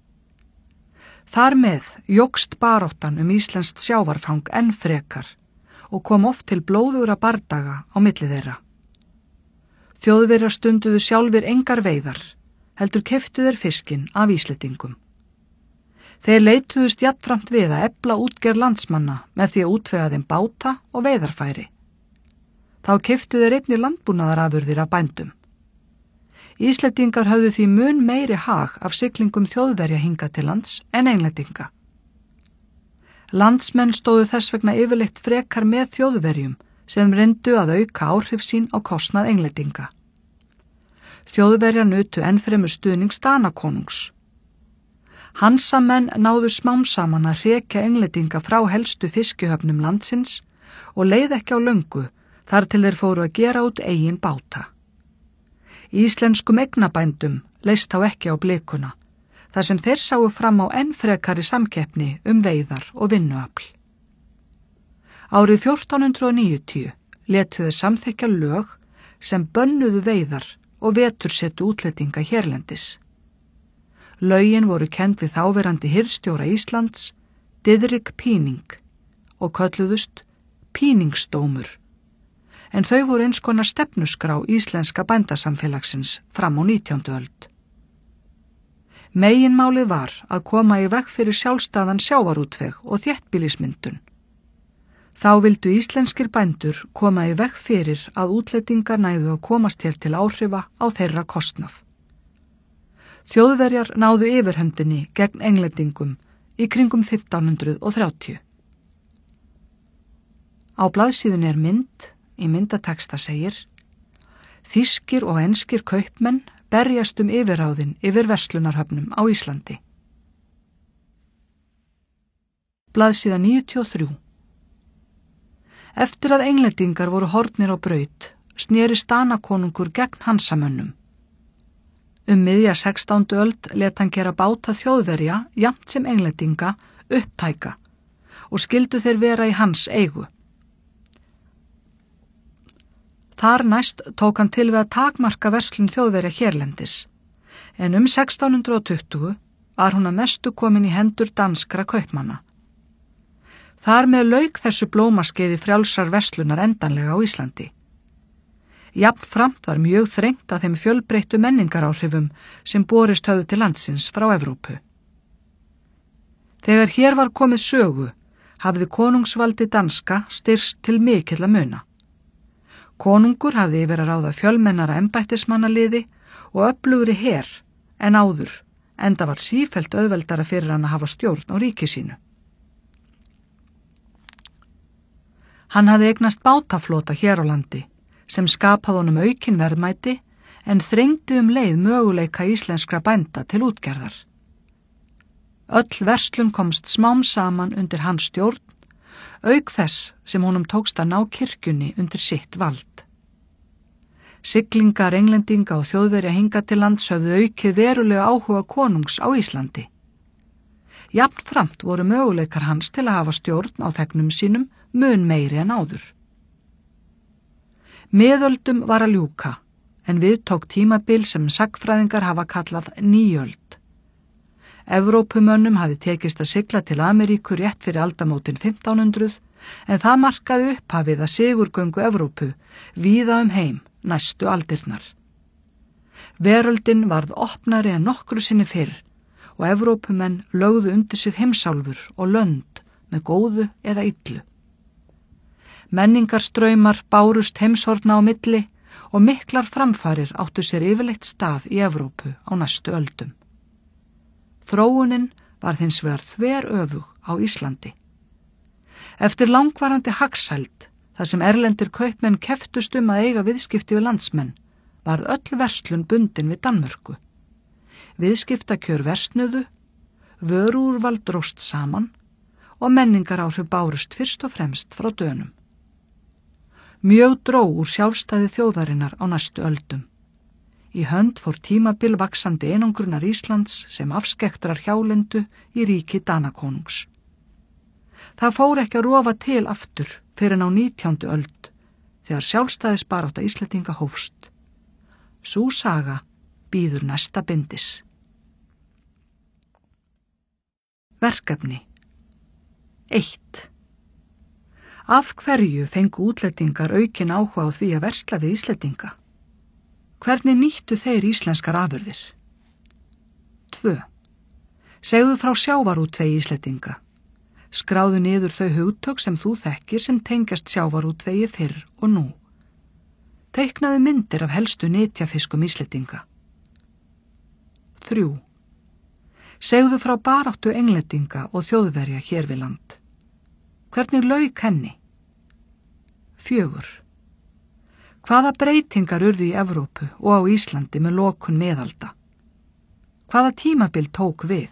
Þar með jókst baráttan íslenskt sjávarfang enn frekar og kom oft til blóðugra bardaga á milli þeirra. Þjóðverjar stunduðu sjálfir engar veiðar, heldur keyptu þeir fiskinn af Íslendingum. Þeir leituðust jafnframt við að efla útgerð landsmanna með því að útvega þeim báta og veiðarfæri. Þá keyptu þeir einnig landbúnaðarafurðir af bændum. Íslendingar höfðu því mun meiri hag af siglingum Þjóðverja hingað til lands en Englendinga. Landsmenn stóðu þess vegna yfirleitt frekar með Þjóðverjum sem reyndu að auka áhrif sín á kostnað Englendinga. Þjóðverjar nutu ennfremur stuðnings Danakonungs. Hansamenn náðu smám saman að hrekja Englendinga frá helstu fiskihöfnum landsins og leið ekki á löngu þar til þeir fóru að gera út eigin báta. Íslenskum eignabændum leist þá ekki á blikuna, þar sem þeir sáu fram á enn frekari samkeppni veiðar og vinnuafl. Árið 1490 létu þeir samþykkja lög sem bönnuðu veiðar og vetursetu útlendinga hérlendis. Lögin voru kennd við þáverandi hirðstjóra Íslands, Diðrik Píning, og kölluðust Píningsdómur, en þau voru eins konar stefnuskrá íslenska bændasamfélagsins fram á 19. öld. Meginmálið var að koma í veg fyrir sjálfstæðan sjávarútveg og þéttbýlismyndun. Þá vildu íslenskir bændur koma í veg fyrir að útlendingar næðu að komast hér til áhrifa á þeirra kostnað. Þjóðverjar náðu yfirhöndinni gegn Englendingum í kringum 1530. Á blaðsíðunni mynd. Í myndateksta segir: Þýskir og enskir kaupmenn berjast yfirráðin yfir verslunarhöfnum á Íslandi. Blaðsíða 93. Eftir að Englendingar voru horfnir á braut, snerist Danakonungur gegn Hansamönnum. Miðja 16. öld lét hann gera báta Þjóðverja jafnt sem Englendinga upptæka og skildu þeir vera í hans eigu. Þar næst tók hann til við að takmarka verslun Þjóðverja hérlendis, en 1620 var hún að mestu komin í hendur danskra kaupmanna. Þar með lauk þessu blómaskeiði frjálsrar verslunar endanlega á Íslandi. Jafnframt var mjög þrengt að þeim fjölbreyttu menningaráhrifum sem borist höfðu til landsins frá Evrópu. Þegar hér var komið sögu, hafði konungsvaldi danska styrst til mikilla muna. Konungur hafði yfir að ráða fjölmennara embættismannaliði og öflugri her en áður, enda var sífellt auðveldara fyrir hann að hafa stjórn á ríki sínu. Hann hafði eignast bátaflota hér á landi sem skapað honum aukin verðmæti en þrengdi leið möguleika íslenskra bænda til útgerðar. Öll verslun komst smám saman undir hans stjórn, auk þess sem honum tókst að ná kirkjunni undir sitt vald. Siglingar englendinga og Þjóðverja hingað til lands höfðu aukið verulega áhuga konungs á Íslandi. Jafnframt voru möguleikar hans til að hafa stjórn á þegnum sínum mun meiri en áður. Miðöldum var að ljúka, en við tók tímabil sem sagnfræðingar hafa kallað nýöld. Evrópumönnum hafði tekist að sigla til Ameríku rétt fyrir aldamótin 1500, en það markaði upphafið að sigurgöngu Evrópu víða heim næstu aldirnar. Veröldin varð opnari en nokkru sinni fyrr og Evrópumenn lögðu undir sig heimsálfur og lönd með góðu eða illu. Menningarstraumar bárust heimshorna á milli og miklar framfarir áttu sér yfirleitt stað í Evrópu á næstu öldum. Þróunin var hins vegar þveröfug á Íslandi. Eftir langvarandi hagsæld, þar sem erlendir kaupmenn keftust að eiga viðskipti við landsmenn, varð öll verslun bundin við Danmörku. Viðskiptakjör versnuðu, vöruúrval dróst saman og menningaráhrif bárust fyrst og fremst frá Dönum. Mjög dró úr sjálfstæði þjóðarinnar á næstu öldum. Í hönd fór tímabil vaxandi einangrunar Íslands sem afskektrar hjálendu í ríki Danakonungs. Það fór ekki að rofa til aftur fyrir á 19. öld þegar sjálfstæðisbarátta Íslendinga hófst. Sú saga bíður næsta bindis. Verkefni 1. Af hverju fengu útlendingar aukin áhuga á því að versla við Íslendinga? Hvernig nýttu þeir íslenskar afurðir? 2. Segðu frá sjávarútvegi Íslendinga. Skráðu niður þau hugtök sem þú þekkir sem tengjast sjávarútvegi fyrr og nú. Teiknaðu myndir af helstu nytjafiskum Íslendinga. 3. Segðu frá baráttu englendinga og Þjóðverja hér við land. Hvernig lauk henni? 4. Hvaða breytingar urðu í Evrópu og á Íslandi með lokun miðalda? Hvaða tímabil tók við?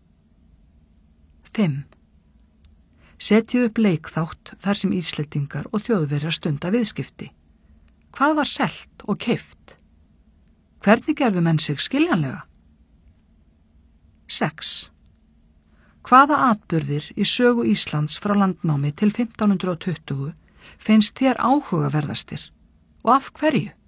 5. Setjið upp leikþátt þar sem Íslendingar og Þjóðverjar stunda viðskipti. Hvað var selt og keypt? Hvernig gerðu menn sig skiljanlega? 6. Hvaða atburðir í sögu Íslands frá landnámi til 1520 finnst þér áhugaverðastir og af hverju?